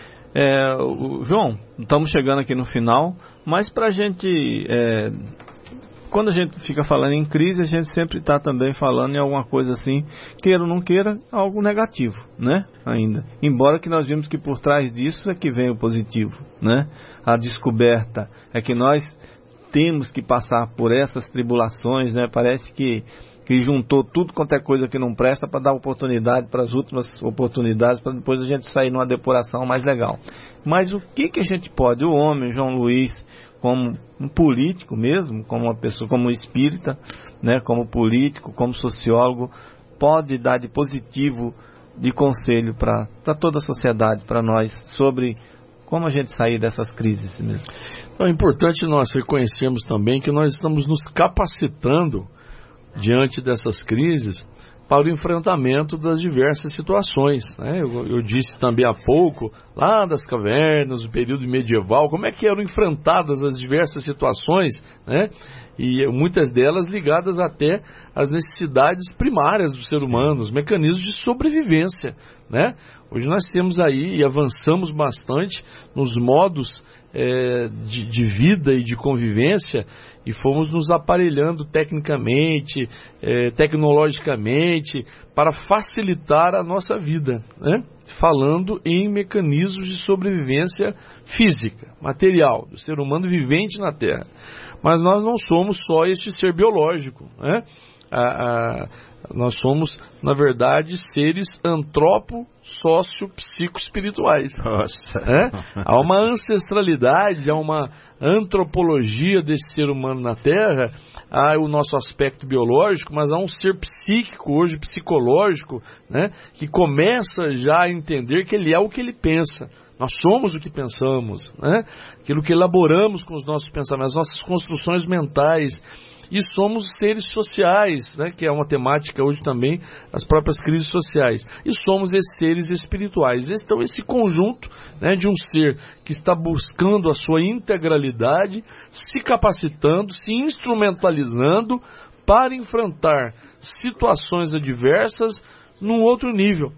É, o, João, estamos chegando aqui no final, mas para a gente, é, quando a gente fica falando em crise, a gente sempre está também falando em alguma coisa assim, queira ou não queira, algo negativo, né? Ainda. Embora que nós vimos que por trás disso é que vem o positivo, né? A descoberta é que nós temos que passar por essas tribulações, né? Parece que que juntou tudo quanto é coisa que não presta para dar oportunidade para as últimas oportunidades, para depois a gente sair numa depuração mais legal. Mas o que que a gente pode, o homem, João Luiz, como um político mesmo, como uma pessoa, como espírita, né, como político, como sociólogo, pode dar de positivo, de conselho para toda a sociedade, para nós, sobre como a gente sair dessas crises mesmo? É importante nós reconhecermos também que nós estamos nos capacitando diante dessas crises para o enfrentamento das diversas situações, né? eu, eu disse também há pouco, lá das cavernas, no período medieval, como é que eram enfrentadas as diversas situações, né? E muitas delas ligadas até às necessidades primárias do ser humano, os mecanismos de sobrevivência, né? Hoje nós temos aí e avançamos bastante nos modos é, de, de vida e de convivência, e fomos nos aparelhando tecnicamente, é, tecnologicamente, para facilitar a nossa vida, né? Falando em mecanismos de sobrevivência física, material, do ser humano vivente na Terra. Mas nós não somos só este ser biológico, né? A, a, nós somos, na verdade, seres antropo, sócio, psico-espirituais. Nossa. É? Há uma ancestralidade, há uma antropologia desse ser humano na Terra, há o nosso aspecto biológico, mas há um ser psíquico, hoje psicológico, né, que começa já a entender que ele é o que ele pensa. Nós somos o que pensamos, né? Aquilo que elaboramos com os nossos pensamentos, as nossas construções mentais. E somos seres sociais, né, que é uma temática hoje também, as próprias crises sociais. E somos esses seres espirituais. Então, esse conjunto, né, de um ser que está buscando a sua integralidade, se capacitando, se instrumentalizando para enfrentar situações adversas num outro nível.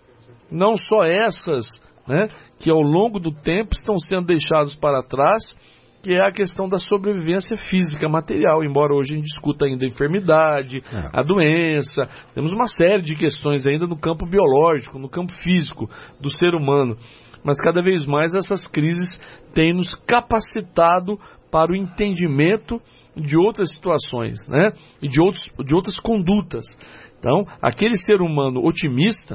Não só essas, né, que ao longo do tempo estão sendo deixadas para trás, que é a questão da sobrevivência física, material, embora hoje a gente discuta ainda a enfermidade, é. a doença, temos uma série de questões ainda no campo biológico, no campo físico do ser humano, mas cada vez mais essas crises têm nos capacitado para o entendimento de outras situações, né? E de, outros, de outras condutas. Então, aquele ser humano otimista,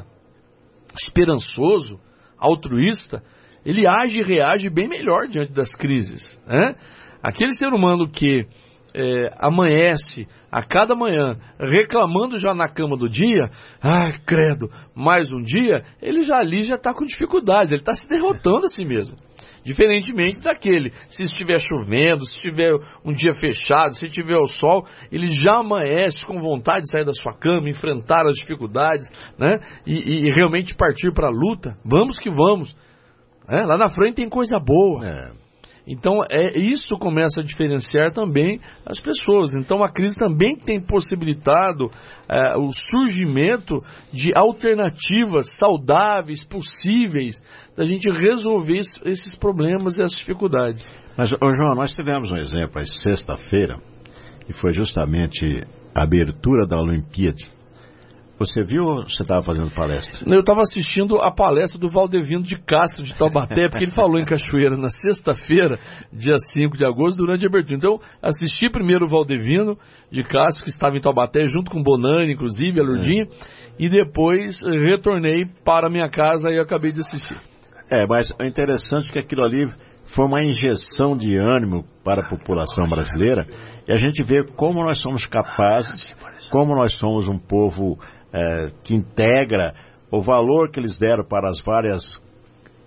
esperançoso, altruísta, ele age e reage bem melhor diante das crises, né? Aquele ser humano que é, amanhece a cada manhã reclamando já na cama do dia, ai, credo, mais um dia, ele já ali já está com dificuldades, ele está se derrotando a si mesmo. Diferentemente daquele, se estiver chovendo, se estiver um dia fechado, se tiver o sol, ele já amanhece com vontade de sair da sua cama, enfrentar as dificuldades, né? E, e realmente partir para a luta. Vamos que vamos. É, lá na frente tem coisa boa. É. Então, é, isso começa a diferenciar também as pessoas. Então, a crise também tem possibilitado é, o surgimento de alternativas saudáveis, possíveis, da gente resolver esses problemas e essas dificuldades. Mas, ô João, nós tivemos um exemplo aí, sexta-feira, que foi justamente a abertura da Olimpíada. Você viu ou você estava fazendo palestra? Eu estava assistindo a palestra do Valdevino de Castro, de Taubaté, porque ele falou em Cachoeira na sexta-feira, dia cinco de agosto, durante a abertura. Então, assisti primeiro o Valdevino de Castro, que estava em Taubaté, junto com o Bonani, inclusive, a Lourdinha, é. E depois retornei para a minha casa e acabei de assistir. É, mas é interessante que aquilo ali foi uma injeção de ânimo para a população brasileira, e a gente vê como nós somos capazes, como nós somos um povo... É, que integra o valor que eles deram para as várias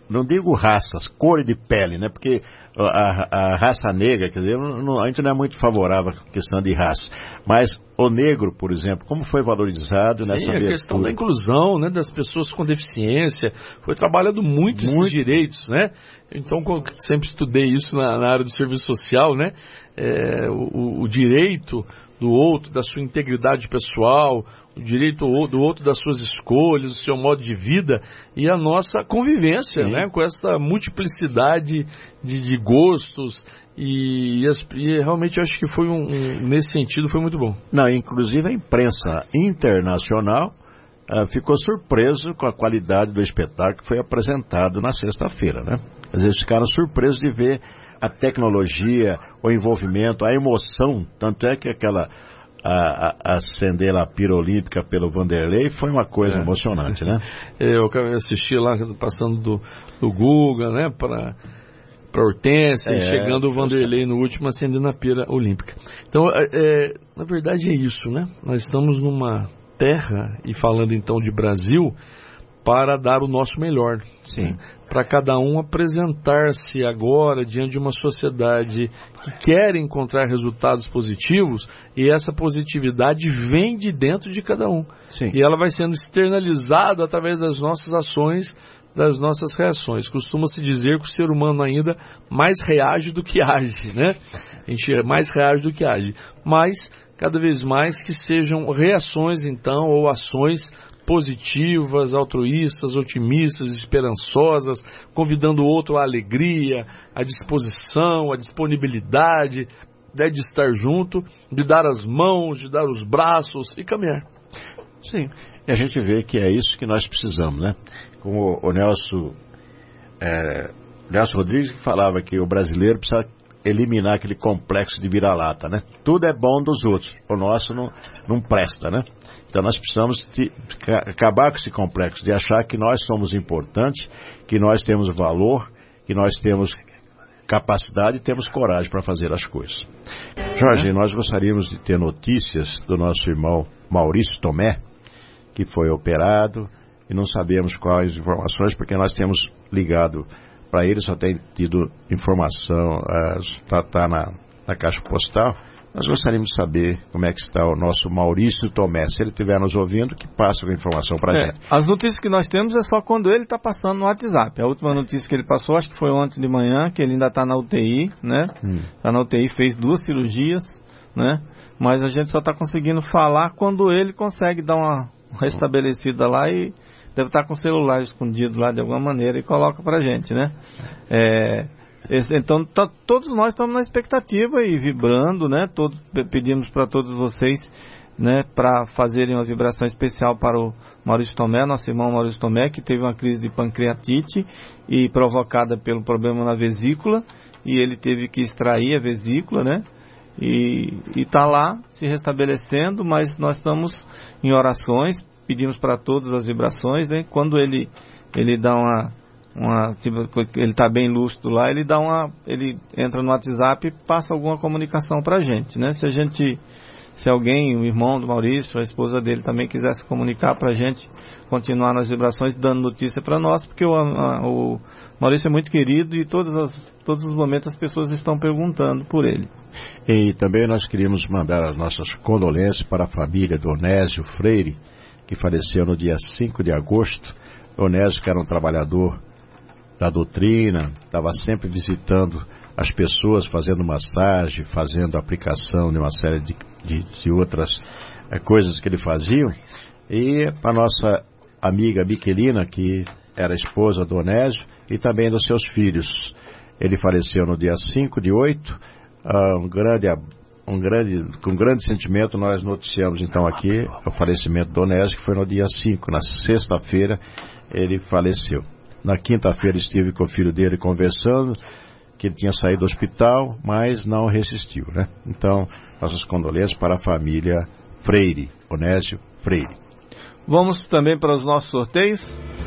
não digo raças, cor de pele, né? Porque a, a raça negra, quer dizer, não, a gente não é muito favorável à questão de raça. Mas o negro, por exemplo, como foi valorizado nessa Sim, a abertura? questão da inclusão, né, das pessoas com deficiência, foi trabalhado muito, muito. esses direitos, né? Então, sempre estudei isso na, na área do serviço social, né? É, o, o direito do outro, da sua integridade pessoal, o direito do outro das suas escolhas, do seu modo de vida e a nossa convivência, né, com essa multiplicidade de, de gostos e, e, as, e realmente eu acho que foi um, um, nesse sentido foi muito bom. Não, inclusive a imprensa internacional uh, ficou surpreso com a qualidade do espetáculo que foi apresentado na sexta-feira, né? Às vezes ficaram surpresos de ver a tecnologia, o envolvimento, a emoção, tanto é que aquela a, a, acender a pira olímpica pelo Vanderlei foi uma coisa é. emocionante, né? Eu assisti lá, passando do, do Guga, né, para para Hortência, é, e chegando o Vanderlei no último acendendo a pira olímpica. Então, é, é, na verdade é isso, né? Nós estamos numa terra, e falando então de Brasil, para dar o nosso melhor. Sim. Para cada um apresentar-se agora diante de uma sociedade que quer encontrar resultados positivos, e essa positividade vem de dentro de cada um. Sim. E ela vai sendo externalizada através das nossas ações, das nossas reações. Costuma-se dizer que o ser humano ainda mais reage do que age, né? A gente mais reage do que age. Mas, cada vez mais, que sejam reações, então, ou ações positivas, altruístas, otimistas, esperançosas, convidando o outro à alegria, à disposição, à disponibilidade, né, de estar junto, de dar as mãos, de dar os braços e caminhar. Sim, e a gente vê que é isso que nós precisamos, né? Como o Nelson, é, Nelson Rodrigues que falava que o brasileiro precisa eliminar aquele complexo de vira-lata, né? Tudo é bom dos outros, o nosso não, não presta, né? Então nós precisamos de, de acabar com esse complexo, de achar que nós somos importantes, que nós temos valor, que nós temos capacidade e temos coragem para fazer as coisas. Jorge, nós gostaríamos de ter notícias do nosso irmão Maurício Tomé, que foi operado, e não sabemos quais informações, porque nós temos ligado para ele, só tem tido informação, está tá na, na caixa postal. Nós gostaríamos de saber como é que está o nosso Maurício Tomé. Se ele estiver nos ouvindo, que passe a informação para a é, gente. As notícias que nós temos é só quando ele está passando no WhatsApp. A última notícia que ele passou, acho que foi ontem de manhã, que ele ainda está na U T I, né? Está hum. na U T I, fez duas cirurgias, né? Mas a gente só está conseguindo falar quando ele consegue dar uma restabelecida lá e deve estar com o celular escondido lá de alguma maneira e coloca para a gente, né? É... Então, tá, todos nós estamos na expectativa e vibrando, né? Todos, pedimos para todos vocês, né, para fazerem uma vibração especial para o Maurício Tomé, nosso irmão Maurício Tomé, que teve uma crise de pancreatite e provocada pelo problema na vesícula, e ele teve que extrair a vesícula, né? E está lá se restabelecendo, mas nós estamos em orações, pedimos para todas as vibrações, né? Quando ele, ele dá uma... Uma, tipo, ele está bem lúcido lá, ele dá uma, ele entra no WhatsApp e passa alguma comunicação para a gente, né? Se a gente, se alguém, o irmão do Maurício, a esposa dele também quiser se comunicar para a gente continuar nas vibrações, dando notícia para nós, porque o, a, o Maurício é muito querido e todas as, todos os momentos as pessoas estão perguntando por ele. E também nós queríamos mandar as nossas condolências para a família do Onésio Freire, que faleceu no dia cinco de agosto. O Onésio, que era um trabalhador da doutrina, estava sempre visitando as pessoas, fazendo massagem, fazendo aplicação de uma série de, de, de outras é, coisas que ele fazia. E a nossa amiga Miquelina, que era esposa do Onésio, e também dos seus filhos. Ele faleceu no dia cinco de oito, uh, um grande, um grande, com grande sentimento nós noticiamos então aqui o falecimento do Onésio, que foi no dia cinco, na sexta-feira ele faleceu. Na quinta-feira estive com o filho dele conversando, que ele tinha saído do hospital, mas não resistiu, né? Então, nossas condolências para a família Freire, Onésio Freire. Vamos também para os nossos sorteios.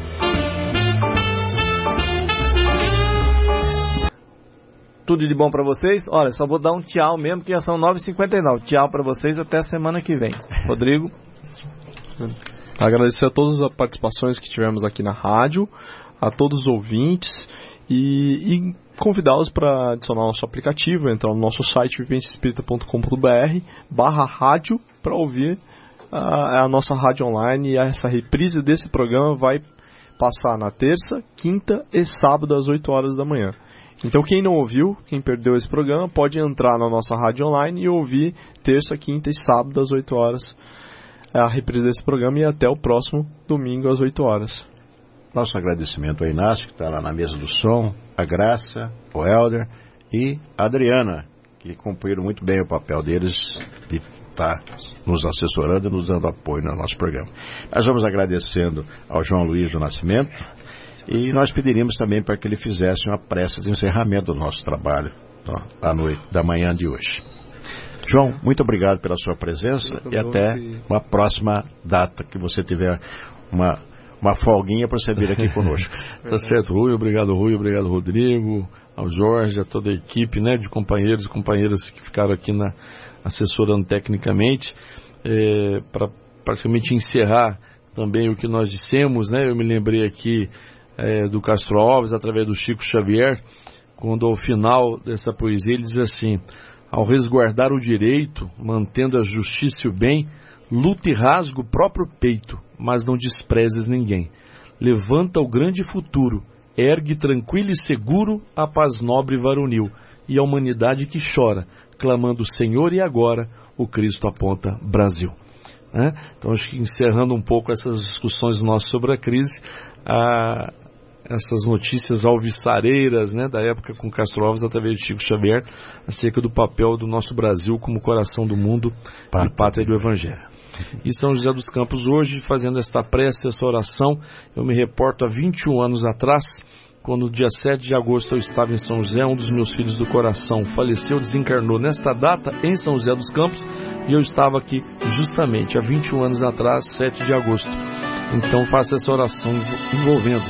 Tudo de bom para vocês? Olha, só vou dar um tchau mesmo, que já são nove e cinquenta e nove. Tchau para vocês, até a semana que vem. Rodrigo? Agradecer a todas as participações que tivemos aqui na rádio. a todos os ouvintes e, e convidá-los para adicionar o nosso aplicativo, entrar no nosso site vivência espírita ponto com ponto b r barra rádio para ouvir a, a nossa rádio online, e essa reprise desse programa vai passar na terça, quinta e sábado às oito horas da manhã. Então quem não ouviu, quem perdeu esse programa, pode entrar na nossa rádio online e ouvir terça, quinta e sábado às oito horas a reprise desse programa, e até o próximo domingo às oito horas. Nosso agradecimento ao Inácio, que está lá na mesa do som, a Graça, o Helder e a Adriana, que cumpriram muito bem o papel deles de estar nos assessorando e nos dando apoio no nosso programa. Nós vamos agradecendo ao João Luiz do Nascimento, e nós pediríamos também para que ele fizesse uma prece de encerramento do nosso trabalho ó, da noite, da manhã de hoje. João, muito obrigado pela sua presença e até uma próxima data que você tiver uma, uma folguinha para você vir aqui conosco. Tá certo, Rui, obrigado Rui, obrigado Rodrigo, ao Jorge, a toda a equipe, né, de companheiros e companheiras que ficaram aqui na, assessorando tecnicamente, é, para praticamente encerrar também o que nós dissemos, né, eu me lembrei aqui é, do Castro Alves, através do Chico Xavier, quando ao final dessa poesia ele diz assim: ao resguardar o direito, mantendo a justiça e o bem, luta e rasga o próprio peito, mas não desprezes ninguém. Levanta o grande futuro, ergue tranquilo e seguro a paz nobre e varonil, e a humanidade que chora, clamando Senhor e agora, o Cristo aponta Brasil. É? Então acho que encerrando um pouco essas discussões nossas sobre a crise, a... essas notícias alvissareiras, né, da época com Castro Alves através de Chico Xavier, acerca do papel do nosso Brasil como coração do mundo e pátria do Evangelho. E São José dos Campos hoje, fazendo esta prece, essa oração, eu me reporto a vinte e um anos atrás, quando no dia sete de agosto eu estava em São José, um dos meus filhos do coração faleceu, desencarnou nesta data em São José dos Campos, e eu estava aqui justamente há vinte e um anos atrás, sete de agosto. Então faço essa oração envolvendo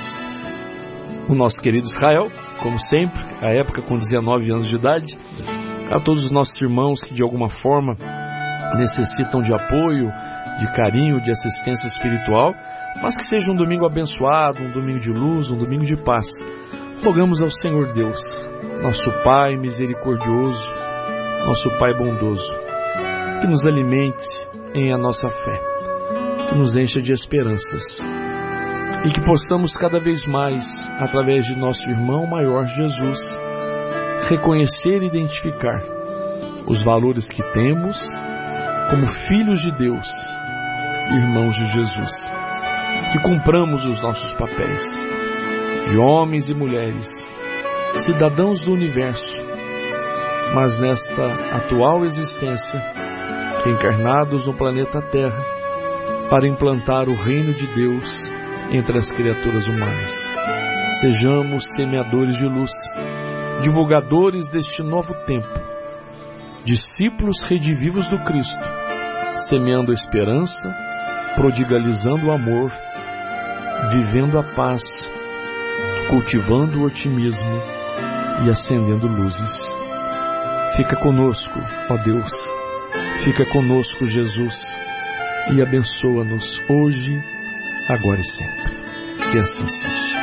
o nosso querido Israel, como sempre, à época com dezenove anos de idade, a todos os nossos irmãos que de alguma forma necessitam de apoio, de carinho, de assistência espiritual, mas que seja um domingo abençoado, um domingo de luz, um domingo de paz. Rogamos ao Senhor Deus, nosso Pai misericordioso, nosso Pai bondoso, que nos alimente em a nossa fé, que nos encha de esperanças, e que possamos cada vez mais, através de nosso irmão maior Jesus, reconhecer e identificar os valores que temos como filhos de Deus, irmãos de Jesus, que cumpramos os nossos papéis de homens e mulheres, cidadãos do universo, mas nesta atual existência, reencarnados no planeta Terra, para implantar o reino de Deus entre as criaturas humanas. Sejamos semeadores de luz, divulgadores deste novo tempo, discípulos redivivos do Cristo, semeando a esperança, prodigalizando o amor, vivendo a paz, cultivando o otimismo e acendendo luzes. Fica conosco, ó Deus, fica conosco, Jesus, e abençoa-nos hoje, agora e sempre. Que assim seja.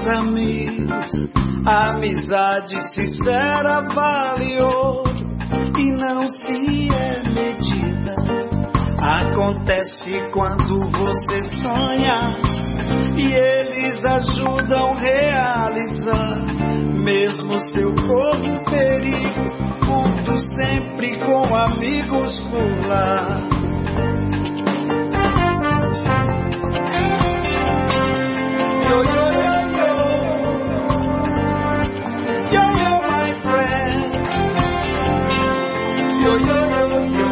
amigos, a amizade sincera vale ouro e não se é medida. Acontece quando você sonha e eles ajudam a realizar, mesmo seu corpo perigo, conto sempre com amigos por lá. Yo, yo, yo, yo. Yo, yo, my friend. Yo, yo, yo, yo.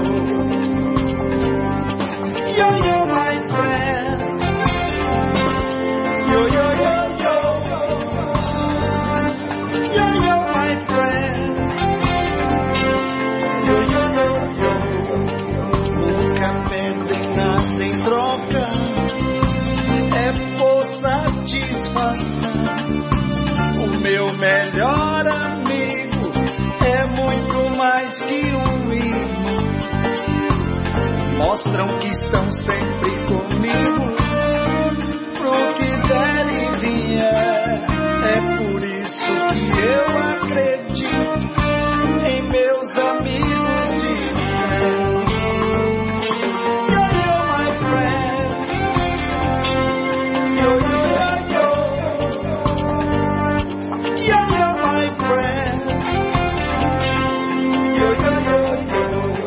Yo, yo, my friend. Yo, yo, yo, yo. Yo, yo, my friend. Yo, yo, yo, yo. Nunca pedem nada em troca, é por satisfação. O meu melhor amigo é muito mais que um irmão. Mostram que estão sempre comigo, pro que der e vier. É por isso que eu acredito em meus amigos de fé. Yo, yo, my friend. Yo, yo, yo, yo. Yo, yo, my friend. Yo, yo, yo, yo.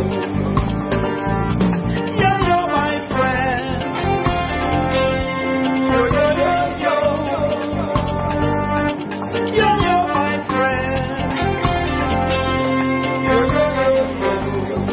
Yo, yo, my friend. Yo, yo, yo, yo. Yo, yo, my friend. Yo, yo, yo, yo.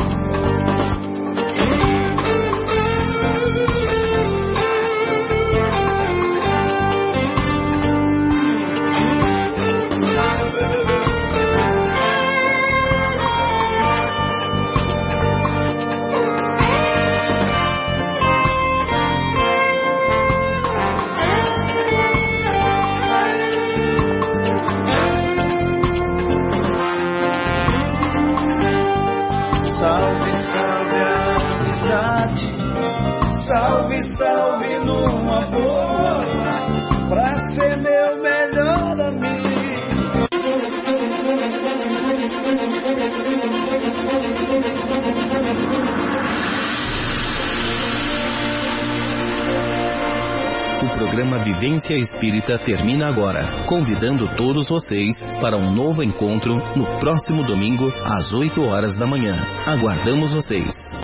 Salve, salve a amizade, salve, salve numa boa, pra ser meu melhor amigo. O programa Vivência Espírita termina agora, convidando todos vocês para um novo encontro no próximo domingo às oito horas da manhã. Aguardamos vocês.